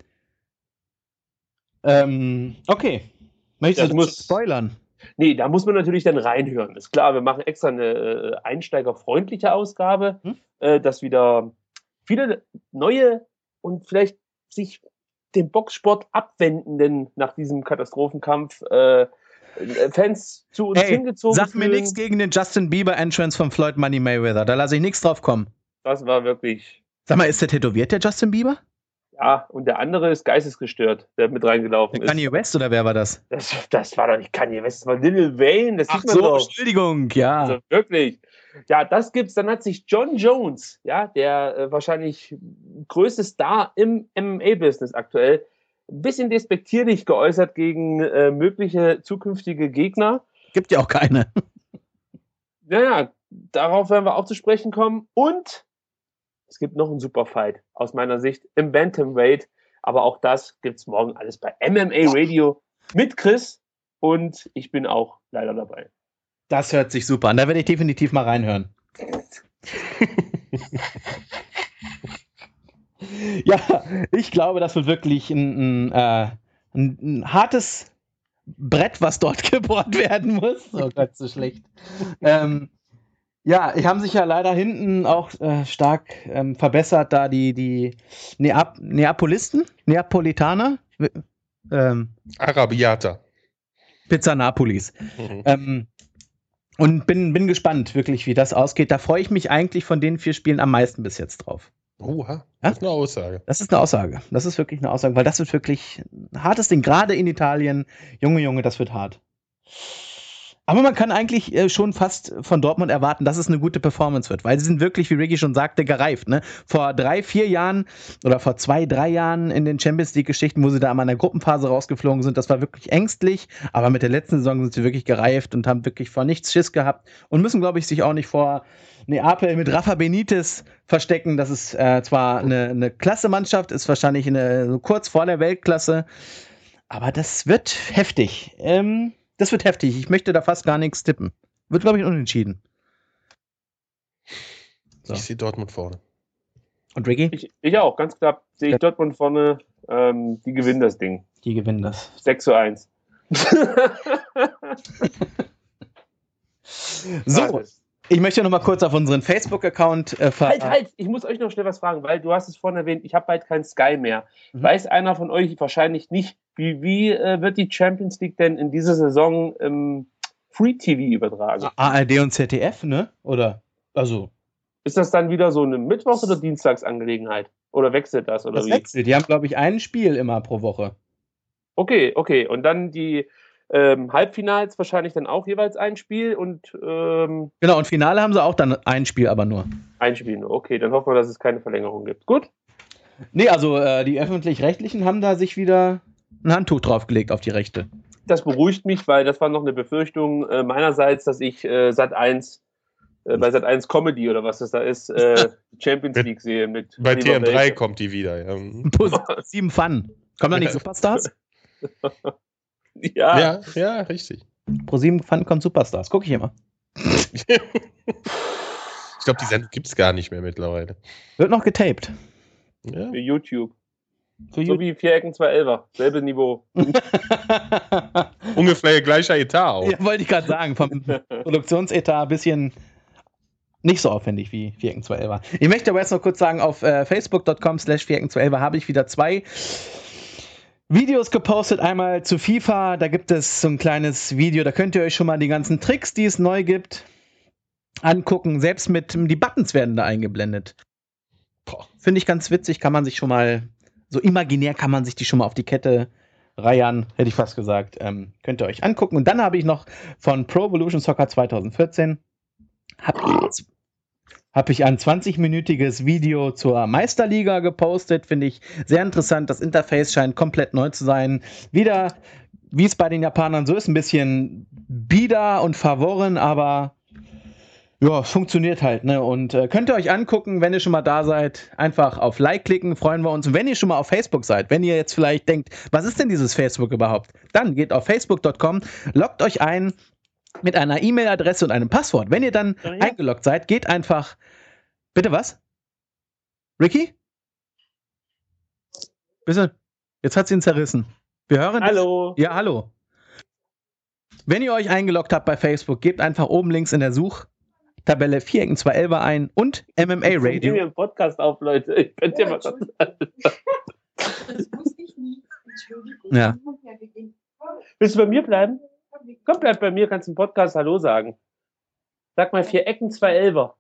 Ähm, okay. Möchtest Das du das muss- spoilern? nee, da muss man natürlich dann reinhören. Ist klar, wir machen extra eine äh, einsteigerfreundliche Ausgabe, Hm? äh, dass wieder viele neue und vielleicht sich dem Boxsport abwendenden nach diesem Katastrophenkampf äh, Fans zu uns Ey, hingezogen sag mir fühlen. nichts gegen den Justin Bieber Entrance von Floyd Money Mayweather. Da lasse ich nichts drauf kommen. Das war wirklich, Sag mal, ist der tätowiert, der Justin Bieber? ja, und der andere ist geistesgestört, der mit reingelaufen Der ist. Kanye West oder wer war das? Das, das war doch nicht Kanye West, das war Lil Wayne, das Ach sieht man so, doch. Entschuldigung, ja. Also wirklich. Ja, das gibt's. Dann hat sich John Jones, ja, der äh, wahrscheinlich größte Star im M M A-Business aktuell, ein bisschen despektierlich geäußert gegen äh, mögliche zukünftige Gegner. Gibt ja auch keine. Naja, darauf werden wir auch zu sprechen kommen. Und es gibt noch einen Superfight aus meiner Sicht im Bantamweight. Aber auch das gibt's morgen alles bei M M A Radio mit Chris. Und ich bin auch leider dabei. Das hört sich super an. Da werde ich definitiv mal reinhören. Ja, ich glaube, das wird wirklich ein, ein, äh, ein, ein hartes Brett, was dort gebohrt werden muss. Oh Gott, so schlecht. ähm, ja, die haben sich ja leider hinten auch äh, stark ähm, verbessert, da die, die Neap Neapolisten, Neapolitaner, ähm, Arabiata. Pizza Napolis. Mhm. Ähm, und bin, bin gespannt, wirklich, wie das ausgeht. Da freue ich mich eigentlich von den vier Spielen am meisten bis jetzt drauf. Oha, das ist eine Aussage. Das ist eine Aussage. Das ist wirklich eine Aussage, weil das wird wirklich ein hartes Ding, gerade in Italien. Junge, Junge, das wird hart. Aber man kann eigentlich äh, schon fast von Dortmund erwarten, dass es eine gute Performance wird, weil sie sind wirklich, wie Ricky schon sagte, gereift. Ne? Vor drei, vier Jahren oder vor zwei, drei Jahren in den Champions League-Geschichten, wo sie da einmal in der Gruppenphase rausgeflogen sind, das war wirklich ängstlich, aber mit der letzten Saison sind sie wirklich gereift und haben wirklich vor nichts Schiss gehabt und müssen, glaube ich, sich auch nicht vor Neapel mit Rafa Benitez verstecken. Das ist äh, zwar eine, eine Klasse-Mannschaft, ist wahrscheinlich eine, so kurz vor der Weltklasse, aber das wird heftig. Ähm, Das wird heftig. Ich möchte da fast gar nichts tippen. Wird, glaube ich, unentschieden. So. Ich sehe Dortmund vorne. Und Ricky? Ich, ich auch, ganz klar sehe ich Dortmund vorne. Ähm, die gewinnen das Ding. Die gewinnen das. sechs zu eins. So, ich möchte noch mal kurz auf unseren Facebook-Account äh, ver... Halt, halt, ich muss euch noch schnell was fragen, weil du hast es vorhin erwähnt, ich habe bald kein Sky mehr. Mhm. Weiß einer von euch wahrscheinlich nicht, wie, wie äh, wird die Champions League denn in dieser Saison im Free-T V übertragen? A R D und Z D F, ne? Oder? Also, Ist das dann wieder so eine Mittwochs- oder Dienstagsangelegenheit? Oder wechselt das? Oder das wie? wechselt. Die haben, glaube ich, ein Spiel immer pro Woche. Okay, okay. Und dann die ähm, Halbfinals wahrscheinlich dann auch jeweils ein Spiel und ähm, Genau, und Finale haben sie auch dann ein Spiel, aber nur. ein Spiel nur. Okay, dann hoffen wir, dass es keine Verlängerung gibt. Gut? Nee, also äh, die Öffentlich-Rechtlichen haben da sich wieder ein Handtuch draufgelegt auf die Rechte. Das beruhigt mich, weil das war noch eine Befürchtung äh, meinerseits, dass ich äh, Sat eins äh, bei Sat eins Comedy oder was das da ist, äh, Champions League sehe mit Bei Oliver T M drei Welke. kommt die wieder. Ja, Mhm. Sieben Fun. Kommen da nicht Superstars? Ja, ja, ja, richtig. Pro sieben Fun kommt Superstars. Guck ich immer. Ich glaube, die Sendung gibt es gar nicht mehr mittlerweile. Wird noch getaped. Ja. für YouTube. Für So wie vier Ecken, zwei Elfer. Selbes Niveau. Ungefähr gleicher Etat auch. Ja, wollte ich gerade sagen. Vom Produktionsetat ein bisschen nicht so aufwendig wie vier Ecken zwei Elfer. Ich möchte aber jetzt noch kurz sagen, auf äh, facebook punkt com slash vier Ecken zwei Elfer habe ich wieder zwei Videos gepostet. Einmal zu FIFA, da gibt es so ein kleines Video, da könnt ihr euch schon mal die ganzen Tricks, die es neu gibt, angucken. Selbst mit, die Buttons werden da eingeblendet. Finde ich ganz witzig, kann man sich schon mal, so imaginär kann man sich die schon mal auf die Kette Reihen, hätte ich fast gesagt, ähm, könnt ihr euch angucken. Und dann habe ich noch von Pro Evolution Soccer zwanzig vierzehn habe ich, hab ich ein zwanzig-minütiges Video zur Meisterliga gepostet. Finde ich sehr interessant. Das Interface scheint komplett neu zu sein. Wieder, wie es bei den Japanern so ist, ein bisschen bieder und verworren, aber ja, es funktioniert halt, ne? Und äh, könnt ihr euch angucken, wenn ihr schon mal da seid, einfach auf Like klicken, freuen wir uns. Und wenn ihr schon mal auf Facebook seid, wenn ihr jetzt vielleicht denkt, was ist denn dieses Facebook überhaupt? Dann geht auf facebook punkt com, loggt euch ein mit einer E-Mail-Adresse und einem Passwort. Wenn ihr dann Ja, ja. eingeloggt seid, geht einfach. Bitte was? Ricky? Bitte? Jetzt hat sie ihn zerrissen. Wir hören. Hallo. Ja, hallo. Wenn ihr euch eingeloggt habt bei Facebook, gebt einfach oben links in der Suchtabelle Vierecken zwei elf ein und M M A Ich nehme Radio. hier einen Podcast auf, Leute. Ich könnte ja mal was. Das wusste ich nie. Entschuldigung. Ja. Willst du bei mir bleiben? Komm, bleib bei mir, kannst im Podcast Hallo sagen. Sag mal vier Ecken, zwei Elber.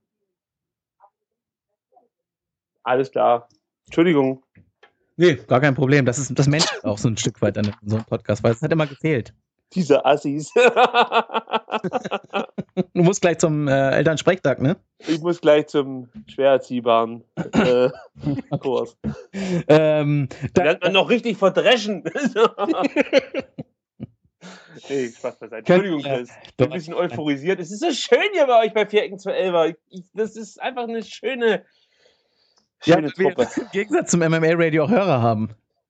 Alles klar. Entschuldigung. Nee, gar kein Problem. Das ist das Mensch auch so ein Stück weit an so einem Podcast, weil es hat immer gefehlt. Diese Assis. Du musst gleich zum äh, Elternsprechtag, ne? Ich muss gleich zum schwer erziehbaren äh, Kurs. Ähm, Da da, lernt man noch richtig verdreschen. Nee, Spaß beiseite. Entschuldigung, Chris. Ich bin ein bisschen euphorisiert. Es ist so schön hier bei euch bei Vierecken zwei elf. Ich, das ist einfach eine schöne, ja, schöne wir Truppe. im Gegensatz zum M M A-Radio auch Hörer haben.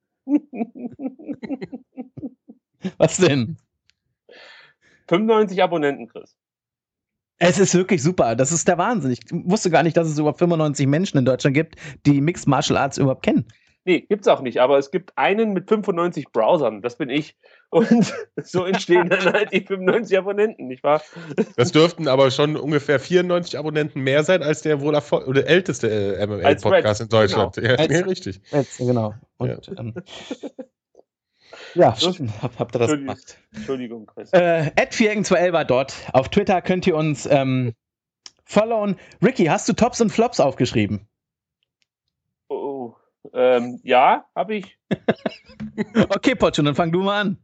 Was denn? fünfundneunzig Abonnenten, Chris. Es ist wirklich super. Das ist der Wahnsinn. Ich wusste gar nicht, dass es überhaupt fünfundneunzig Menschen in Deutschland gibt, die Mixed Martial Arts überhaupt kennen. Nee, gibt's auch nicht, aber es gibt einen mit fünfundneunzig Browsern, das bin ich. Und so entstehen dann halt die fünfundneunzig Abonnenten, nicht wahr? Das dürften aber schon ungefähr vierundneunzig Abonnenten mehr sein als der wohl erfol- oder älteste äh, M M Als A-Podcast Reds, in Deutschland. Ja, Als- nee, richtig. Jetzt, genau. Und, ja, ähm, ja So- schön, hab, habt ihr das Entschuldigung. gemacht. Entschuldigung, Chris. Äh, at Vierecken zwei elf war dort. Auf Twitter könnt ihr uns ähm, followen. Ricky, hast du Tops und Flops aufgeschrieben? Oh, oh. Ähm, ja, habe ich. Okay, Pocho, dann fang du mal an.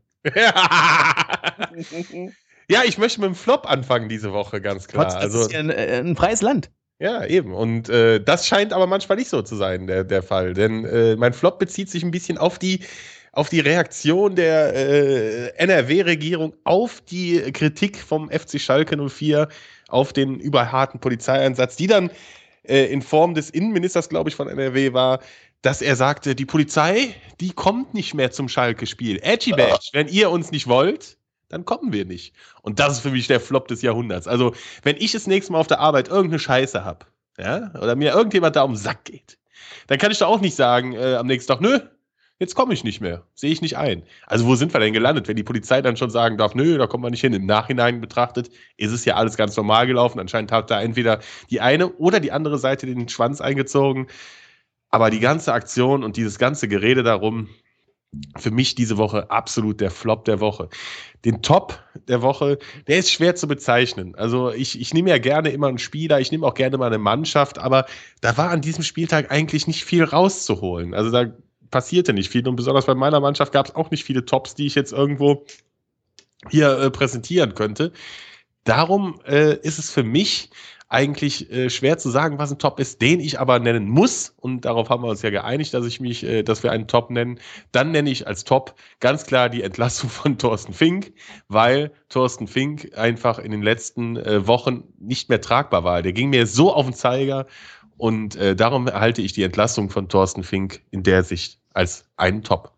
Ja, ich möchte mit dem Flop anfangen diese Woche, ganz klar. Potz, das Also, ist ja ein, äh, ein freies Land. ja, eben. Und äh, das scheint aber manchmal nicht so zu sein, der, der Fall. Denn äh, mein Flop bezieht sich ein bisschen auf die, auf die Reaktion der äh, N R W-Regierung auf die Kritik vom F C Schalke null vier, auf den überharten Polizeieinsatz, die dann äh, in Form des Innenministers, glaube ich, von N R W war, dass er sagte, die Polizei, die kommt nicht mehr zum Schalke-Spiel. Edgy Badge, wenn ihr uns nicht wollt, dann kommen wir nicht. Und das ist für mich der Flop des Jahrhunderts. Also, wenn ich das nächste Mal auf der Arbeit irgendeine Scheiße habe, ja, oder mir irgendjemand da um den Sack geht, dann kann ich da auch nicht sagen äh, am nächsten Tag, nö, jetzt komme ich nicht mehr, sehe ich nicht ein. Also wo sind wir denn gelandet, wenn die Polizei dann schon sagen darf, nö, da kommen wir nicht hin. Im Nachhinein betrachtet ist es ja alles ganz normal gelaufen. Anscheinend hat da entweder die eine oder die andere Seite den Schwanz eingezogen. Aber die ganze Aktion und dieses ganze Gerede darum, für mich diese Woche absolut der Flop der Woche. Den Top der Woche, der ist schwer zu bezeichnen. Also ich, ich nehme ja gerne immer einen Spieler, ich nehme auch gerne mal eine Mannschaft, aber da war an diesem Spieltag eigentlich nicht viel rauszuholen. Also da passierte nicht viel und besonders bei meiner Mannschaft gab es auch nicht viele Tops, die ich jetzt irgendwo hier äh, präsentieren könnte. Darum äh, ist es für mich eigentlich äh, schwer zu sagen, was ein Top ist, den ich aber nennen muss. Und darauf haben wir uns ja geeinigt, dass ich mich, äh, dass wir einen Top nennen. Dann nenne ich als Top ganz klar die Entlassung von Thorsten Fink, weil Thorsten Fink einfach in den letzten äh, Wochen nicht mehr tragbar war. Der ging mir so auf den Zeiger und äh, darum halte ich die Entlassung von Thorsten Fink in der Sicht als einen Top.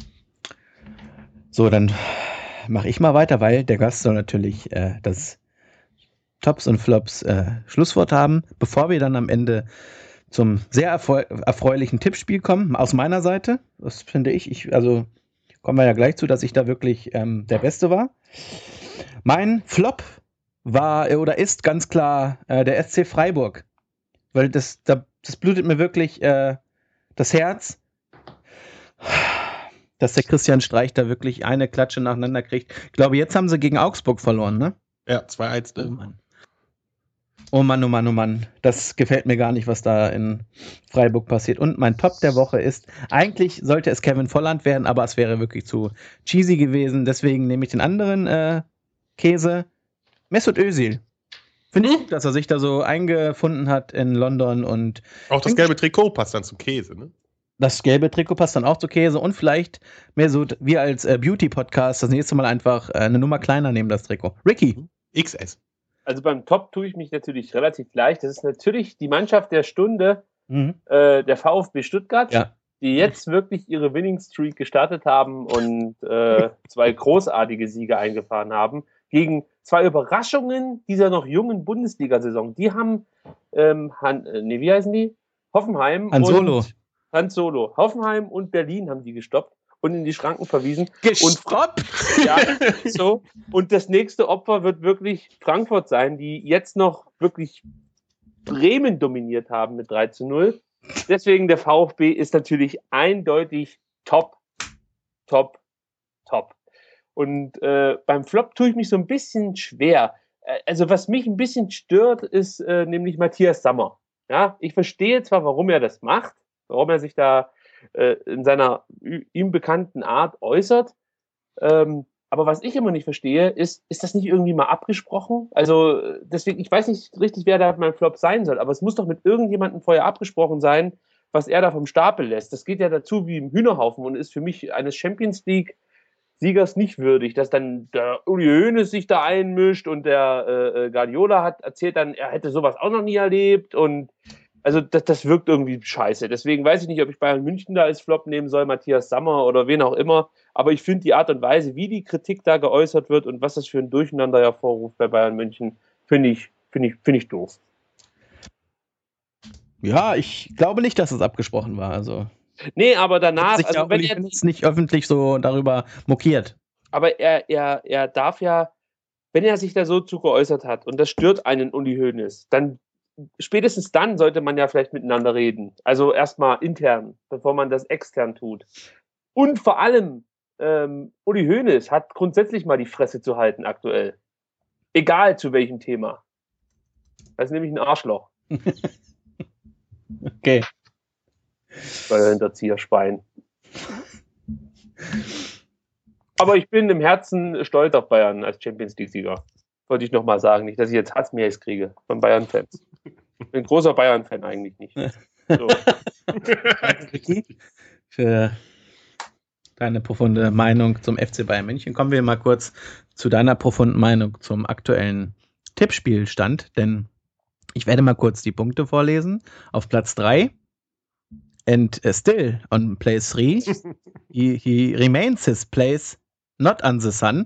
So, dann mache ich mal weiter, weil der Gast soll natürlich äh, das Tops und Flops äh, Schlusswort haben, bevor wir dann am Ende zum sehr erfreu erfreulichen Tippspiel kommen, aus meiner Seite. Das finde ich, ich, also kommen wir ja gleich zu, dass ich da wirklich ähm, der Beste war. Mein Flop war äh, oder ist ganz klar äh, der S C Freiburg, weil das, da, das blutet mir wirklich äh, das Herz, dass der Christian Streich da wirklich eine Klatsche nacheinander kriegt. Ich glaube, jetzt haben sie gegen Augsburg verloren, ne? Ja, zwei eins. Oh Mann. Oh Mann, oh Mann, oh Mann. Das gefällt mir gar nicht, was da in Freiburg passiert. Und mein Top der Woche ist, eigentlich sollte es Kevin Volland werden, aber es wäre wirklich zu cheesy gewesen. Deswegen nehme ich den anderen äh, Käse. Mesut Özil. Finde ich gut, dass er sich da so eingefunden hat in London. Und Auch das gelbe Trikot passt dann zum Käse, ne? das gelbe Trikot passt dann auch zu Käse. Und vielleicht Mesut, wir als äh, Beauty-Podcast das nächste Mal einfach äh, eine Nummer kleiner nehmen, das Trikot. Ricky. X S. Also beim Top tue ich mich natürlich relativ leicht. Das ist natürlich die Mannschaft der Stunde, Mhm. äh, der VfB Stuttgart, Ja. die jetzt wirklich ihre Winning Streak gestartet haben und äh, zwei großartige Siege eingefahren haben gegen zwei Überraschungen dieser noch jungen Bundesliga-Saison. Die haben, ähm, Han, äh, nee, wie heißen die? Hoffenheim Han Solo. und Han Solo. Hoffenheim und Berlin haben die gestoppt und in die Schranken verwiesen. Gestoppt! Ja, so. Und das nächste Opfer wird wirklich Frankfurt sein, die jetzt noch wirklich Bremen dominiert haben mit drei zu null. Deswegen der VfB ist natürlich eindeutig top, top, top. Und äh, beim Flop tue ich mich so ein bisschen schwer. Äh, also was mich ein bisschen stört, ist äh, nämlich Matthias Sammer. Ja, ich verstehe zwar, warum er das macht, warum er sich da äh, in seiner ü- ihm bekannten Art äußert. Ähm, aber was ich immer nicht verstehe, ist, ist das nicht irgendwie mal abgesprochen? Also äh, deswegen, ich weiß nicht richtig, wer da mein Flop sein soll, aber es muss doch mit irgendjemandem vorher abgesprochen sein, was er da vom Stapel lässt. Das geht ja dazu wie im Hühnerhaufen und ist für mich eines Champions League Siegers nicht würdig, dass dann der Uli Hoeneß sich da einmischt und der äh, Guardiola hat erzählt dann, er hätte sowas auch noch nie erlebt und also das, das wirkt irgendwie scheiße. Deswegen weiß ich nicht, ob ich Bayern München da als Flop nehmen soll, Matthias Sammer oder wen auch immer. Aber ich finde die Art und Weise, wie die Kritik da geäußert wird und was das für ein Durcheinander hervorruft bei Bayern München, finde ich, finde ich, finde ich doof. Ja, ich glaube nicht, dass es abgesprochen war. Also Nee, aber danach, sich also ja wenn Uli er, Hoeneß nicht öffentlich so darüber mokiert. aber er, er, er darf ja, wenn er sich da so zu geäußert hat und das stört einen Uli Hoeneß, dann spätestens dann sollte man ja vielleicht miteinander reden. Also erstmal intern, bevor man das extern tut. Und vor allem, ähm, Uli Hoeneß hat grundsätzlich mal die Fresse zu halten aktuell. Egal zu welchem Thema. Das ist nämlich ein Arschloch. Okay. Steuerhinterzieher-Schwein. Aber ich bin im Herzen stolz auf Bayern als Champions League-Sieger. Wollte ich nochmal sagen. Nicht, dass ich jetzt Hassmails kriege von Bayern-Fans. Ich bin ein großer Bayern-Fan eigentlich nicht. So. Danke, Ricky, für deine profunde Meinung zum F C Bayern München. Kommen wir mal kurz zu deiner profunden Meinung zum aktuellen Tippspielstand, denn ich werde mal kurz die Punkte vorlesen. Auf Platz drei and uh, still on place three, he, he remains his place not on the sun.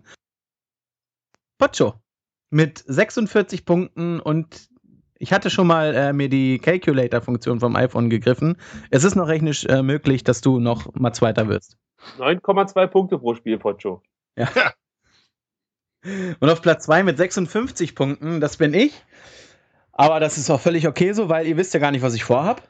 Pocho mit sechsundvierzig Punkten und ich hatte schon mal äh, mir die Calculator-Funktion vom iPhone gegriffen. Es ist noch rechnerisch äh, möglich, dass du noch mal Zweiter wirst. neun Komma zwei Punkte pro Spiel, Pocho. Ja. Und auf Platz zwei mit sechsundfünfzig Punkten, das bin ich. Aber das ist auch völlig okay so, weil ihr wisst ja gar nicht, was ich vorhab.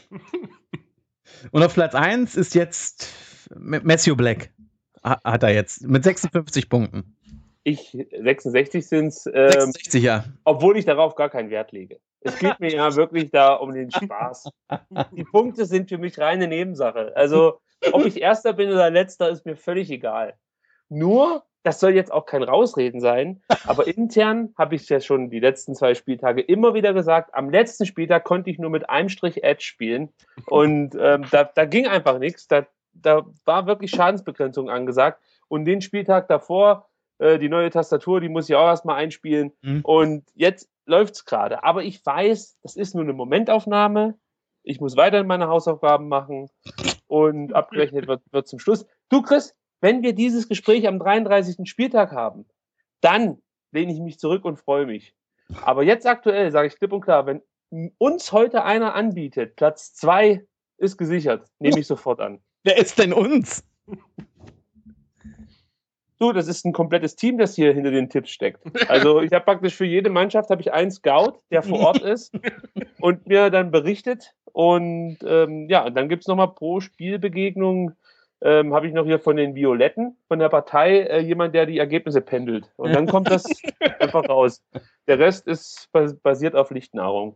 Und auf Platz eins ist jetzt Matthew Black. Hat er jetzt mit sechsundfünfzig Punkten. Ich, sechsundsechzig sind es, ähm, sechsundsechzig, ja. obwohl ich darauf gar keinen Wert lege. Es geht mir ja wirklich da um den Spaß. Die Punkte sind für mich reine Nebensache. Also, ob ich Erster bin oder Letzter, ist mir völlig egal. Nur, das soll jetzt auch kein Rausreden sein, aber intern habe ich es ja schon die letzten zwei Spieltage immer wieder gesagt, am letzten Spieltag konnte ich nur mit einem Strich Edge spielen und ähm, da, da ging einfach nichts. Da, da war wirklich Schadensbegrenzung angesagt und den Spieltag davor, äh, die neue Tastatur, die muss ich auch erstmal einspielen Mhm. und jetzt läuft es gerade. Aber ich weiß, das ist nur eine Momentaufnahme. Ich muss weiterhin meine Hausaufgaben machen und abgerechnet wird, wird zum Schluss. Du, Chris, wenn wir dieses Gespräch am dreiunddreißigsten Spieltag haben, dann lehne ich mich zurück und freue mich. Aber jetzt aktuell sage ich klipp und klar, wenn uns heute einer anbietet, Platz zwei ist gesichert, nehme ich sofort an. Wer ist denn uns? Du, das ist ein komplettes Team, das hier hinter den Tipps steckt. Also ich habe praktisch für jede Mannschaft habe ich einen Scout, der vor Ort ist und mir dann berichtet. Und ähm, ja, dann gibt es nochmal pro Spielbegegnung ähm, habe ich noch hier von den Violetten, von der Partei, äh, jemand, der die Ergebnisse pendelt. Und dann kommt das einfach raus. Der Rest ist bas- basiert auf Lichtnahrung.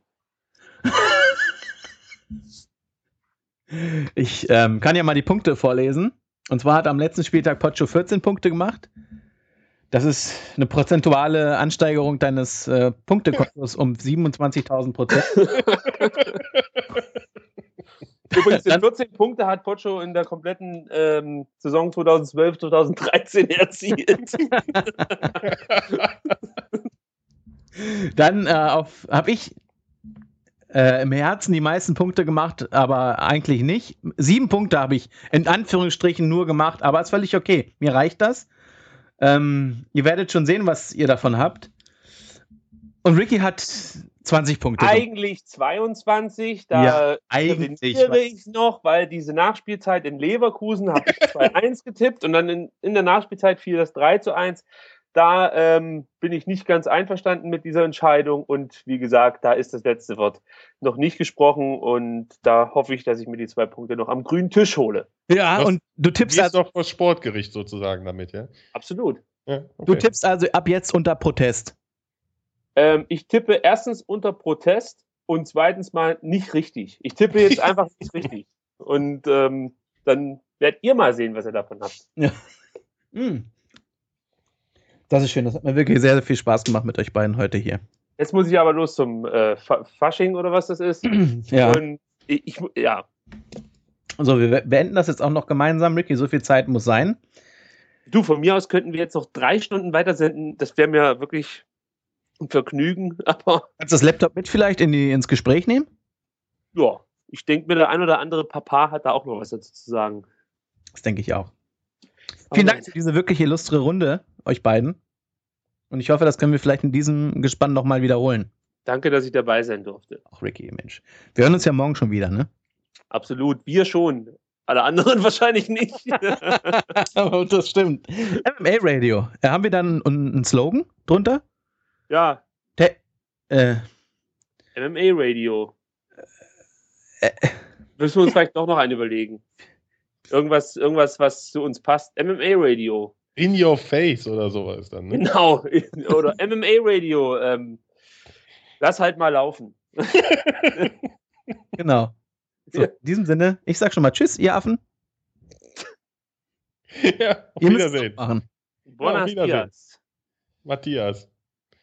Ich ähm, kann ja mal die Punkte vorlesen. Und zwar hat am letzten Spieltag Pocho vierzehn Punkte gemacht. Das ist eine prozentuale Ansteigerung deines äh, Punktekontos um siebenundzwanzigtausend Prozent. Übrigens, die Dann- vierzehn Punkte hat Pocho in der kompletten ähm, Saison zweitausendzwölf, zweitausenddreizehn erzielt. Dann äh, auf habe ich äh, im Herzen die meisten Punkte gemacht, aber eigentlich nicht. Sieben Punkte habe ich in Anführungsstrichen nur gemacht, aber ist völlig okay. Mir reicht das. Ähm, ihr werdet schon sehen, was ihr davon habt. Und Ricky hat zwanzig Punkte gemacht. Eigentlich zweiundzwanzig, Ja, da eigentlich. trainiere ich noch, weil diese Nachspielzeit in Leverkusen habe ich zwei eins getippt und dann in, in der Nachspielzeit fiel das drei zu eins. Da ähm, bin ich nicht ganz einverstanden mit dieser Entscheidung und wie gesagt, da ist das letzte Wort noch nicht gesprochen und da hoffe ich, dass ich mir die zwei Punkte noch am grünen Tisch hole. Ja, Was- und du tippst, Gehst also, doch vor Sportgericht sozusagen damit, ja? Absolut. Ja, okay. du tippst also ab jetzt unter Protest. Ähm, ich tippe erstens unter Protest und zweitens mal nicht richtig. Ich tippe jetzt einfach nicht richtig. Und ähm, dann werdet ihr mal sehen, was ihr davon habt. Hm. Das ist schön. Das hat mir wirklich sehr, sehr viel Spaß gemacht mit euch beiden heute hier. Jetzt muss ich aber los zum äh, Fa- Fasching oder was das ist. Ja. Und ich, ich, mu- ja, So, wir beenden das jetzt auch noch gemeinsam, Ricky. So viel Zeit muss sein. du, von mir aus könnten wir jetzt noch drei Stunden weitersenden. Das wäre mir wirklich ein Vergnügen. Aber Kannst du das Laptop mit vielleicht in die, ins Gespräch nehmen? ja, ich denke mir, der ein oder andere Papa hat da auch noch was dazu zu sagen. Das denke ich auch. Vielen Dank für diese wirklich illustre Runde, euch beiden. Und ich hoffe, das können wir vielleicht in diesem Gespann nochmal wiederholen. Danke, dass ich dabei sein durfte. Auch Ricky, Mensch. Wir hören uns ja morgen schon wieder, ne? Absolut, wir schon. Alle anderen wahrscheinlich nicht. Aber das stimmt. M M A Radio. Äh, haben wir dann einen, einen Slogan drunter? Ja, Der, äh, M M A Radio. Äh. Müssen wir uns vielleicht doch noch einen überlegen. Irgendwas, irgendwas, was zu uns passt. M M A Radio. In your face oder sowas dann, ne? Genau. Oder M M A Radio. Ähm, lass halt mal laufen. genau. So, Ja. in diesem Sinne, ich sag schon mal Tschüss, ihr Affen. Ja, auf Ihr müsst es Wiedersehen. auch machen. Buenos Wiedersehen. dias. Matthias.